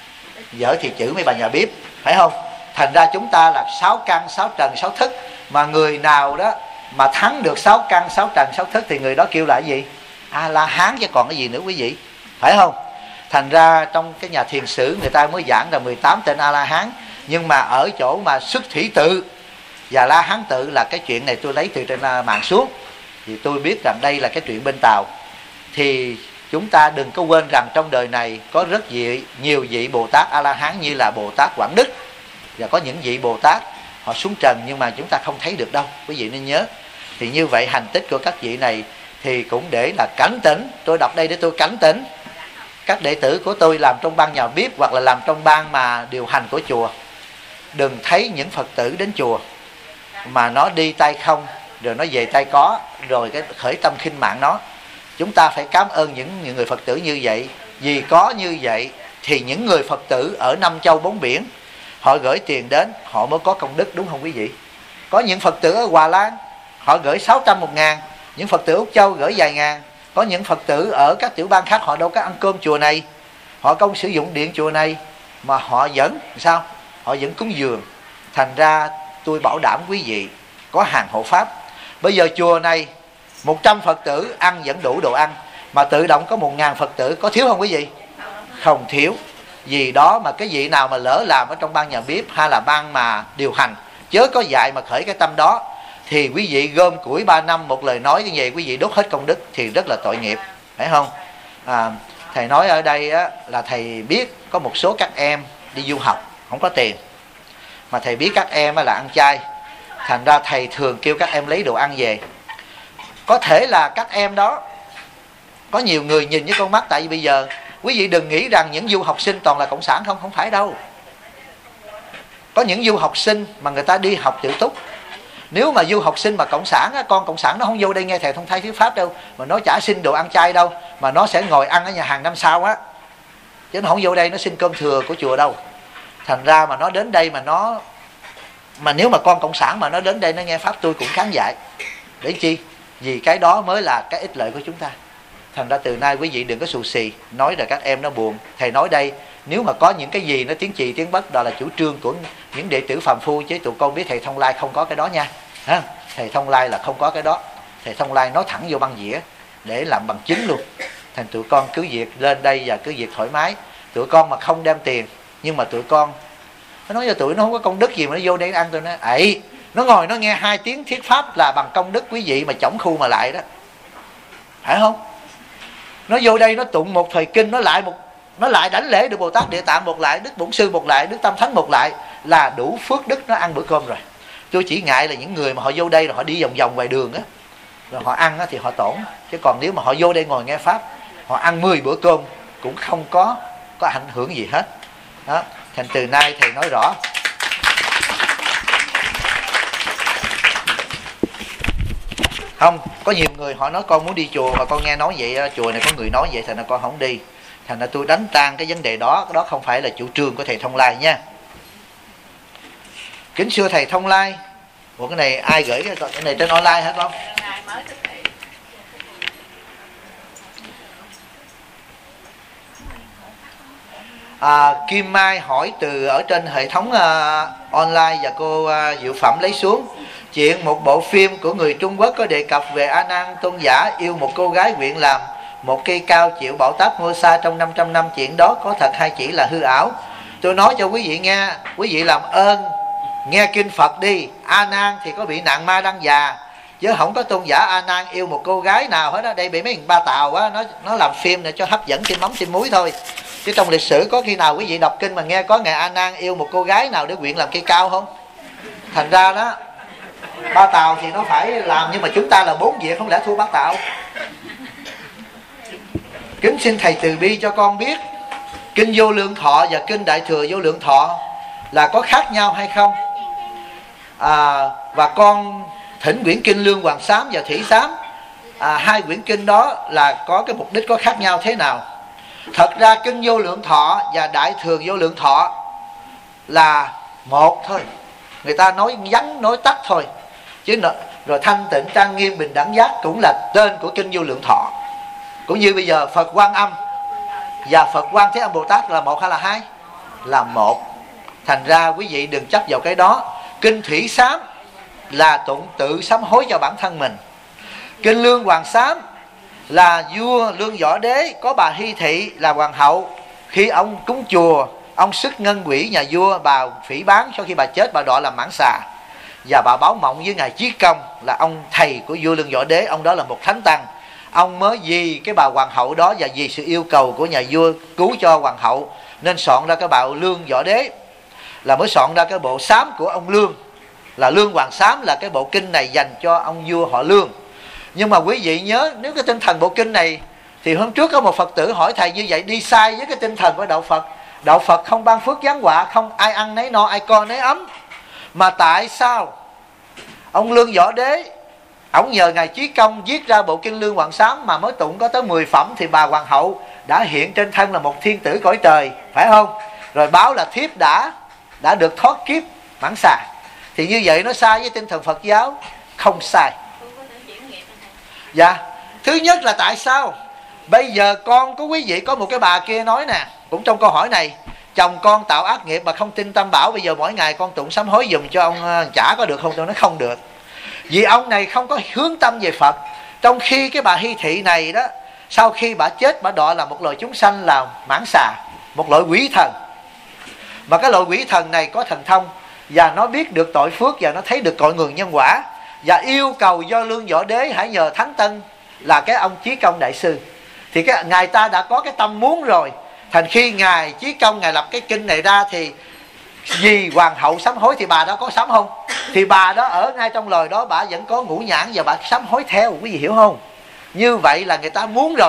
Dở thì chửi mấy bà nhà bếp, phải không? Thành ra chúng ta là 6 căn, 6 trần, 6 thức. Mà người nào đó mà thắng được 6 căn, 6 trần, 6 thức thì người đó kêu là gì? A-la-hán chứ còn cái gì nữa quý vị, phải không? Thành ra trong cái nhà thiền sử người ta mới giảng là 18 tên A-la-hán. Nhưng mà ở chỗ mà xuất thủy tự và La Hán tự là cái chuyện này tôi lấy từ trên mạng xuống, thì tôi biết rằng đây là cái chuyện bên Tàu. Thì chúng ta đừng có quên rằng trong đời này có rất nhiều vị Bồ Tát A-la-hán như là Bồ Tát Quảng Đức, và có những vị Bồ Tát họ xuống trần nhưng mà chúng ta không thấy được đâu, quý vị nên nhớ. Thì như vậy hành tích của các vị này thì cũng để là cảnh tỉnh. Tôi đọc đây để tôi cảnh tỉnh các đệ tử của tôi làm trong ban nhà bếp hoặc là làm trong ban mà điều hành của chùa. Đừng thấy những Phật tử đến chùa mà nó đi tay không rồi nó về tay có, rồi cái khởi tâm khinh mạng nó. Chúng ta phải cảm ơn những người Phật tử như vậy. Vì có như vậy thì những người Phật tử ở 5 châu 4 biển họ gửi tiền đến, họ mới có công đức, đúng không quý vị? Có những Phật tử ở Hòa Lan họ gửi 600 1.000, những Phật tử Úc Châu gửi vài ngàn. Có những Phật tử ở các tiểu bang khác họ đâu có ăn cơm chùa này, họ không sử dụng điện chùa này, mà họ vẫn sao? Họ vẫn cúng dường. Thành ra tôi bảo đảm quý vị có hàng hộ pháp. Bây giờ chùa này 100 Phật tử ăn vẫn đủ đồ ăn, mà tự động có 1.000 Phật tử, có thiếu không quý vị? Không thiếu. Vì đó mà cái vị nào mà lỡ làm ở trong ban nhà bếp hay là ban mà điều hành, chớ có dạy mà khởi cái tâm đó, thì quý vị gom củi 3 năm một lời nói như vậy, quý vị đốt hết công đức thì rất là tội nghiệp, phải không? Thầy nói ở đây á, là thầy biết có một số các em đi du học không có tiền, mà thầy biết các em là ăn chay, thành ra thầy thường kêu các em lấy đồ ăn về. Có thể là các em đó Có nhiều người nhìn với con mắt, tại vì bây giờ quý vị đừng nghĩ rằng những du học sinh toàn là cộng sản không, không phải đâu. Có những du học sinh mà người ta đi học tự túc. Nếu mà du học sinh mà cộng sản á, con cộng sản nó không vô đây nghe thầy thông thay thuyết pháp đâu, mà nó chả xin đồ ăn chay đâu, mà nó sẽ ngồi ăn ở nhà hàng năm sau á, chứ nó không vô đây nó xin cơm thừa của chùa đâu. Thành ra mà nó đến đây mà nếu mà con cộng sản mà nó đến đây nó nghe pháp tôi cũng kháng dại. Để chi? Vì cái đó mới là cái ích lợi của chúng ta. Thành ra từ nay quý vị đừng có xù xì nói là các em nó buồn. Thầy nói đây, nếu mà có những cái gì nó tiến trì tiến bất, đó là chủ trương của những đệ tử phàm phu, chứ tụi con biết thầy Thông Lai không có cái đó nha. Thầy Thông Lai là không có cái đó. Thầy Thông Lai nói thẳng vô băng dĩa để làm bằng chứng luôn. Thành tụi con cứ việc lên đây và cứ việc thoải mái. Tụi con mà không đem tiền, nhưng mà tụi con nó nói cho tụi nó không có công đức gì mà nó vô đây ăn. Tôi nói ấy, nó ngồi nó nghe 2 tiếng thuyết pháp là bằng công đức quý vị mà chổng khu mà lại đó, phải không? Nó vô đây nó tụng một thời kinh, nó lại đảnh lễ được Bồ Tát Địa Tạng một lại, Đức Bổn Sư một lại, Đức Tam Thánh một lại, là đủ phước đức nó ăn bữa cơm rồi. Tôi chỉ ngại là những người mà họ vô đây rồi họ đi vòng vòng ngoài đường á, rồi họ ăn á thì họ tổn. Chứ còn nếu mà họ vô đây ngồi nghe pháp, họ ăn 10 bữa cơm cũng không có ảnh hưởng gì hết đó. Thành từ nay thầy nói rõ. Không, có nhiều người họ nói con muốn đi chùa mà con nghe nói vậy, chùa này có người nói vậy thành ra con không đi. Thành ra tôi đánh tan cái vấn đề đó. Cái đó không phải là chủ trương của thầy Thông Lai nha. Kính xưa thầy Thông Lai. Ủa cái này ai gửi cái này trên online hả con? Kim Mai hỏi từ ở trên hệ thống online và cô Diệu Phẩm lấy xuống. Chuyện một bộ phim của người Trung Quốc có đề cập về A Nan tôn giả yêu một cô gái nguyện làm một cây cao chịu bão táp mưa xa trong 500 năm. Chuyện đó có thật hay chỉ là hư ảo? Tôi nói cho quý vị nghe, quý vị làm ơn nghe kinh Phật đi. A Nan thì có bị nạn ma đăng già, chứ không có tôn giả A Nan yêu một cô gái nào hết á. Đây bị mấy thằng Ba Tàu á, nó làm phim để cho hấp dẫn thêm mắm thêm muối thôi. Chứ trong lịch sử có khi nào quý vị đọc kinh mà nghe có ngài A Nan yêu một cô gái nào để nguyện làm cây cao không? Thành ra đó, Ba Tàu thì nó phải làm, nhưng mà chúng ta là 4 việc, không lẽ thua Ba Tàu. Kính xin thầy từ bi cho con biết kinh Vô Lượng Thọ và kinh Đại Thừa Vô Lượng Thọ là có khác nhau hay không? Và con thỉnh quyển kinh Lương Hoàng Sám và Thủy Sám, 2 quyển kinh đó là có cái mục đích có khác nhau thế nào? Thật ra kinh Vô Lượng Thọ và Đại Thừa Vô Lượng Thọ là một thôi. Người ta nói vắn nói tắt thôi. Chứ rồi Thanh Tịnh Trang Nghiêm Bình Đẳng Giác cũng là tên của kinh Vô Lượng Thọ. Cũng như bây giờ Phật Quan Âm và Phật Quan Thế Âm Bồ Tát là một hay là 2? Là một. Thành ra quý vị đừng chấp vào cái đó. Kinh Thủy Sám là tụng tự sám hối cho bản thân mình. Kinh Lương Hoàng Sám là vua Lương Võ Đế có bà Hy Thị là hoàng hậu. Khi ông cúng chùa, ông sức ngân quỹ nhà vua, bà phỉ báng, sau khi bà chết bà đọa làm mãng xà. Và bà báo mộng với ngài Chí Công là ông thầy của vua Lương Võ Đế, ông đó là một thánh tăng. Ông mới vì cái bà hoàng hậu đó và vì sự yêu cầu của nhà vua cứu cho hoàng hậu nên soạn ra cái bà Lương Võ Đế, là mới soạn ra cái bộ sám của ông Lương, là Lương Hoàng Sám, là cái bộ kinh này dành cho ông vua họ Lương. Nhưng mà quý vị nhớ, nếu cái tinh thần bộ kinh này, thì hôm trước có một Phật tử hỏi thầy như vậy đi sai với cái tinh thần của đạo Phật. Đạo Phật không ban phước giáng họa, không ai ăn nấy no, ai co nấy ấm. Mà tại sao ông Lương Võ Đế, ông nhờ ngài Chí Công viết ra bộ kinh Lương Hoàng Sám mà mới tụng có tới 10 phẩm, thì bà hoàng hậu đã hiện trên thân là một thiên tử cõi trời, phải không? Rồi báo là thiếp đã được thoát kiếp mãng xà. Thì như vậy nó sai với tinh thần Phật giáo? Không sai. Dạ. Thứ nhất là tại sao bây giờ con của quý vị có một cái bà kia nói nè, cũng trong câu hỏi này, chồng con tạo ác nghiệp mà không tin Tam Bảo, bây giờ mỗi ngày con tụng sám hối dùm cho ông trả có được không? Tôi nói không được. Vì ông này không có hướng tâm về Phật. Trong khi cái bà Hy Thị này đó, sau khi bà chết bà đọa là một loài chúng sanh là mãng xà, một loại quỷ thần. Mà cái loại quỷ thần này có thần thông, và nó biết được tội phước, và nó thấy được cội nguồn nhân quả, và yêu cầu do Lương Võ Đế hãy nhờ Thánh Tân là cái ông Chí Công đại sư. Thì cái ngài ta đã có cái tâm muốn rồi. Thành khi ngài Chí Công ngài lập cái kinh này ra, thì vì hoàng hậu sám hối thì bà đó có sám không? Thì bà đó ở ngay trong lời đó bà vẫn có ngũ nhãn và bà sám hối theo, quý vị hiểu không? Như vậy là người ta muốn rồi.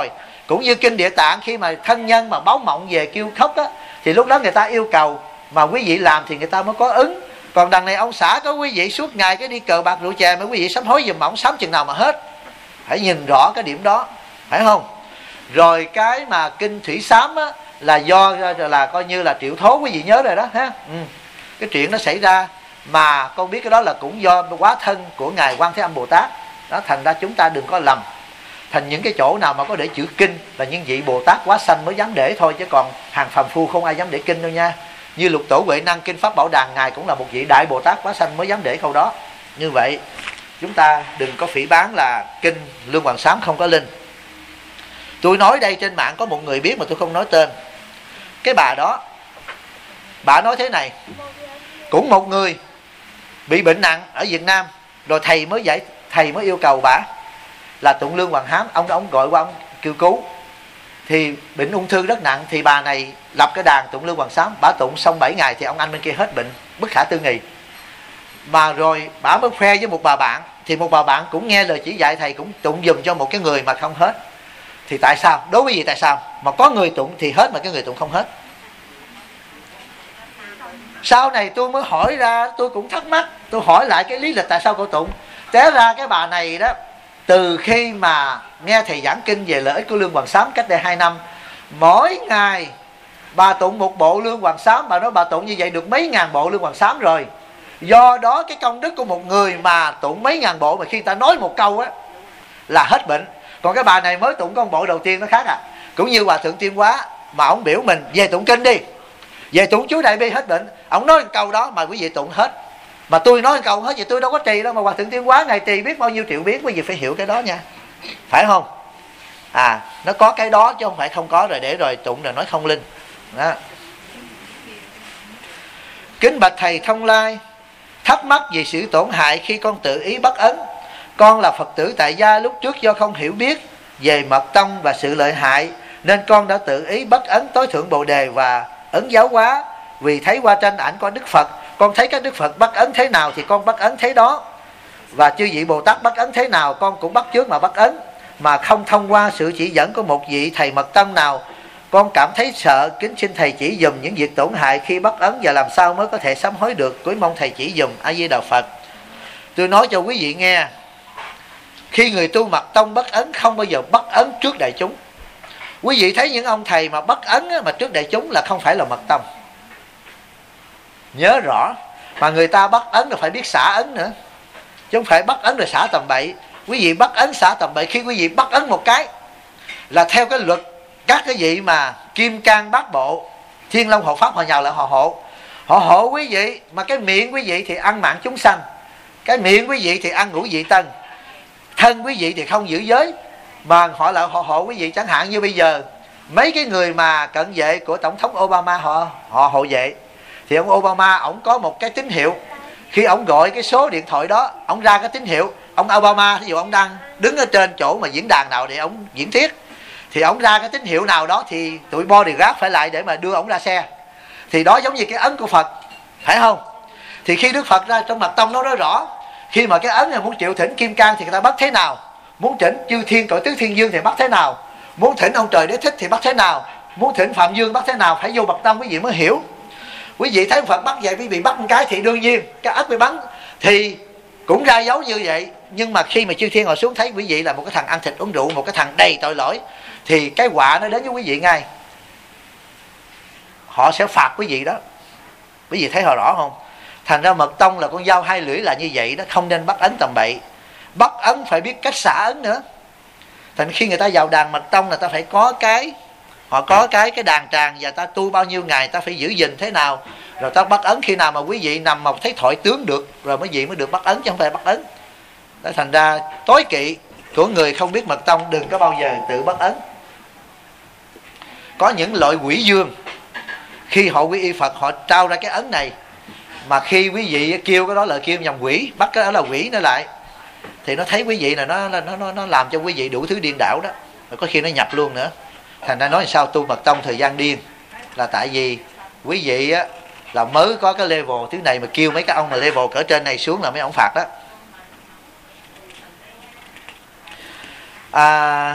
Cũng như kinh Địa Tạng, khi mà thân nhân mà báo mộng về kêu khóc á, thì lúc đó người ta yêu cầu mà quý vị làm thì người ta mới có ứng. Còn đằng này ông xã có quý vị suốt ngày cái đi cờ bạc rượu chè, mà quý vị sám hối giùm ổng sám chừng nào mà hết. Phải nhìn rõ cái điểm đó, phải không? Rồi cái mà kinh Thủy Sám á, là do là coi như là triệu thố, quý vị nhớ rồi đó ha. Cái chuyện nó xảy ra mà con biết cái đó là cũng do quá thân của Ngài Quan Thế Âm Bồ Tát đó. Thành ra chúng ta đừng có lầm, thành những cái chỗ nào mà có để chữ kinh là những vị Bồ Tát quá sanh mới dám để thôi, chứ còn hàng phàm phu không ai dám để kinh đâu nha. Như Lục Tổ Huệ Năng kinh Pháp Bảo Đàn, Ngài cũng là một vị đại Bồ Tát quá sanh mới dám để câu đó. Như vậy chúng ta đừng có phỉ báng là kinh Lương Hoàng Sám không có linh. Tôi nói đây trên mạng có một người biết mà tôi không nói tên. Cái bà đó, bà nói thế này, cũng một người bị bệnh nặng ở Việt Nam, rồi thầy mới yêu cầu bà là tụng Lương Hoàng Hám. Ông gọi qua ông kêu cứu, thì bệnh ung thư rất nặng, thì bà này lập cái đàn tụng Lương Hoàng Sám. Bà tụng xong 7 ngày thì ông anh bên kia hết bệnh, bất khả tư nghị. Mà rồi bà mới khoe với một bà bạn, thì một bà bạn cũng nghe lời chỉ dạy thầy, cũng tụng giùm cho một cái người mà không hết. Thì tại sao? Đối với gì tại sao mà có người tụng thì hết mà cái người tụng không hết? Sau này tôi mới hỏi ra, tôi cũng thắc mắc, tôi hỏi lại cái lý lịch tại sao cô tụng. Té ra cái bà này đó, từ khi mà nghe thầy giảng kinh về lợi ích của Lương Hoàng Sám cách đây 2 năm, mỗi ngày bà tụng một bộ Lương Hoàng Sám. Bà nói bà tụng như vậy được mấy ngàn bộ Lương Hoàng Sám rồi. Do đó cái công đức của một người mà tụng mấy ngàn bộ, mà khi ta nói một câu á là hết bệnh. Còn cái bà này mới tụng con bộ đầu tiên nó khác à. Cũng như Hòa Thượng Tuyên Hóa, mà ông biểu mình về tụng kinh đi, về tụng chú Đại Bi hết bệnh. Ông nói một câu đó mà quý vị tụng hết. Mà tôi nói một câu hết, vậy tôi đâu có trì đâu. Mà Hòa Thượng Tuyên Hóa ngày trì biết bao nhiêu triệu biến, quý vị phải hiểu cái đó nha, phải không? Nó có cái đó chứ không phải không có rồi để rồi tụng rồi nói không linh đó. Kính bạch thầy Thông Lai, thắc mắc về sự tổn hại khi con tự ý bắt ấn. Con là Phật tử tại gia, lúc trước do không hiểu biết về mật tông và sự lợi hại, nên con đã tự ý bắt ấn tối thượng Bồ Đề và ấn giáo hóa. Vì thấy qua tranh ảnh có Đức Phật, con thấy các Đức Phật bắt ấn thế nào thì con bắt ấn thế đó, và chư vị Bồ Tát bắt ấn thế nào con cũng bắt chước mà bắt ấn, mà không thông qua sự chỉ dẫn của một vị thầy mật tông nào. Con cảm thấy sợ, kính xin thầy chỉ dùm những việc tổn hại khi bắt ấn và làm sao mới có thể sám hối được. Cuối mong thầy chỉ dùm. A Di Đà Phật. Tôi nói cho quý vị nghe, khi người tu mật tông bắt ấn không bao giờ bắt ấn trước đại chúng. Quý vị thấy những ông thầy mà bắt ấn mà trước đại chúng là không phải là mật tông, nhớ rõ. Mà người ta bắt ấn là phải biết xả ấn nữa, chứ không phải bắt ấn rồi xả tầm bậy. Quý vị bắt ấn xả tầm bậy, khi quý vị bắt ấn một cái là theo cái luật các cái vị mà Kim Cang Bát Bộ, Thiên Long Hộ Pháp họ nhào lại họ hộ quý vị. Mà cái miệng quý vị thì ăn mạng chúng sanh, cái miệng quý vị thì ăn ngũ vị tân, thân quý vị thì không giữ giới, mà họ lại họ hộ quý vị. Chẳng hạn như bây giờ mấy cái người mà cận vệ của Tổng thống Obama họ hộ vệ, thì ông Obama ổng có một cái tín hiệu, khi ổng gọi cái số điện thoại đó, ổng ra cái tín hiệu. Ông Obama ví dụ ông đang đứng ở trên chỗ mà diễn đàn nào để ổng diễn thuyết, thì ổng ra cái tín hiệu nào đó thì tụi bodyguard phải lại để mà đưa ổng ra xe. Thì đó giống như cái ấn của Phật, phải không? Thì khi Đức Phật ra trong mật tông nó nói rõ, khi mà cái ấn này muốn triệu thỉnh Kim Cang thì người ta bắt thế nào, muốn thỉnh chư thiên cõi tứ thiên dương thì bắt thế nào, muốn thỉnh ông trời đế thích thì bắt thế nào, muốn thỉnh Phạm Dương bắt thế nào. Phải vô mật tông quý vị mới hiểu. Quý vị thấy Phật bắt vậy, quý vị bắt một cái thì đương nhiên cái ất bị bắn thì cũng ra dấu như vậy. Nhưng mà khi mà chư thiên họ xuống thấy quý vị là một cái thằng ăn thịt uống rượu, một cái thằng đầy tội lỗi, thì cái họa nó đến với quý vị ngay. Họ sẽ phạt quý vị đó. Quý vị thấy họ rõ không? Thành ra mật tông là con dao hai lưỡi là như vậy đó, không nên bắt ấn tầm bậy. Bắt ấn phải biết cách xả ấn nữa. Thành khi người ta vào đàn mật tông là ta phải có cái, họ có cái đàn tràng, và ta tu bao nhiêu ngày ta phải giữ gìn thế nào, rồi ta bắt ấn khi nào mà quý vị nằm mọc thấy thoại tướng được, rồi quý vị mới được bắt ấn, chứ không phải bắt ấn. Đó, thành ra tối kỵ của người không biết mật tông đừng có bao giờ tự bắt ấn. Có những loại quỷ dương, khi họ quy y Phật họ trao ra cái ấn này, mà khi quý vị kêu cái đó là kêu nhầm quỷ, bắt cái đó là quỷ nó lại, thì nó thấy quý vị là nó làm cho quý vị đủ thứ điên đảo đó, rồi có khi nó nhập luôn nữa. Thành ra nói sao tu mật tông thời gian điên, là tại vì quý vị á, là mới có cái level thứ này mà kêu mấy cái ông mà level cỡ trên này xuống là mấy ông phạt đó.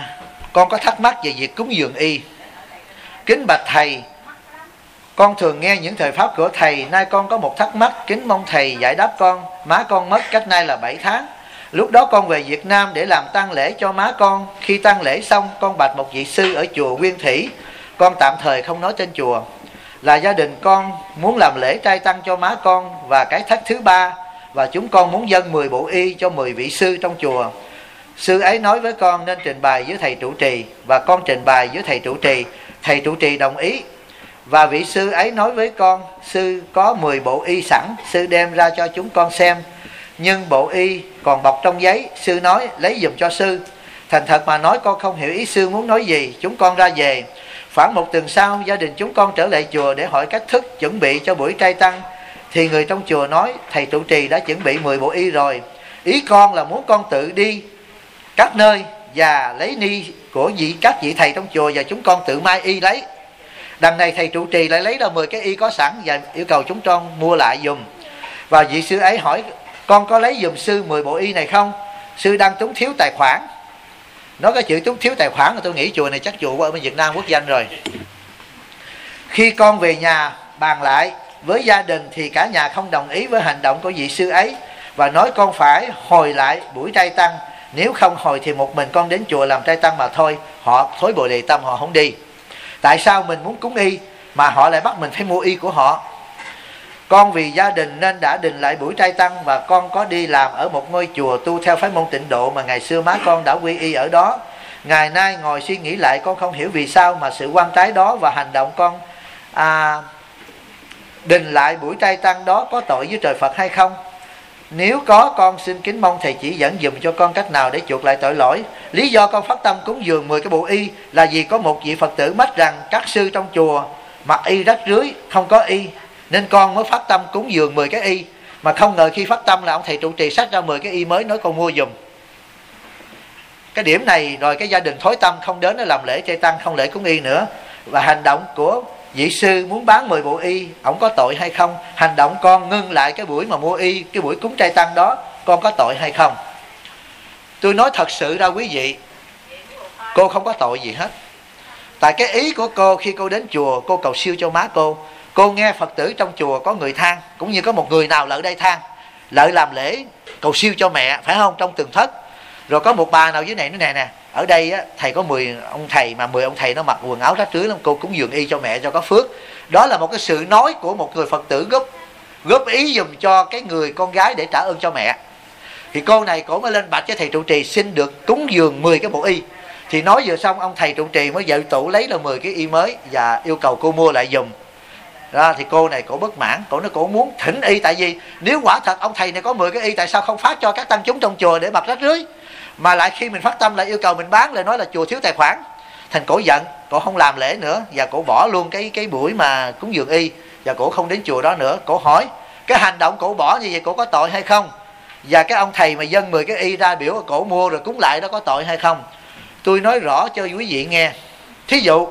con có thắc mắc về việc cúng dường y. Kính bạch thầy, con thường nghe những thời pháp của thầy, nay con có một thắc mắc, kính mong thầy giải đáp con. Má con mất cách nay là 7 tháng. Lúc đó con về Việt Nam để làm tang lễ cho má con. Khi tang lễ xong, con bạch một vị sư ở chùa Nguyên Thủy, con tạm thời không nói tên chùa, là gia đình con muốn làm lễ trai tăng cho má con và cái thất thứ ba, và chúng con muốn dâng 10 bộ y cho 10 vị sư trong chùa. Sư ấy nói với con nên trình bày với thầy trụ trì, và con trình bày với thầy trụ trì. Thầy trụ trì đồng ý, và vị sư ấy nói với con sư có 10 bộ y sẵn, sư đem ra cho chúng con xem, nhưng bộ y còn bọc trong giấy. Sư nói lấy giùm cho sư. Thành thật mà nói con không hiểu ý sư muốn nói gì. Chúng con ra về. Khoảng một tuần sau, gia đình chúng con trở lại chùa để hỏi cách thức chuẩn bị cho buổi trai tăng, thì người trong chùa nói thầy trụ trì đã chuẩn bị 10 bộ y rồi. Ý con là muốn con tự đi các nơi và lấy ni của các vị thầy trong chùa, và chúng con tự mai y lấy. Đằng này thầy trụ trì lại lấy ra 10 cái y có sẵn và yêu cầu chúng con mua lại dùm. Và vị sư ấy hỏi con có lấy dùm sư 10 bộ y này không? Sư đang túng thiếu tài khoản. Nói cái chữ túng thiếu tài khoản là tôi nghĩ chùa này chắc chùa ở bên Việt Nam quốc danh rồi. Khi con về nhà bàn lại với gia đình thì cả nhà không đồng ý với hành động của vị sư ấy, và nói con phải hồi lại buổi trai tăng. Nếu không hồi thì một mình con đến chùa làm trai tăng mà thôi. Họ thối bồ đề tâm, họ không đi. Tại sao mình muốn cúng y mà họ lại bắt mình phải mua y của họ? Con vì gia đình nên đã định lại buổi trai tăng, và con có đi làm ở một ngôi chùa tu theo phái môn Tịnh Độ mà ngày xưa má con đã quy y ở đó. Ngày nay ngồi suy nghĩ lại, con không hiểu vì sao mà sự quan trái đó và hành động con định lại buổi trai tăng đó có tội với trời Phật hay không? Nếu có, con xin kính mong thầy chỉ dẫn dùm cho con cách nào để chuộc lại tội lỗi. Lý do con phát tâm cúng dường 10 cái bộ y là vì có một vị Phật tử mách rằng các sư trong chùa mặc y rách rưới, không có y, nên con mới phát tâm cúng dường 10 cái y. Mà không ngờ khi phát tâm là ông thầy trụ trì xách ra 10 cái y mới, nói con mua dùm. Cái điểm này rồi cái gia đình thối tâm không đến để làm lễ trai tăng, không lễ cúng y nữa. Và hành động của vị sư muốn bán 10 bộ y, ổng có tội hay không? Hành động con ngưng lại cái buổi mà mua y, cái buổi cúng trai tăng đó, con có tội hay không? Tôi nói thật sự ra quý vị, cô không có tội gì hết. Tại cái ý của cô khi cô đến chùa, cô cầu siêu cho má cô nghe Phật tử trong chùa có người than, cũng như có một người nào lợi đây than, lợi làm lễ cầu siêu cho mẹ, phải không? Trong tường thất. Rồi có một bà nào dưới này nói nè, ở đây á, thầy có 10 ông thầy, mà 10 ông thầy nó mặc quần áo rách rưới lắm, cô cúng dường y cho mẹ cho có phước. Đó là một cái sự nói của một người Phật tử góp ý dùm cho cái người con gái để trả ơn cho mẹ. Thì cô này cổ mới lên bạch với thầy trụ trì xin được cúng dường 10 cái bộ y. Thì nói vừa xong, ông thầy trụ trì mới dạy tủ lấy là 10 cái y mới và yêu cầu cô mua lại dùm. Đó, thì cô này cổ bất mãn, cổ nói cổ muốn thỉnh y, tại vì nếu quả thật ông thầy này có 10 cái y, tại sao không phát cho các tăng chúng trong chùa để mặc rách rưới, mà lại khi mình phát tâm lại yêu cầu mình bán, lại nói là chùa thiếu tài khoản. Thành cổ giận, cổ không làm lễ nữa, và cổ bỏ luôn cái buổi mà cúng dường y, và cổ không đến chùa đó nữa. Cổ hỏi cái hành động cổ bỏ như vậy cổ có tội hay không, và cái ông thầy mà dâng 10 cái y ra biểu cổ mua rồi cúng lại đó có tội hay không? Tôi nói rõ cho quý vị nghe. Thí dụ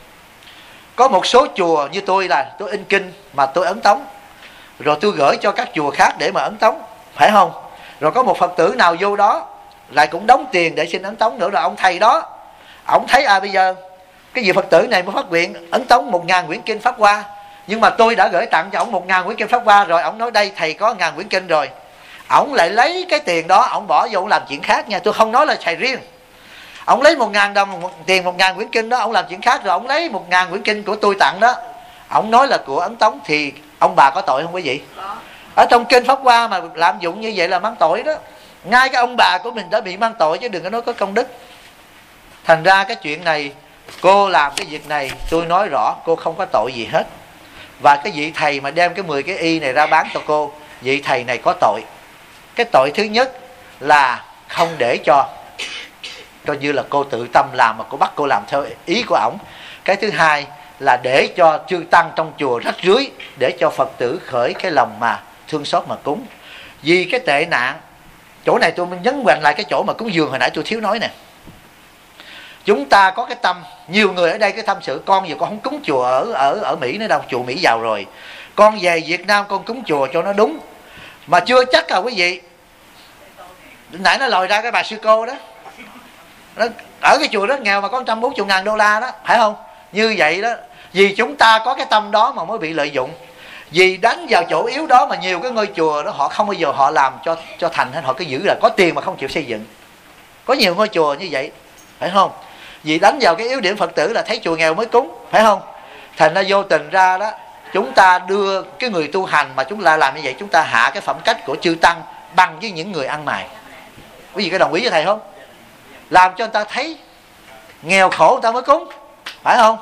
có một số chùa như tôi là tôi in kinh mà tôi ấn tống, rồi tôi gửi cho các chùa khác để mà ấn tống, phải không? Rồi có một Phật tử nào vô đó lại cũng đóng tiền để xin ấn tống nữa, rồi ông thầy đó ông thấy bây giờ cái vị Phật tử này mới phát nguyện ấn tống 1000 quyển kinh Pháp Hoa, nhưng mà tôi đã gửi tặng cho ông 1000 quyển kinh Pháp Hoa rồi, ông nói đây thầy có 1000 quyển kinh rồi, ông lại lấy cái tiền đó ông bỏ vô ông làm chuyện khác nha. Tôi không nói là thầy riêng, ông lấy 1000 đồng tiền 1000 quyển kinh đó ông làm chuyện khác, rồi ông lấy 1000 quyển kinh của tôi tặng đó ông nói là của ấn tống, thì ông bà có tội không quý vị? Ở trong kinh Pháp Hoa mà lạm dụng như vậy là mang tội đó. Ngay cái ông bà của mình đã bị mang tội chứ đừng có nói có công đức. Thành ra cái chuyện này, cô làm cái việc này tôi nói rõ cô không có tội gì hết. Và cái vị thầy mà đem cái 10 cái y này ra bán cho cô, vị thầy này có tội. Cái tội thứ nhất là không để cho coi như là cô tự tâm làm mà cô bắt cô làm theo ý của ổng. Cái thứ hai là để cho chư tăng trong chùa rách rưới, để cho Phật tử khởi cái lòng mà thương xót mà cúng. Vì cái tệ nạn, chỗ này tôi nhấn mạnh lại cái chỗ mà cúng dường hồi nãy tôi thiếu nói nè. Chúng ta có cái tâm, nhiều người ở đây cái tâm sự con giờ con không cúng chùa ở Mỹ nữa đâu, chùa Mỹ giàu rồi, con về Việt Nam con cúng chùa cho nó đúng. Mà chưa chắc quý vị. Nãy nó lòi ra cái bà sư cô đó, ở cái chùa rất nghèo mà có 140.000 đô la đó, phải không? Như vậy đó, vì chúng ta có cái tâm đó mà mới bị lợi dụng. Vì đánh vào chỗ yếu đó mà nhiều cái ngôi chùa đó họ không bao giờ họ làm cho thành hết, họ cứ giữ là có tiền mà không chịu xây dựng. Có nhiều ngôi chùa như vậy, phải không? Vì đánh vào cái yếu điểm Phật tử là thấy chùa nghèo mới cúng, phải không? Thành ra vô tình ra đó, chúng ta đưa cái người tu hành mà chúng ta làm như vậy, chúng ta hạ cái phẩm cách của chư tăng bằng với những người ăn mày. Quý vị có đồng ý với thầy không? Làm cho người ta thấy nghèo khổ người ta mới cúng, phải không?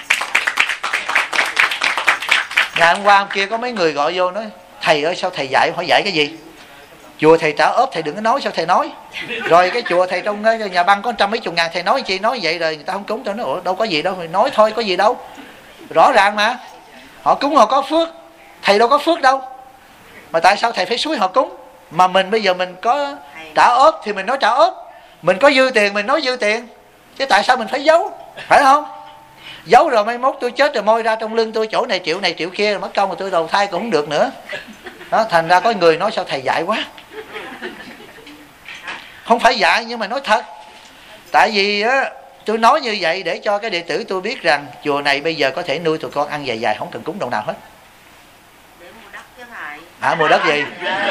Ngày hôm qua hôm kia có mấy người gọi vô nói: thầy ơi sao thầy dạy, hỏi dạy cái gì? Chùa thầy trả ốp thầy đừng có nói, sao thầy nói? Rồi cái chùa thầy trong nhà băng có 120.000 thầy nói chi nói vậy rồi người ta không cúng. Tôi nói ủa đâu có gì đâu, nói thôi có gì đâu, rõ ràng mà. Họ cúng họ có phước, thầy đâu có phước đâu, mà tại sao thầy phải xúi họ cúng? Mà mình bây giờ mình có trả ốp thì mình nói trả ốp, mình có dư tiền mình nói dư tiền, chứ tại sao mình phải giấu, phải không? Giấu rồi mai mốt tôi chết rồi môi ra trong lưng tôi chỗ này triệu kia rồi mất công rồi tôi đầu thai cũng không được nữa đó. Thành ra có người nói sao thầy dạy quá. Không phải dạy nhưng mà nói thật. Tại vì á, tôi nói như vậy để cho cái đệ tử tôi biết rằng chùa này bây giờ có thể nuôi tụi con ăn dài không cần cúng đồng nào hết. Mua đất gì?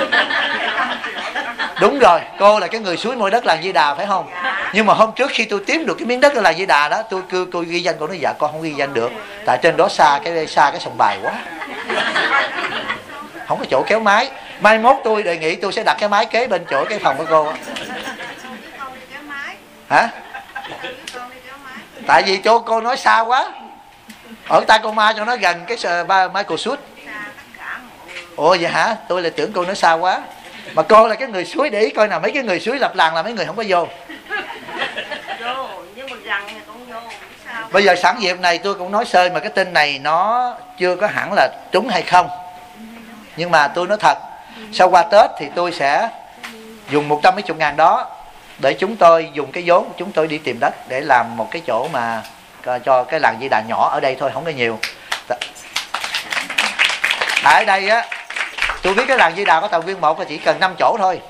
Đúng rồi, cô là cái người suối mua đất làng Di Đà phải không? Nhưng mà hôm trước khi tôi kiếm được cái miếng đất ở làng Di Đà đó, tôi ghi danh, cô nói dạ con không ghi danh được, tại trên đó xa cái sông Bài quá, không có chỗ kéo máy. Mai mốt tôi đề nghị tôi sẽ đặt cái máy kế bên chỗ cái phòng của cô. Hả? Tại vì chỗ cô nói xa quá, ở Tacoma cho nó gần cái Michael Suit. Ồ vậy hả? Tôi là tưởng cô nói xa quá. Mà cô là cái người suối, để ý coi nào, mấy cái người suối lập làng là mấy người không có vô. Bây giờ sẵn dịp này tôi cũng nói sơi mà cái tin này nó chưa có hẳn là trúng hay không. Nhưng mà tôi nói thật, sau qua Tết thì tôi sẽ dùng 100-mấy-chục-ngàn đó để chúng tôi dùng cái vốn chúng tôi đi tìm đất để làm một cái chỗ mà cho cái làng Di Đà nhỏ ở đây thôi, không có nhiều. Ở đây á, tôi biết cái làng Di Đà có Tàu Viên 1 là chỉ cần 5 chỗ thôi,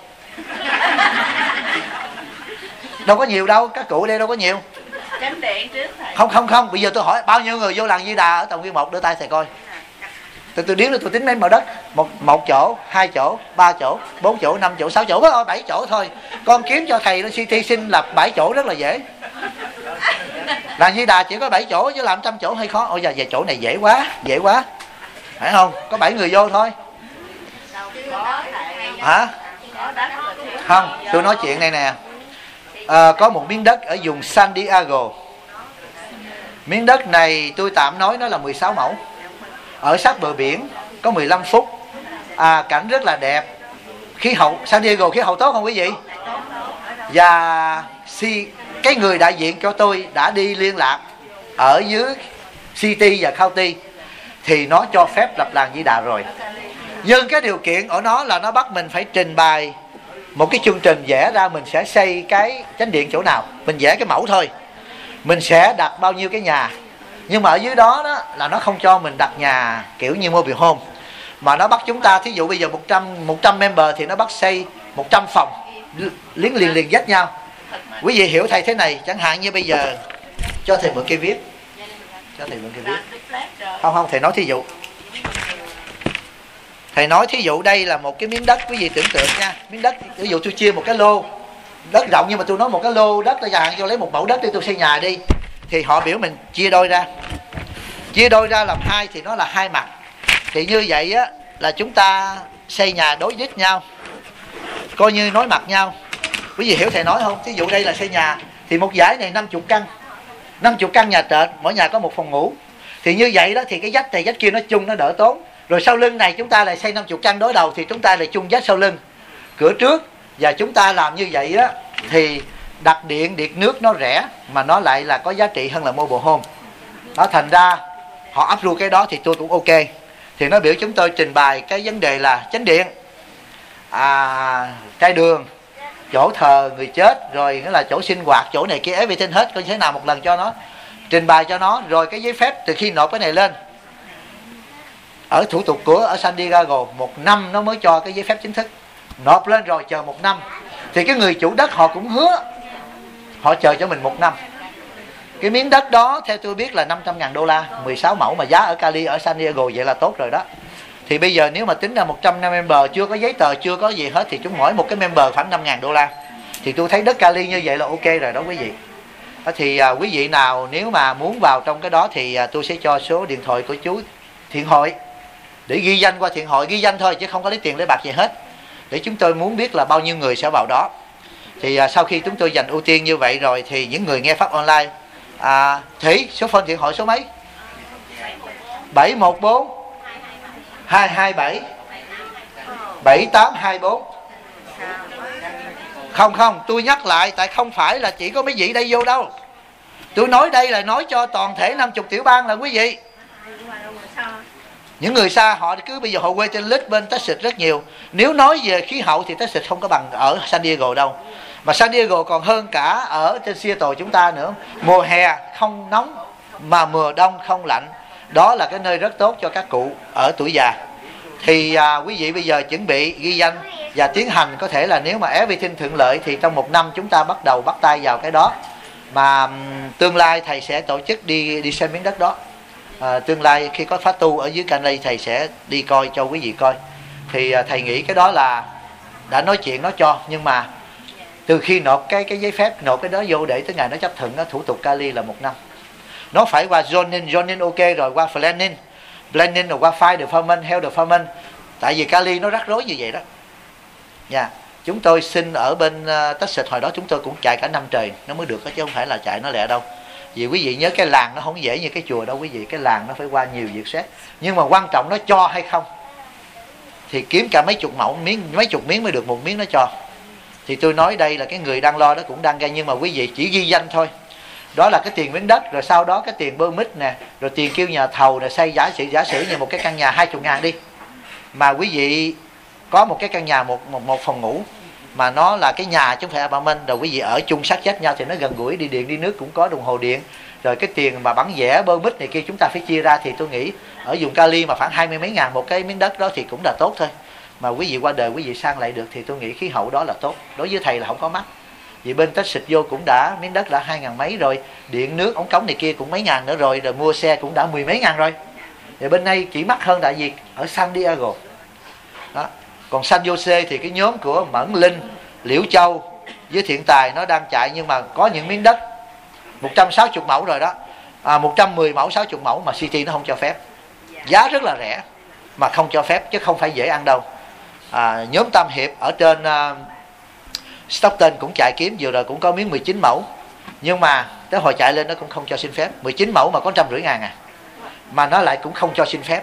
đâu có nhiều đâu, các cụ đây đâu có nhiều. Không, bây giờ tôi hỏi bao nhiêu người vô làng Di Đà ở Tàu Viên 1, đưa tay thầy coi. Tôi điếm tôi tính mấy mẫu đất, một chỗ, 2 chỗ, 3 chỗ, 4 chỗ, 5 chỗ, 6 chỗ, 7 chỗ thôi. Con kiếm cho thầy nó CT xin lập 7 chỗ rất là dễ. Làng Di Đà chỉ có 7 chỗ chứ làm 100 chỗ hơi khó. Ôi giờ về chỗ này dễ quá, phải không? Có 7 người vô thôi. Hả? Không, tôi nói chuyện này nè. Có một miếng đất ở vùng San Diego. Miếng đất này tôi tạm nói nó là 16 mẫu. Ở sát bờ biển, có 15 phút. Cảnh rất là đẹp. Khí hậu, San Diego khí hậu tốt không quý vị? Và cái người đại diện cho tôi đã đi liên lạc ở dưới City và County thì nó cho phép lập làng Di Đà rồi. Nhưng cái điều kiện ở nó là nó bắt mình phải trình bày một cái chương trình vẽ ra mình sẽ xây cái chánh điện chỗ nào. Mình vẽ cái mẫu thôi, mình sẽ đặt bao nhiêu cái nhà. Nhưng mà ở dưới đó là nó không cho mình đặt nhà kiểu như mobile home, mà nó bắt chúng ta, thí dụ bây giờ 100 member thì nó bắt xây 100 phòng liền dắt nhau. Quý vị hiểu thầy thế này, chẳng hạn như bây giờ cho thầy mượn cây viết, không thầy nói thí dụ. Thầy nói thí dụ đây là một cái miếng đất, quý vị tưởng tượng nha, miếng đất, ví dụ tôi chia một cái lô đất rộng, nhưng mà tôi nói một cái lô đất là dạng, tôi lấy một mẫu đất để tôi xây nhà đi, thì họ biểu mình chia đôi ra làm 2 thì nó là 2 mặt. Thì như vậy á là chúng ta xây nhà đối đít nhau, coi như nói mặt nhau. Quý vị hiểu thầy nói không? Thí dụ đây là xây nhà thì một dãy này 50 căn nhà trệt, mỗi nhà có một phòng ngủ. Thì như vậy đó thì cái vách này vách kia nó chung, nó đỡ tốn. Rồi sau lưng này chúng ta lại xây 50 căn đối đầu thì chúng ta lại chung vách sau lưng, cửa trước. Và chúng ta làm như vậy á thì đặt điện nước nó rẻ mà nó lại là có giá trị hơn là mobile home. Đó, thành ra họ approve cái đó thì tôi cũng ok. Thì nó biểu chúng tôi trình bày cái vấn đề là chánh điện, cái đường, chỗ thờ người chết, rồi nghĩa là chỗ sinh hoạt, chỗ này kia everything hết, coi như thế nào một lần cho nó trình bày cho nó. Rồi cái giấy phép từ khi nộp cái này lên ở thủ tục của ở San Diego 1 năm nó mới cho cái giấy phép chính thức. Nộp lên rồi chờ 1 năm thì cái người chủ đất họ cũng hứa họ chờ cho mình 1 năm. Cái miếng đất đó theo tôi biết là 500.000 đô la, 16 mẫu mà giá ở Cali, ở San Diego vậy là tốt rồi đó. Thì bây giờ nếu mà tính ra 150 member, chưa có giấy tờ, chưa có gì hết, thì chúng mỗi một cái member khoảng 5.000 đô la. Thì tôi thấy đất Cali như vậy là ok rồi đó quý vị. Thì quý vị nào nếu mà muốn vào trong cái đó thì tôi sẽ cho số điện thoại của chú Thiện Hội để ghi danh qua Thiện Hội, ghi danh thôi chứ không có lấy tiền lấy bạc gì hết, để chúng tôi muốn biết là bao nhiêu người sẽ vào đó. Thì sau khi chúng tôi dành ưu tiên như vậy rồi thì những người nghe pháp online, Thủy, số phone Thiện Hội số mấy? 714 227 7824. Không, tôi nhắc lại, tại không phải là chỉ có mấy vị đây vô đâu. Tôi nói đây là nói cho toàn thể 50 tiểu bang là quý vị. Những người xa họ cứ bây giờ họ quay trên list bên Texas rất nhiều. Nếu nói về khí hậu thì Texas không có bằng ở San Diego đâu. Mà San Diego còn hơn cả ở trên Seattle chúng ta nữa. Mùa hè không nóng mà mùa đông không lạnh. Đó là cái nơi rất tốt cho các cụ ở tuổi già. Thì quý vị bây giờ chuẩn bị ghi danh và tiến hành. Có thể là nếu mà everything thuận lợi thì trong 1 năm chúng ta bắt đầu bắt tay vào cái đó. Mà tương lai thầy sẽ tổ chức đi xem miếng đất đó. Tương lai khi có phát tu ở dưới Canada thầy sẽ đi coi cho quý vị coi. Thì thầy nghĩ cái đó là đã nói chuyện nó cho, nhưng mà từ khi nộp cái giấy phép, nộp cái đó vô để tới ngày nó chấp thuận, thủ tục Cali là 1 năm. Nó phải qua zoning ok rồi qua planning rồi qua fire department, health department. Tại vì Cali nó rắc rối như vậy đó. Nha. Chúng tôi xin ở bên Texas hồi đó chúng tôi cũng chạy cả năm trời nó mới được, chứ không phải là chạy nó lẹ đâu. Vì quý vị nhớ cái làng nó không dễ như cái chùa đâu quý vị, cái làng nó phải qua nhiều việc xét. Nhưng mà quan trọng nó cho hay không. Thì kiếm cả mấy chục miếng mới được một miếng nó cho. Thì tôi nói đây là cái người đang lo đó cũng đang gây, nhưng mà quý vị chỉ ghi danh thôi. Đó là cái tiền miếng đất, rồi sau đó cái tiền permit nè, rồi tiền kêu nhà thầu nè, xây giả sử như một cái căn nhà 20.000 đi. Mà quý vị có một cái căn nhà một phòng ngủ mà nó là cái nhà chứ không phải apartment, rồi quý vị ở chung sát chết nhau thì nó gần gũi, đi điện đi nước cũng có đồng hồ điện, rồi cái tiền mà bản vẽ permit này kia chúng ta phải chia ra. Thì tôi nghĩ ở vùng Cali mà khoảng 20 mấy ngàn một cái miếng đất đó thì cũng là tốt thôi. Mà quý vị qua đời quý vị sang lại được thì tôi nghĩ khí hậu đó là tốt. Đối với thầy là không có mắc. Vì bên Texas vô cũng đã miếng đất đã 2.000 mấy rồi, điện nước ống cống này kia cũng mấy ngàn nữa rồi mua xe cũng đã 10 mấy ngàn rồi. Thì bên đây chỉ mắc hơn tại vì ở San Diego đó. Còn San Jose thì cái nhóm của Mẫn Linh, Liễu Châu với Thiện Tài nó đang chạy, nhưng mà có những miếng đất 160 mẫu rồi đó, 110 mẫu 60 mẫu mà City nó không cho phép. Giá rất là rẻ mà không cho phép chứ không phải dễ ăn đâu. Nhóm Tam Hiệp ở trên Stockton cũng chạy kiếm vừa rồi cũng có miếng 19 mẫu, nhưng mà tới hồi chạy lên nó cũng không cho xin phép. 19 mẫu mà có 150.000 mà nó lại cũng không cho xin phép.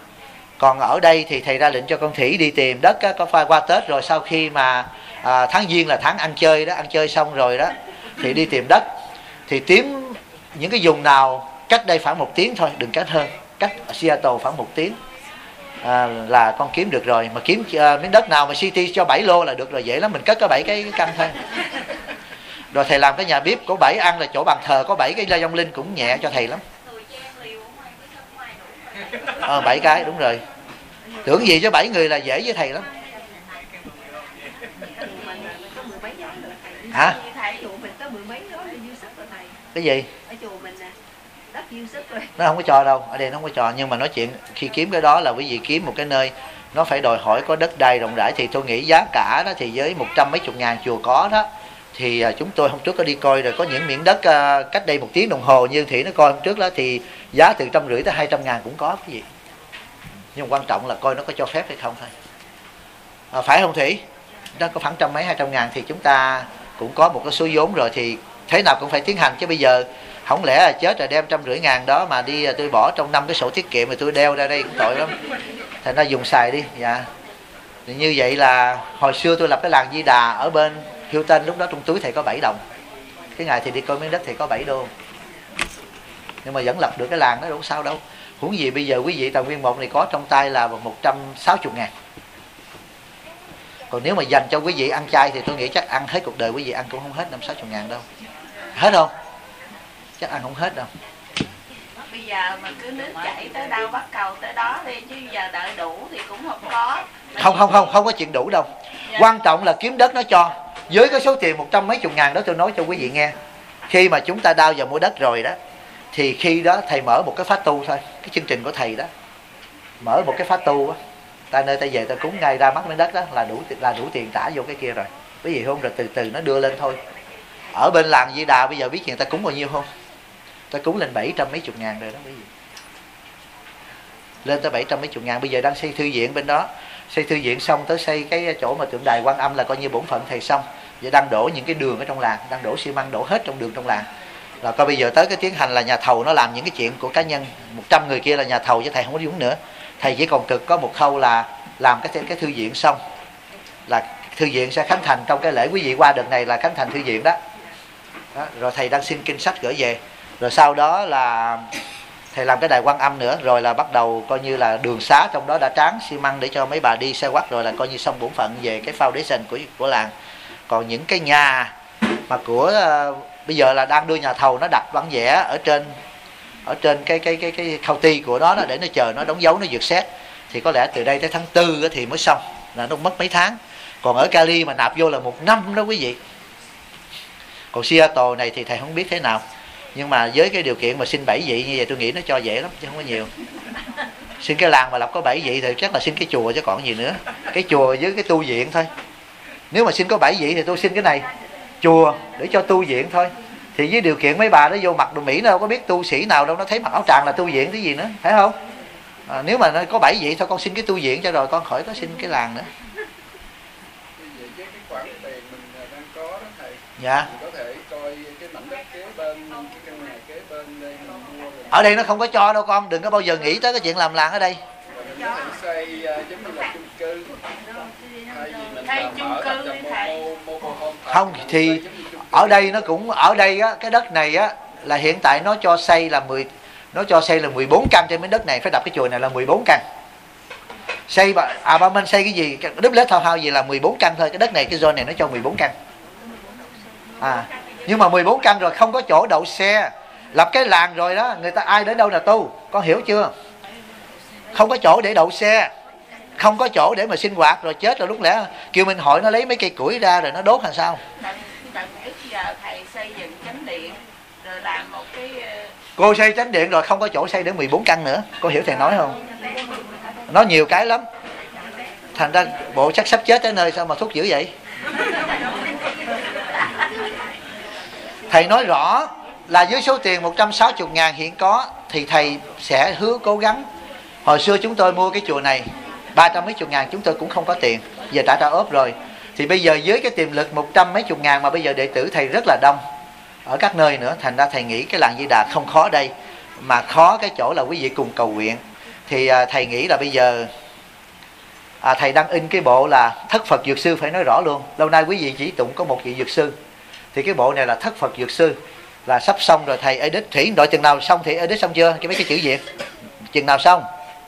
Còn ở đây thì thầy ra lệnh cho con Thủy đi tìm đất có pha qua Tết rồi, sau khi mà tháng Giêng là tháng ăn chơi đó, ăn chơi xong rồi đó thì đi tìm đất. Thì kiếm những cái vùng nào cách đây khoảng 1 tiếng thôi, đừng cách hơn, cách Seattle khoảng 1 tiếng là con kiếm được rồi. Mà kiếm miếng đất nào mà City cho 7 lô là được rồi, dễ lắm, mình cất có 7 cái căn thôi. Rồi thầy làm cái nhà bếp của 7 ăn là chỗ bàn thờ có 7 cái la vong linh cũng nhẹ cho thầy lắm. 7 cái đúng rồi. Tưởng gì cho 7 người là dễ với thầy lắm. Hả? Cái gì? Nó không có cho đâu, ở đây nó không có cho. Nhưng mà nói chuyện khi kiếm cái đó là quý vị kiếm một cái nơi nó phải đòi hỏi có đất đai rộng rãi. Thì tôi nghĩ giá cả đó thì với 100 mấy chục ngàn chùa có đó. Thì chúng tôi hôm trước có đi coi rồi, có những miếng đất cách đây 1 tiếng đồng hồ như Thủy nó coi hôm trước đó thì giá từ 150 tới 200 ngàn cũng có cái gì. Nhưng quan trọng là coi nó có cho phép hay không thôi. Phải không Thủy? Nó có khoảng 100 mấy 200 ngàn thì chúng ta cũng có một cái số vốn rồi, thì thế nào cũng phải tiến hành. Chứ bây giờ không lẽ là chết rồi đem 150 ngàn đó mà đi tôi bỏ trong 5 cái sổ tiết kiệm rồi tôi đeo ra đây cũng tội lắm. Thành ra dùng xài đi. Dạ. Thì như vậy là hồi xưa tôi lập cái làng Di Đà ở bên Hilton, lúc đó trong túi thầy có 7 đồng. Cái ngày thì đi coi miếng đất thì có 7 đô. Nhưng mà vẫn lập được cái làng đó đâu sao đâu. Huống gì bây giờ quý vị Tàu Nguyên một này có trong tay là 160 ngàn. Còn nếu mà dành cho quý vị ăn chay thì tôi nghĩ chắc ăn hết cuộc đời quý vị ăn cũng không hết 5-60 ngàn đâu. Hết không? Chắc ăn không hết đâu. Bây giờ mà cứ nước chảy tới đâu bắt cầu tới đó đi, chứ giờ đợi đủ thì cũng không có. Không có chuyện đủ đâu. Dạ. Quan trọng là kiếm đất nó cho. Với cái số tiền 100 mấy chục ngàn đó, tôi nói cho quý vị nghe, khi mà chúng ta đao vào mua đất rồi đó, thì khi đó thầy mở một cái pháp tu thôi, cái chương trình của thầy đó, mở một cái pháp tu á, ta nơi ta về ta cúng ngay ra mắt miếng đất đó là đủ tiền trả vô cái kia rồi, quý vị không? Rồi từ từ nó đưa lên thôi. Ở bên làng Di Đà bây giờ biết người ta cúng bao nhiêu không? Ta cúng lên 700 mấy chục ngàn rồi đó quý vị, lên tới 700 mấy chục ngàn. Bây giờ đang xây thư viện bên đó, xây thư viện xong tới xây cái chỗ mà tượng đài Quan Âm là coi như bổn phận thầy xong. Giờ đang đổ những cái đường ở trong làng, đang đổ xi măng đổ hết trong đường trong làng. Rồi coi bây giờ tới cái tiến hành là nhà thầu nó làm những cái chuyện của cá nhân, 100 người kia là nhà thầu chứ thầy không có đúng nữa. Thầy chỉ còn cực có một khâu là làm cái thư viện xong, là thư viện sẽ khánh thành trong cái lễ quý vị qua đợt này là khánh thành thư viện đó. Rồi thầy đang xin kinh sách gửi về. Rồi sau đó là thầy làm cái đài Quan Âm nữa, rồi là bắt đầu coi như là đường xá trong đó đã tráng xi măng để cho mấy bà đi xe quắt, rồi là coi như xong bổn phận về cái foundation của làng. Còn những cái nhà mà của bây giờ là đang đưa nhà thầu nó đặt bản vẽ ở trên cái khâu ti của nó để nó chờ nó đóng dấu, nó duyệt xét, thì có lẽ từ đây tới tháng 4 thì mới xong, là nó mất mấy tháng. Còn ở Cali mà nạp vô là 1 năm đó quý vị. Còn Seattle này thì thầy không biết thế nào, nhưng mà với cái điều kiện mà xin 7 vị như vậy tôi nghĩ nó cho dễ lắm chứ không có nhiều. Xin cái làng mà lập có 7 vị thì chắc là xin cái chùa chứ còn gì nữa. Cái chùa với cái tu viện thôi. Nếu mà xin có 7 vị thì tôi xin cái này, chùa để cho tu viện thôi. Thì với điều kiện mấy bà nó vô mặc đồ Mỹ nó đâu có biết tu sĩ nào đâu, nó thấy mặc áo tràng là tu viện cái gì nữa, phải không? Nếu mà nó có 7 vị thôi con xin cái tu viện cho rồi con khỏi có xin cái làng nữa. Với cái khoản tiền mình đang có đó thầy, dạ, mình có thể coi cái mảnh đất kế bên, cái căn nhà kế bên đây mình mua rồi. Ở đây nó không có cho đâu con, đừng có bao giờ nghĩ tới cái chuyện làm làng ở đây. Rồi mình có thể xây giống như là chung cư, thay vì mình Thay làm chung ở cư trong đi thầy. mobile home park, Không thì ở đây nó cũng ở đây á, cái đất này á là hiện tại nó cho xây là 14 căn trên miếng đất này, phải đập cái chùa này là 14 căn. Xây ba Minh xây cái gì, duplex thao gì là 14 căn thôi, cái đất này cái zone này nó cho 14 căn. Nhưng mà 14 căn rồi không có chỗ đậu xe. Lập cái làng rồi đó, người ta ai đến đâu là tu, con hiểu chưa? Không có chỗ để đậu xe, không có chỗ để mà sinh hoạt, rồi chết rồi lúc lẽ kêu Minh Hội nó lấy mấy cây củi ra rồi nó đốt làm sao? Tận ít giờ thầy xây dựng chánh điện rồi làm một cái Cô xây chánh điện rồi không có chỗ xây để 14 căn nữa, cô hiểu thầy nói không? Nó nhiều cái lắm. Thành ra bộ chắc sắp chết tới nơi sao mà thúc dữ vậy? Thầy nói rõ là với số tiền 160.000 hiện có thì thầy sẽ hứa cố gắng. Hồi xưa chúng tôi mua cái chùa này 300 mấy chục ngàn chúng tôi cũng không có tiền, giờ trả ốp rồi. Thì bây giờ với cái tiềm lực 100 mấy chục ngàn mà bây giờ đệ tử thầy rất là đông ở các nơi nữa, thành ra thầy nghĩ cái làng Di Đà không khó đây, mà khó cái chỗ là quý vị cùng cầu nguyện. Thì thầy nghĩ là bây giờ thầy đang in cái bộ là Thất Phật Dược Sư, phải nói rõ luôn. Lâu nay quý vị chỉ tụng có một vị Dược Sư, thì cái bộ này là Thất Phật Dược Sư, là sắp xong rồi. Thầy edit Thủy đội chừng nào xong thì edit xong chưa? Cái mấy cái chữ Việt chừng nào xong?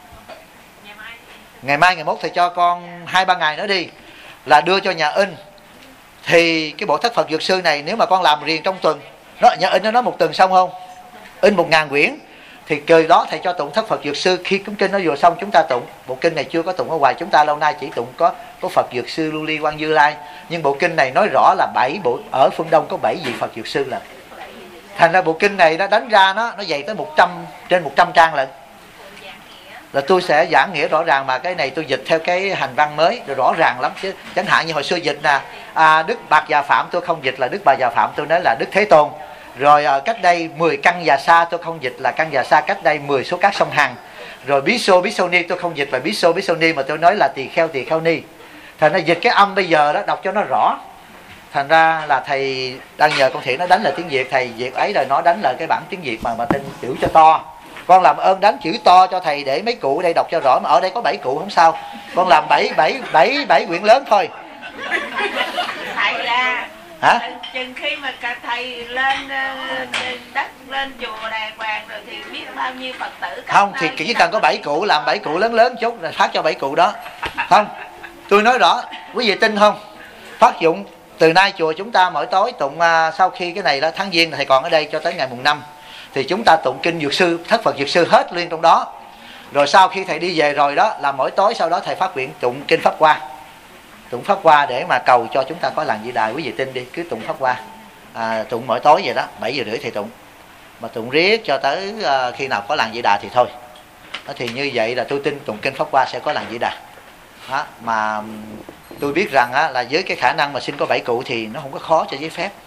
Ngày mai ngày mốt thầy cho con 2-3 ngày nữa đi, là đưa cho nhà in. Thì cái bộ Thất Phật Dược Sư này nếu mà con làm riêng trong tuần, nhà in nó nói 1 tuần xong không? In 1000 quyển thì cười đó thầy cho tụng Thất Phật Dược Sư. Khi cuốn kinh nó vừa xong chúng ta tụng. Bộ kinh này chưa có tụng ở ngoài, chúng ta lâu nay chỉ tụng có Phật Dược Sư Lưu Ly Quang Như Lai. Nhưng bộ kinh này nói rõ là 7 bộ, ở phương Đông có 7 vị Phật Dược Sư là. Thành ra bộ kinh này nó đánh ra nó dày tới trên 100 trang lận. Là tôi sẽ giảng nghĩa rõ ràng, mà cái này tôi dịch theo cái hành văn mới rồi rõ ràng lắm chứ. Chẳng hạn như hồi xưa dịch là Đức Bạc Già Phạm, tôi không dịch là Đức Bà Già Phạm, tôi nói là Đức Thế Tôn. Rồi cách đây 10 căn Già Sa tôi không dịch là căn Già Sa cách đây 10 số các sông Hằng. Rồi Bí Xô Bí Xô Ni tôi không dịch là Bí Xô Bí Xô Ni, mà tôi nói là Tỳ Kheo Ni. Thành ra dịch cái âm bây giờ đó đọc cho nó rõ. Thành ra là thầy đang nhờ con Thiện nó đánh là tiếng Việt, thầy Việt ấy rồi nó đánh là cái bản tiếng Việt mà tên chữ cho to. Con làm ơn đánh chữ to cho thầy để mấy cụ ở đây đọc cho rõ, mà ở đây có 7 cụ không sao. Con làm 7 quyển lớn thôi. Thầy hả? Chừng khi mà cả thầy lên đất, lên chùa đàng hoàng rồi thì biết bao nhiêu Phật tử. Không, thì chỉ cần có 7 cụ, làm 7 cụ lớn chút rồi phát cho 7 cụ đó. Không, tôi nói rõ, quý vị tin không? Phát dụng từ nay chùa chúng ta mỗi tối tụng sau khi cái này đó tháng Giêng thầy còn ở đây cho tới ngày mùng 5 thì chúng ta tụng kinh Dược Sư, Thất Phật Dược Sư hết liên trong đó. Rồi sau khi thầy đi về rồi đó là mỗi tối sau đó thầy phát nguyện tụng kinh Pháp Hoa. tụng Pháp Hoa để mà cầu cho chúng ta có làng Di Đà. Quý vị tin đi, cứ tụng Pháp Hoa, tụng mỗi tối vậy đó, 7 giờ rưỡi thì tụng, mà tụng riết cho tới khi nào có làng Di Đà thì thôi. Đó, thì như vậy là tôi tin tụng kinh Pháp Hoa sẽ có làng Di Đà. Đó, mà tôi biết rằng á, là với cái khả năng mà xin có 7 cụ thì nó không có khó cho giấy phép.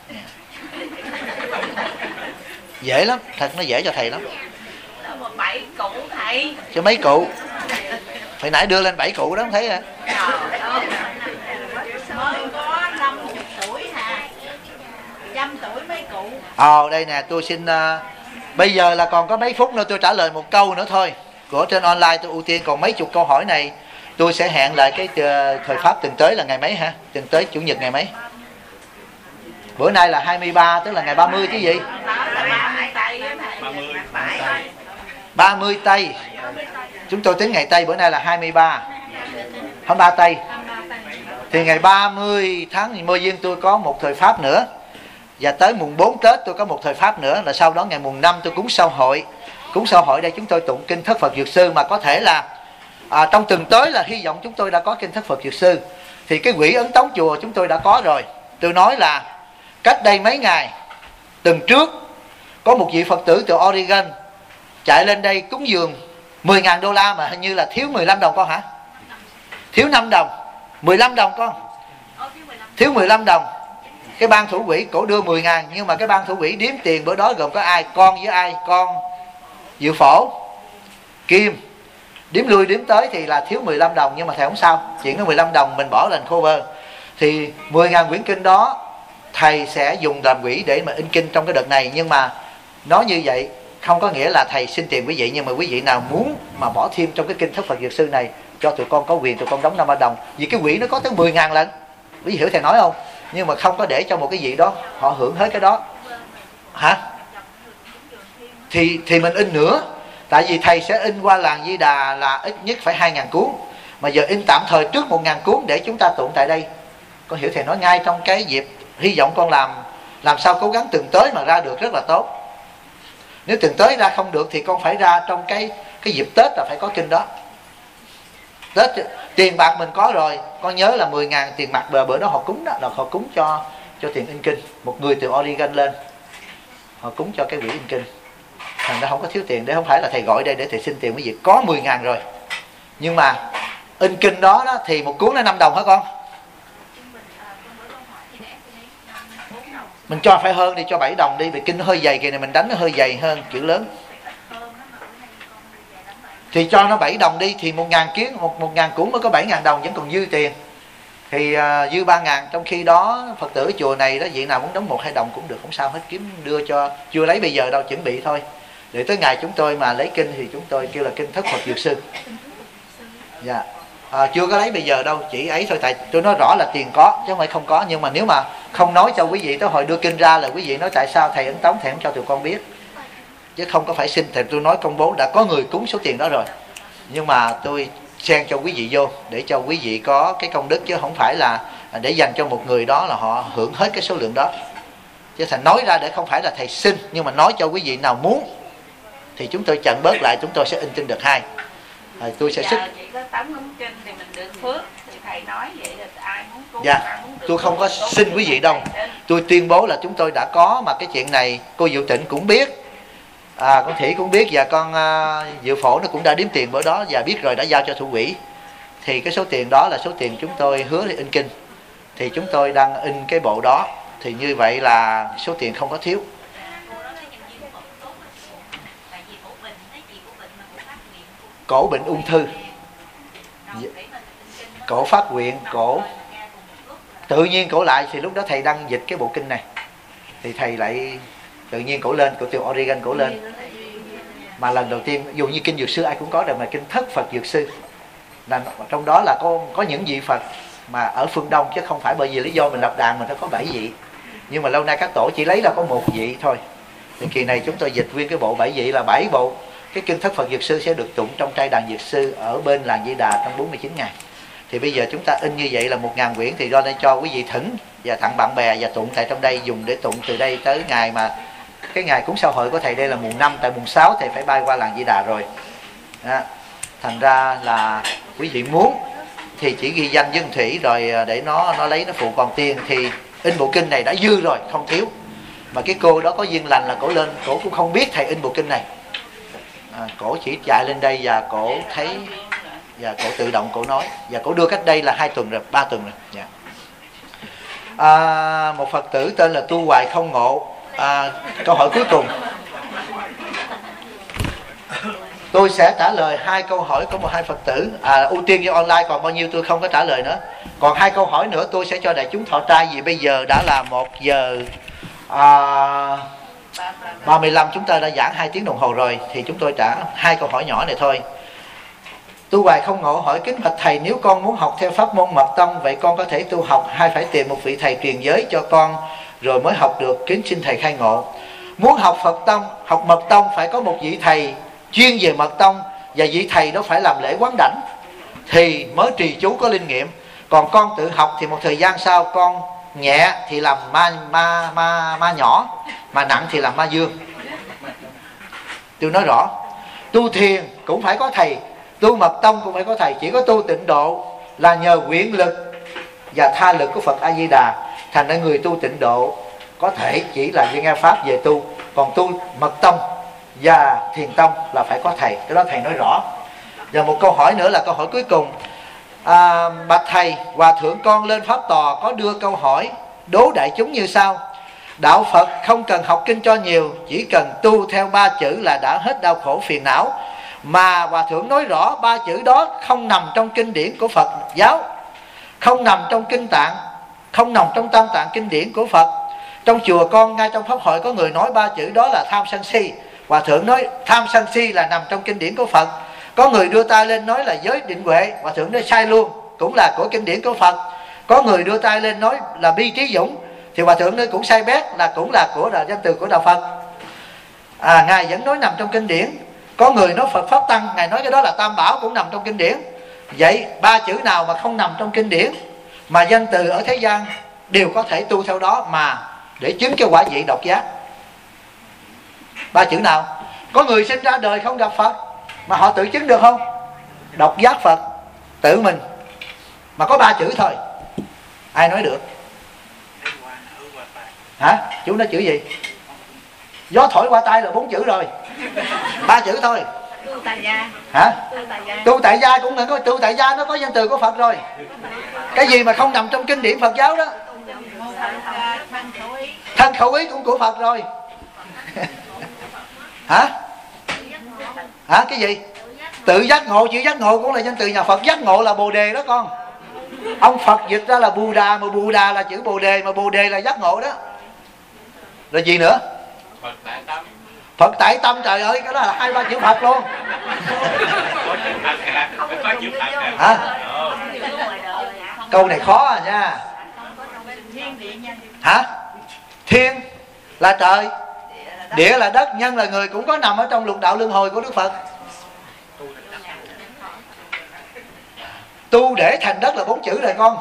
Dễ lắm, thật nó dễ cho thầy lắm. 7 cụ thầy. Cho mấy cụ. Hồi nãy đưa lên 7 cụ đó không thấy hả? Mới có 50 tuổi hả? 100 tuổi mấy cụ. Đây nè, tôi xin bây giờ là còn có mấy phút nữa tôi trả lời một câu nữa thôi. Của trên online tôi ưu tiên, còn mấy chục câu hỏi này tôi sẽ hẹn lại cái thời Pháp tuần tới là ngày mấy hả? Tuần tới Chủ nhật ngày mấy? Bữa nay là 23, tức là ngày 30 chứ gì? 30 Tây. Chúng tôi tính ngày Tây, bữa nay là 23. 23 Tây. Thì ngày 30 tháng Mơ Duyên tôi có một thời Pháp nữa. Và tới mùng 4 Tết tôi có một thời Pháp nữa. Là sau đó ngày mùng 5 tôi cúng sau hội. Cúng sau hội đây chúng tôi tụng kinh Thất Phật Dược Sư. Mà có thể là trong tuần tới là hy vọng chúng tôi đã có kinh Thất Phật Dược Sư. Thì cái quỹ ấn tống chùa chúng tôi đã có rồi. Tôi nói là cách đây mấy ngày, tuần trước, có một vị Phật tử từ Oregon chạy lên đây cúng dường 10.000 đô la mà hình như là thiếu 15 đồng con hả? Thiếu 5 đồng, 15 đồng con. Thiếu 15 đồng. Cái ban thủ quỹ cổ đưa 10.000, nhưng mà cái ban thủ quỹ đếm tiền bữa đó gồm có ai? Con với ai? Con Diệu Phổ, Kim. Đếm lui đếm tới thì là thiếu 15 đồng, nhưng mà thầy không sao. Chuyện đó 15 đồng mình bỏ lên cover. Thì 10.000 quyển kinh đó thầy sẽ dùng làm quỹ để mà in kinh trong cái đợt này. Nhưng mà nói như vậy không có nghĩa là thầy xin tiền quý vị. Nhưng mà quý vị nào muốn mà bỏ thêm trong cái kinh Thất Phật Dược Sư này, cho tụi con có quyền tụi con đóng 50 đồng. Vì cái quỹ nó có tới 10.000 lần. Quý vị hiểu thầy nói không? Nhưng mà không có để cho một cái gì đó họ hưởng hết cái đó. Hả? Thì mình in nữa. Tại vì thầy sẽ in qua làng Di Đà là ít nhất phải 2.000 cuốn. Mà giờ in tạm thời trước 1.000 cuốn để chúng ta tụng tại đây. Con hiểu thầy nói ngay trong cái dịp. Hy vọng con làm sao cố gắng tuần tới mà ra được rất là tốt. Nếu tuần tới ra không được thì con phải ra trong cái dịp Tết là phải có kinh đó. Tết tiền bạc mình có rồi. Con nhớ là 10.000 tiền mặt bữa đó họ cúng đó, là họ cúng cho tiền in kinh. Một người từ Oregon lên, họ cúng cho cái quỹ in kinh. Thành ra không có thiếu tiền. Để không phải là thầy gọi đây để thầy xin tiền quý vị. Có 10.000 rồi. Nhưng mà in kinh đó thì một cuốn là 5 đồng hả con? Mình cho phải hơn đi, cho 7 đồng đi. Vì kinh nó hơi dày kìa này, mình đánh nó hơi dày hơn, chữ lớn. Thì cho nó 7 đồng đi. Thì 1.000 cuốn mới có 7.000 đồng, vẫn còn dư tiền. Thì dư 3.000. Trong khi đó Phật tử chùa này đó, vị nào muốn đóng 1-2 đồng cũng được, không sao hết. Kiếm đưa cho, chưa lấy bây giờ đâu, chuẩn bị thôi. Để tới ngày chúng tôi mà lấy kinh thì chúng tôi kêu là kinh Thất Phật Dược Sư. Dạ. Chưa có lấy bây giờ đâu, chỉ ấy thôi. Tại tôi nói rõ là tiền có chứ không phải không có. Nhưng mà nếu mà không nói cho quý vị tới hồi đưa kinh ra là quý vị nói tại sao thầy ấn tống thầy không cho tụi con biết, chứ không có phải xin. Thầy tôi nói công bố đã có người cúng số tiền đó rồi, nhưng mà tôi xen cho quý vị vô để cho quý vị có cái công đức, chứ không phải là để dành cho một người đó là họ hưởng hết cái số lượng đó. Chứ thầy nói ra để không phải là thầy xin, nhưng mà nói cho quý vị nào muốn thì chúng tôi chặn bớt lại, chúng tôi sẽ in trên đợt 2. Tôi sẽ xích. Chỉ có tấm ấn kinh thì mình được phước, thì thầy nói vậy là ai muốn cúng. Dạ, tôi không có xin quý vị đâu. Tôi tuyên bố là chúng tôi đã có, mà cái chuyện này cô Diệu Tịnh cũng biết, con Thủy cũng biết, và con Diệu Phổ nó cũng đã đếm tiền bữa đó và biết rồi, đã giao cho thủ quỹ. Thì cái số tiền đó là số tiền chúng tôi hứa để in kinh. Thì chúng tôi đang in cái bộ đó. Thì như vậy là số tiền không có thiếu. Cổ bệnh ung thư, cổ phát nguyện, cổ tự nhiên cổ lại. Thì lúc đó thầy đăng dịch cái bộ kinh này thì thầy lại tự nhiên cổ lên, cổ từ Oregon cổ lên. Mà lần đầu tiên dù như kinh Dược Sư ai cũng có rồi, mà kinh Thất Phật Dược Sư là trong đó là có những vị Phật mà ở phương Đông, chứ không phải bởi vì lý do mình lập đàn mình nó có 7 vị. Nhưng mà lâu nay các tổ chỉ lấy là có 1 vị thôi. Thì kỳ này chúng tôi dịch nguyên cái bộ 7 vị là 7 bộ. Cái kinh Thất Phật Dược Sư sẽ được tụng trong trai đàn Dược Sư ở bên làng Di Đà trong 49 ngày. Thì bây giờ chúng ta in như vậy là 1.000 quyển, thì do đây cho quý vị thỉnh và tặng bạn bè và tụng tại trong đây, dùng để tụng từ đây tới ngày mà cái ngày cúng sao hội của thầy đây là mùng 5, tại mùng 6 thầy phải bay qua làng Di Đà rồi. Đó. Thành ra là quý vị muốn thì chỉ ghi danh dân thủy rồi để nó lấy nó phụ con tiên, thì in bộ kinh này đã dư rồi, không thiếu. Mà cái cô đó có duyên lành là cổ lên, cổ cũng không biết thầy in bộ kinh này, cổ chỉ chạy lên đây và cổ thấy và cổ tự động cổ nói, và cổ đưa cách đây là 2 tuần rồi, 3 tuần rồi. Dạ. Một Phật tử tên là Tu Hoài Không Ngộ. Câu hỏi cuối cùng, tôi sẽ trả lời 2 câu hỏi của 2 Phật tử, ưu tiên cho online, còn bao nhiêu tôi không có trả lời nữa. Còn 2 câu hỏi nữa tôi sẽ cho đại chúng thọ trai, vì bây giờ đã là 1 giờ 35, chúng ta đã giảng 2 tiếng đồng hồ rồi, thì chúng tôi trả 2 câu hỏi nhỏ này thôi. Tu Hoài Không Ngộ hỏi: kính bạch thầy, nếu con muốn học theo pháp môn mật tông, vậy con có thể tu học hay phải tìm một vị thầy truyền giới cho con rồi mới học được? Kính xin thầy khai ngộ. Muốn học Phật tông, học mật tông phải có một vị thầy chuyên về mật tông, và vị thầy đó phải làm lễ quán đảnh thì mới trì chú có linh nghiệm. Còn con tự học thì một thời gian sau con nhẹ thì làm ma nhỏ, mà nặng thì làm ma dương. Tôi nói rõ, tu thiền cũng phải có thầy, tu mật tông cũng phải có thầy. Chỉ có tu tịnh độ là nhờ nguyện lực và tha lực của Phật A Di Đà. Thành ra người tu tịnh độ có thể chỉ là nghe pháp về tu, còn tu mật tông và thiền tông là phải có thầy. Cái đó thầy nói rõ. Và một câu hỏi nữa là câu hỏi cuối cùng. Bạch thầy, hòa thượng con lên pháp tòa có đưa câu hỏi đố đại chúng như sau: đạo Phật không cần học kinh cho nhiều, chỉ cần tu theo 3 chữ là đã hết đau khổ phiền não. Mà hòa thượng nói rõ 3 chữ đó không nằm trong kinh điển của Phật giáo, không nằm trong kinh tạng, không nằm trong tam tạng kinh điển của Phật. Trong chùa con, ngay trong pháp hội có người nói 3 chữ đó là tham sân si. Hòa thượng nói tham sân si là nằm trong kinh điển của Phật. Có người đưa tay lên nói là giới định huệ, hòa thượng nói sai luôn, cũng là của kinh điển của Phật. Có người đưa tay lên nói là bi trí dũng, thì hòa thượng nói cũng sai bét, là cũng là của danh từ của đạo Phật. Ngài vẫn nói nằm trong kinh điển. Có người nói Phật pháp tăng, ngài nói cái đó là tam bảo, cũng nằm trong kinh điển. Vậy 3 chữ nào mà không nằm trong kinh điển, mà danh từ ở thế gian đều có thể tu theo đó mà để chứng cái quả vị độc giác? 3 chữ nào? Có người sinh ra đời không gặp Phật mà họ tự chứng được không? Độc giác Phật tự mình, mà có 3 chữ thôi. Ai nói được? Hả? Chú nói chữ gì? Gió thổi qua tay là 4 chữ rồi. 3 chữ thôi. Tu tại gia. Hả? Tu tại gia cũng là có, tu tại gia nó có danh từ của Phật rồi. Cái gì mà không nằm trong kinh điển Phật giáo đó? Thân khẩu ý cũng của Phật rồi. Hả? Hả? Cái gì? Tự giác ngộ, chữ giác ngộ cũng là danh từ nhà Phật. Giác ngộ là Bồ Đề đó con. Ông Phật dịch ra là Bù Đà, mà Bù Đà là chữ Bồ Đề, mà Bồ Đề là giác ngộ đó. Rồi gì nữa? Phật tại tâm. Phật tại tâm, trời ơi, cái đó là 2-3 chữ Phật luôn. Hả? Câu này khó à nha. Hả? Thiên là trời, địa là đất, nhân là người, cũng có nằm ở trong lục đạo luân hồi của Đức Phật. Tu để thành đất là 4 chữ rồi con.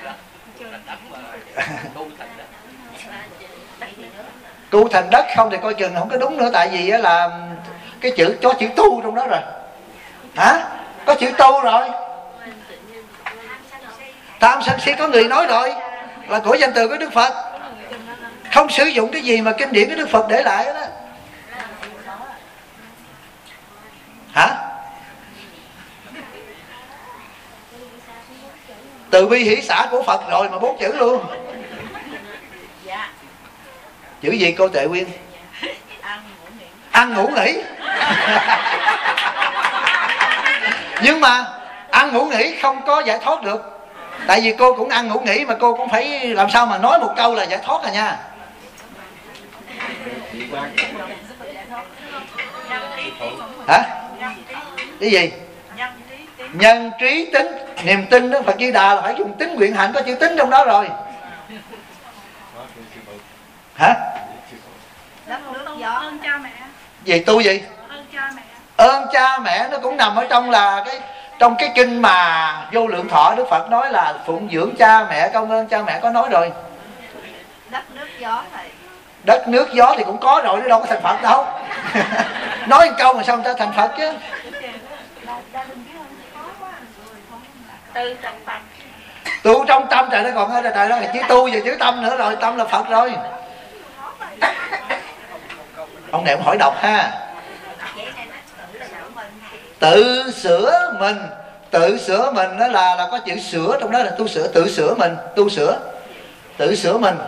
Tu thành đất không thì coi chừng không có đúng nữa. Tại vì là cái chữ có chữ tu trong đó rồi. Hả? Có chữ tu rồi. Tham sân si có người nói rồi, là của danh từ của Đức Phật. Không sử dụng cái gì mà kinh điển của Đức Phật để lại đó. Hả? Từ bi hỷ xã của Phật rồi mà 4 chữ luôn. Chữ gì cô Tệ Quyên? Ăn ngủ nghỉ. Nhưng mà ăn ngủ nghỉ không có giải thoát được. Tại vì cô cũng ăn ngủ nghỉ, mà cô cũng phải làm sao mà nói một câu là giải thoát à nha. Hả? Cái gì? Nhân trí tính. Niềm tin đó, Phật Di Đà là phải dùng tính nguyện hạnh, có chữ tính trong đó rồi. Hả? Ơn cha mẹ. Gì tu gì? Ơn cha mẹ. Ơn cha mẹ nó cũng nằm ở trong là trong cái kinh mà Vô Lượng Thọ Đức Phật nói là phụng dưỡng cha mẹ, công ơn cha mẹ, có nói rồi. Đất nước gió thầy. Đất nước gió thì cũng có rồi, nó đâu có thành Phật đâu. Nói một câu mà sao người ta thành Phật chứ. Tu trong tâm, trời nó còn ở trời đó, chứ tu về chữ tâm nữa rồi, tâm là Phật rồi. Ông này ông hỏi đọc ha. Tự sửa mình, tự sửa mình đó là có chữ sửa trong đó, là tu sửa, tự sửa mình, tu sửa, tự sửa mình.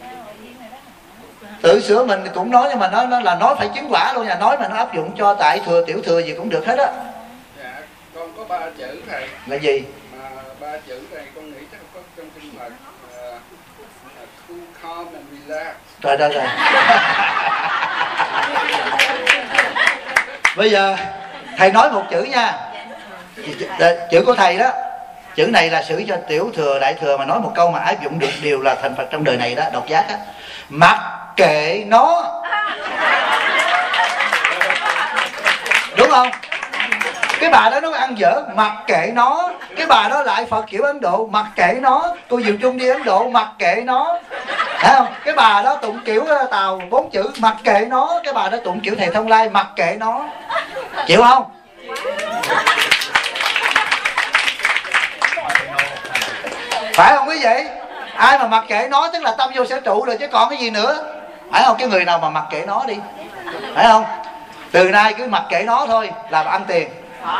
Tự sửa mình cũng nói, nhưng mà nó là nói phải chứng quả luôn nha, nói mà nó áp dụng cho tại thừa tiểu thừa gì cũng được hết á. Dạ, con có 3 chữ thầy. Là gì? Mà 3 chữ này con nghĩ chắc có trong kinh Phật. Cool, calm and relax. Rồi rồi rồi. Bây giờ thầy nói một chữ nha. Chữ của thầy đó, chữ này là sử cho tiểu thừa đại thừa, mà nói một câu mà áp dụng được đều là thành Phật trong đời này đó, độc giác á. Mặc kệ nó. Đúng không? Cái bà đó nó ăn dở, mặc kệ nó. Cái bà đó lại Phật kiểu Ấn Độ, mặc kệ nó. Cô Diệu Trung đi Ấn Độ, mặc kệ nó. Thấy không? Cái bà đó tụng kiểu Tàu 4 chữ, mặc kệ nó. Cái bà đó tụng kiểu Thầy Thông Lai, mặc kệ nó. Chịu không? Phải không quý vị? Ai mà mặc kệ nó tức là tâm vô sở trụ rồi chứ còn cái gì nữa. Phải không? Cái người nào mà mặc kệ nó đi, phải không? Từ nay cứ mặc kệ nó thôi là ăn tiền.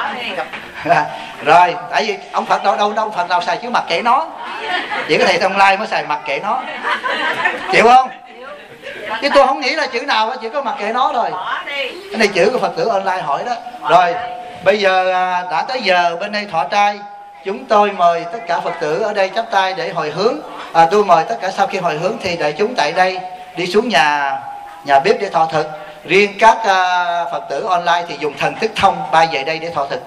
Rồi, tại vì ông Phật đâu Phật nào xài chữ mặc kệ nó. Chỉ có Thầy Thông Lai mới xài mặc kệ nó. Chịu không? Chứ tôi không nghĩ là chữ nào chỉ có mặc kệ nó thôi. Cái này chữ của Phật tử online hỏi đó. Rồi, bây giờ đã tới giờ bên đây thọ trai. Chúng tôi mời tất cả Phật tử ở đây chắp tay để hồi hướng. Tôi mời tất cả sau khi hồi hướng thì đại chúng tại đây đi xuống nhà bếp để thọ thực. Riêng các Phật tử online thì dùng thần thức thông bay về đây để thọ thực.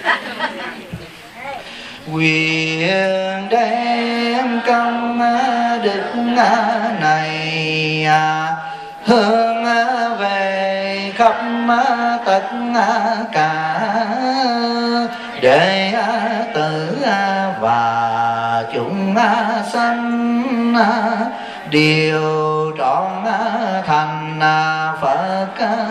Nguyện đem công đức này hướng về khắp tất cả đệ tử và chúng sanh đều trọn thành Phật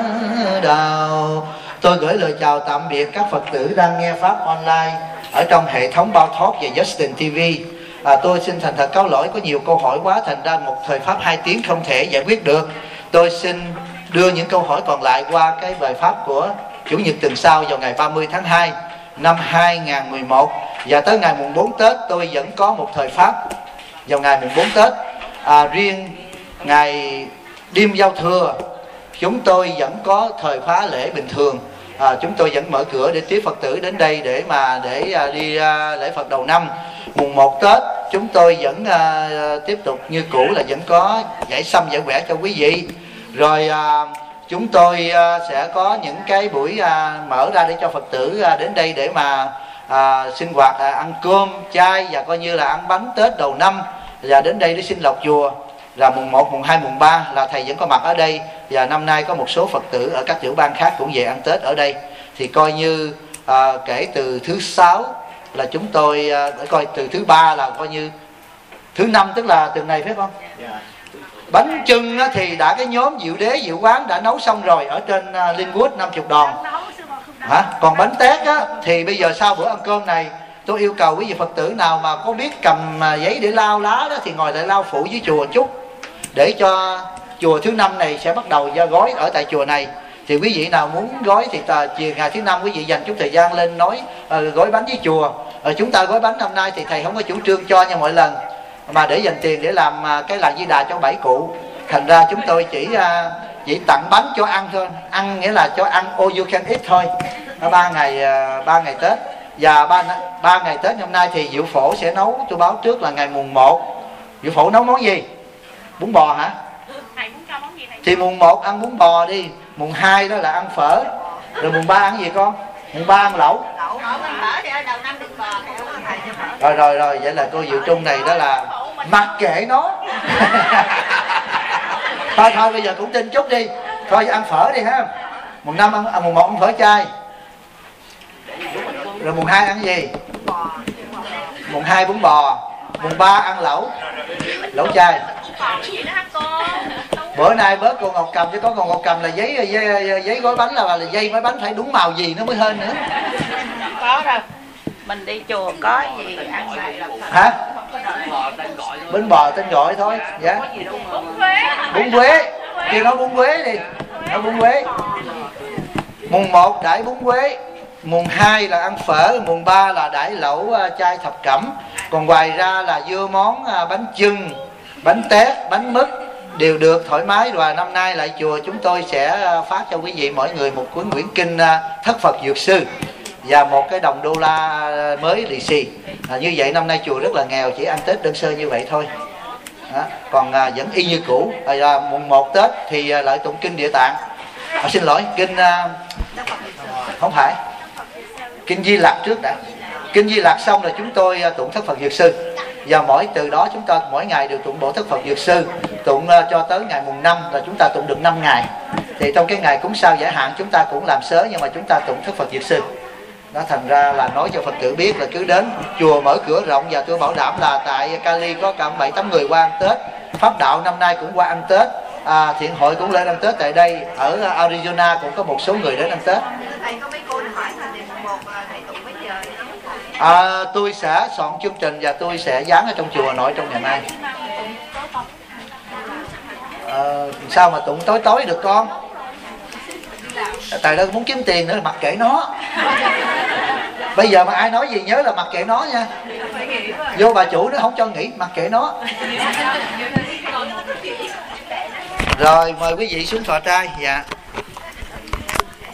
đạo. Tôi gửi lời chào tạm biệt các Phật tử đang nghe Pháp online ở trong hệ thống Bao Thoát và Justin TV. Tôi xin thành thật cáo lỗi, có nhiều câu hỏi quá, thành ra một thời Pháp 2 tiếng không thể giải quyết được. Tôi xin đưa những câu hỏi còn lại qua cái bài Pháp của Chủ nhật tuần sau vào ngày 30 tháng 2 năm 2011. Và tới ngày mùng 4 Tết tôi vẫn có một thời Pháp vào ngày mùng 4 Tết. Riêng ngày đêm giao thừa chúng tôi vẫn có thời khóa lễ bình thường. Chúng tôi vẫn mở cửa để tiếp Phật tử đến đây để đi lễ Phật đầu năm. Mùng 1 Tết chúng tôi vẫn tiếp tục như cũ là vẫn có giải xăm giải quẻ cho quý vị. Rồi chúng tôi sẽ có những cái buổi mở ra để cho Phật tử đến đây để mà sinh hoạt ăn cơm chay và coi như là ăn bánh Tết đầu năm, và đến đây để xin lộc chùa. Là mùng 1, mùng 2, mùng 3 là thầy vẫn có mặt ở đây. Và năm nay có một số Phật tử ở các tiểu bang khác cũng về ăn Tết ở đây. Thì coi như kể từ thứ 6 là chúng tôi coi từ thứ 3 là coi như thứ 5, tức là tuần này phải không? Bánh chưng thì đã cái nhóm Diệu Đế Diệu Quán đã nấu xong rồi ở trên Linwood 50 đòn. Còn bánh tét thì bây giờ sau bữa ăn cơm này tôi yêu cầu quý vị Phật tử nào mà có biết cầm giấy để lau lá đó thì ngồi lại lau phụ với chùa chút, để cho chùa thứ 5 này sẽ bắt đầu ra gói ở tại chùa này. Thì quý vị nào muốn gói thì chiều ngày thứ 5 quý vị dành chút thời gian lên nói gói bánh với chùa. Chúng ta gói bánh năm nay thì thầy không có chủ trương cho như mọi lần, mà để dành tiền để làm cái làng Di Đà cho 7 cụ. Thành ra chúng tôi chỉ tặng bánh cho ăn thôi. Ăn nghĩa là cho ăn all you can eat thôi. 3 ngày Tết. Và 3 ngày Tết hôm nay thì Diệu Phổ sẽ nấu, tôi báo trước là ngày mùng 1 Diệu Phổ nấu món gì? Bún bò hả? Thì mùng 1 ăn bún bò đi, mùng 2 đó là ăn phở, rồi mùng 3 ăn gì con? Mùng 3 ăn lẩu. Rồi vậy là cô Diệu Trung này đó là mặc kệ nó. Thôi bây giờ cũng tin chút đi. Thôi ăn phở đi ha. Mùng 1 ăn phở chay. Rồi mùng 2 ăn gì? Mùng 2 bún bò. Mùng 3 ăn lẩu chay. Bữa nay bớt cô Ngọc Cầm, chứ có con Ngọc Cầm là giấy gói bánh là dây gói bánh phải đúng màu gì nó mới hên nữa. Có đâu. Mình đi chùa có gì ăn này là hả? Bún bò tên gọi thôi. Dạ. Bún quế. Thì nói bún quế đi. Nói bún quế. Mùng 1 đãi bún quế, mùng 2 là ăn phở, mùng 3 là đãi lẩu chay thập cẩm. Còn ngoài ra là dưa món bánh chưng, bánh tét, bánh mứt đều được thoải mái. Và năm nay lại chùa chúng tôi sẽ phát cho quý vị mỗi người một cuốn quyển kinh Thất Phật Dược Sư và một cái đồng đô la mới lì xì. Như vậy năm nay chùa rất là nghèo, chỉ ăn Tết đơn sơ như vậy thôi. Đó. Còn vẫn y như cũ. Mùng 1 Tết thì lại tụng kinh Địa Tạng. Xin lỗi, kinh không phải, kinh Di Lặc trước đã. Kinh Di Lặc xong rồi chúng tôi tụng Thất Phật Dược Sư. Và từ đó chúng ta mỗi ngày đều tụng bộ Thất Phật Dược Sư, tụng cho tới ngày mùng 5 là chúng ta tụng được 5 ngày. Thì trong cái ngày cúng sao giải hạn chúng ta cũng làm sớ, nhưng mà chúng ta tụng Thất Phật Dược Sư. Đó, thành ra là nói cho Phật tử biết là cứ đến chùa mở cửa rộng, và tôi bảo đảm là tại Cali có cả 7-8 người qua ăn Tết. Pháp Đạo năm nay cũng qua ăn Tết. Thiện hội cũng lên ăn Tết tại đây. Ở Arizona cũng có một số người đến ăn Tết. Tôi sẽ soạn chương trình và tôi sẽ dán ở trong chùa nội trong ngày mai. Sao mà tụng tối tối được con? Tại đó muốn kiếm tiền nữa là mặc kệ nó. Bây giờ mà ai nói gì nhớ là mặc kệ nó nha. Vô bà chủ nó không cho nghỉ, mặc kệ nó. Rồi mời quý vị xuống thọ trai. Dạ.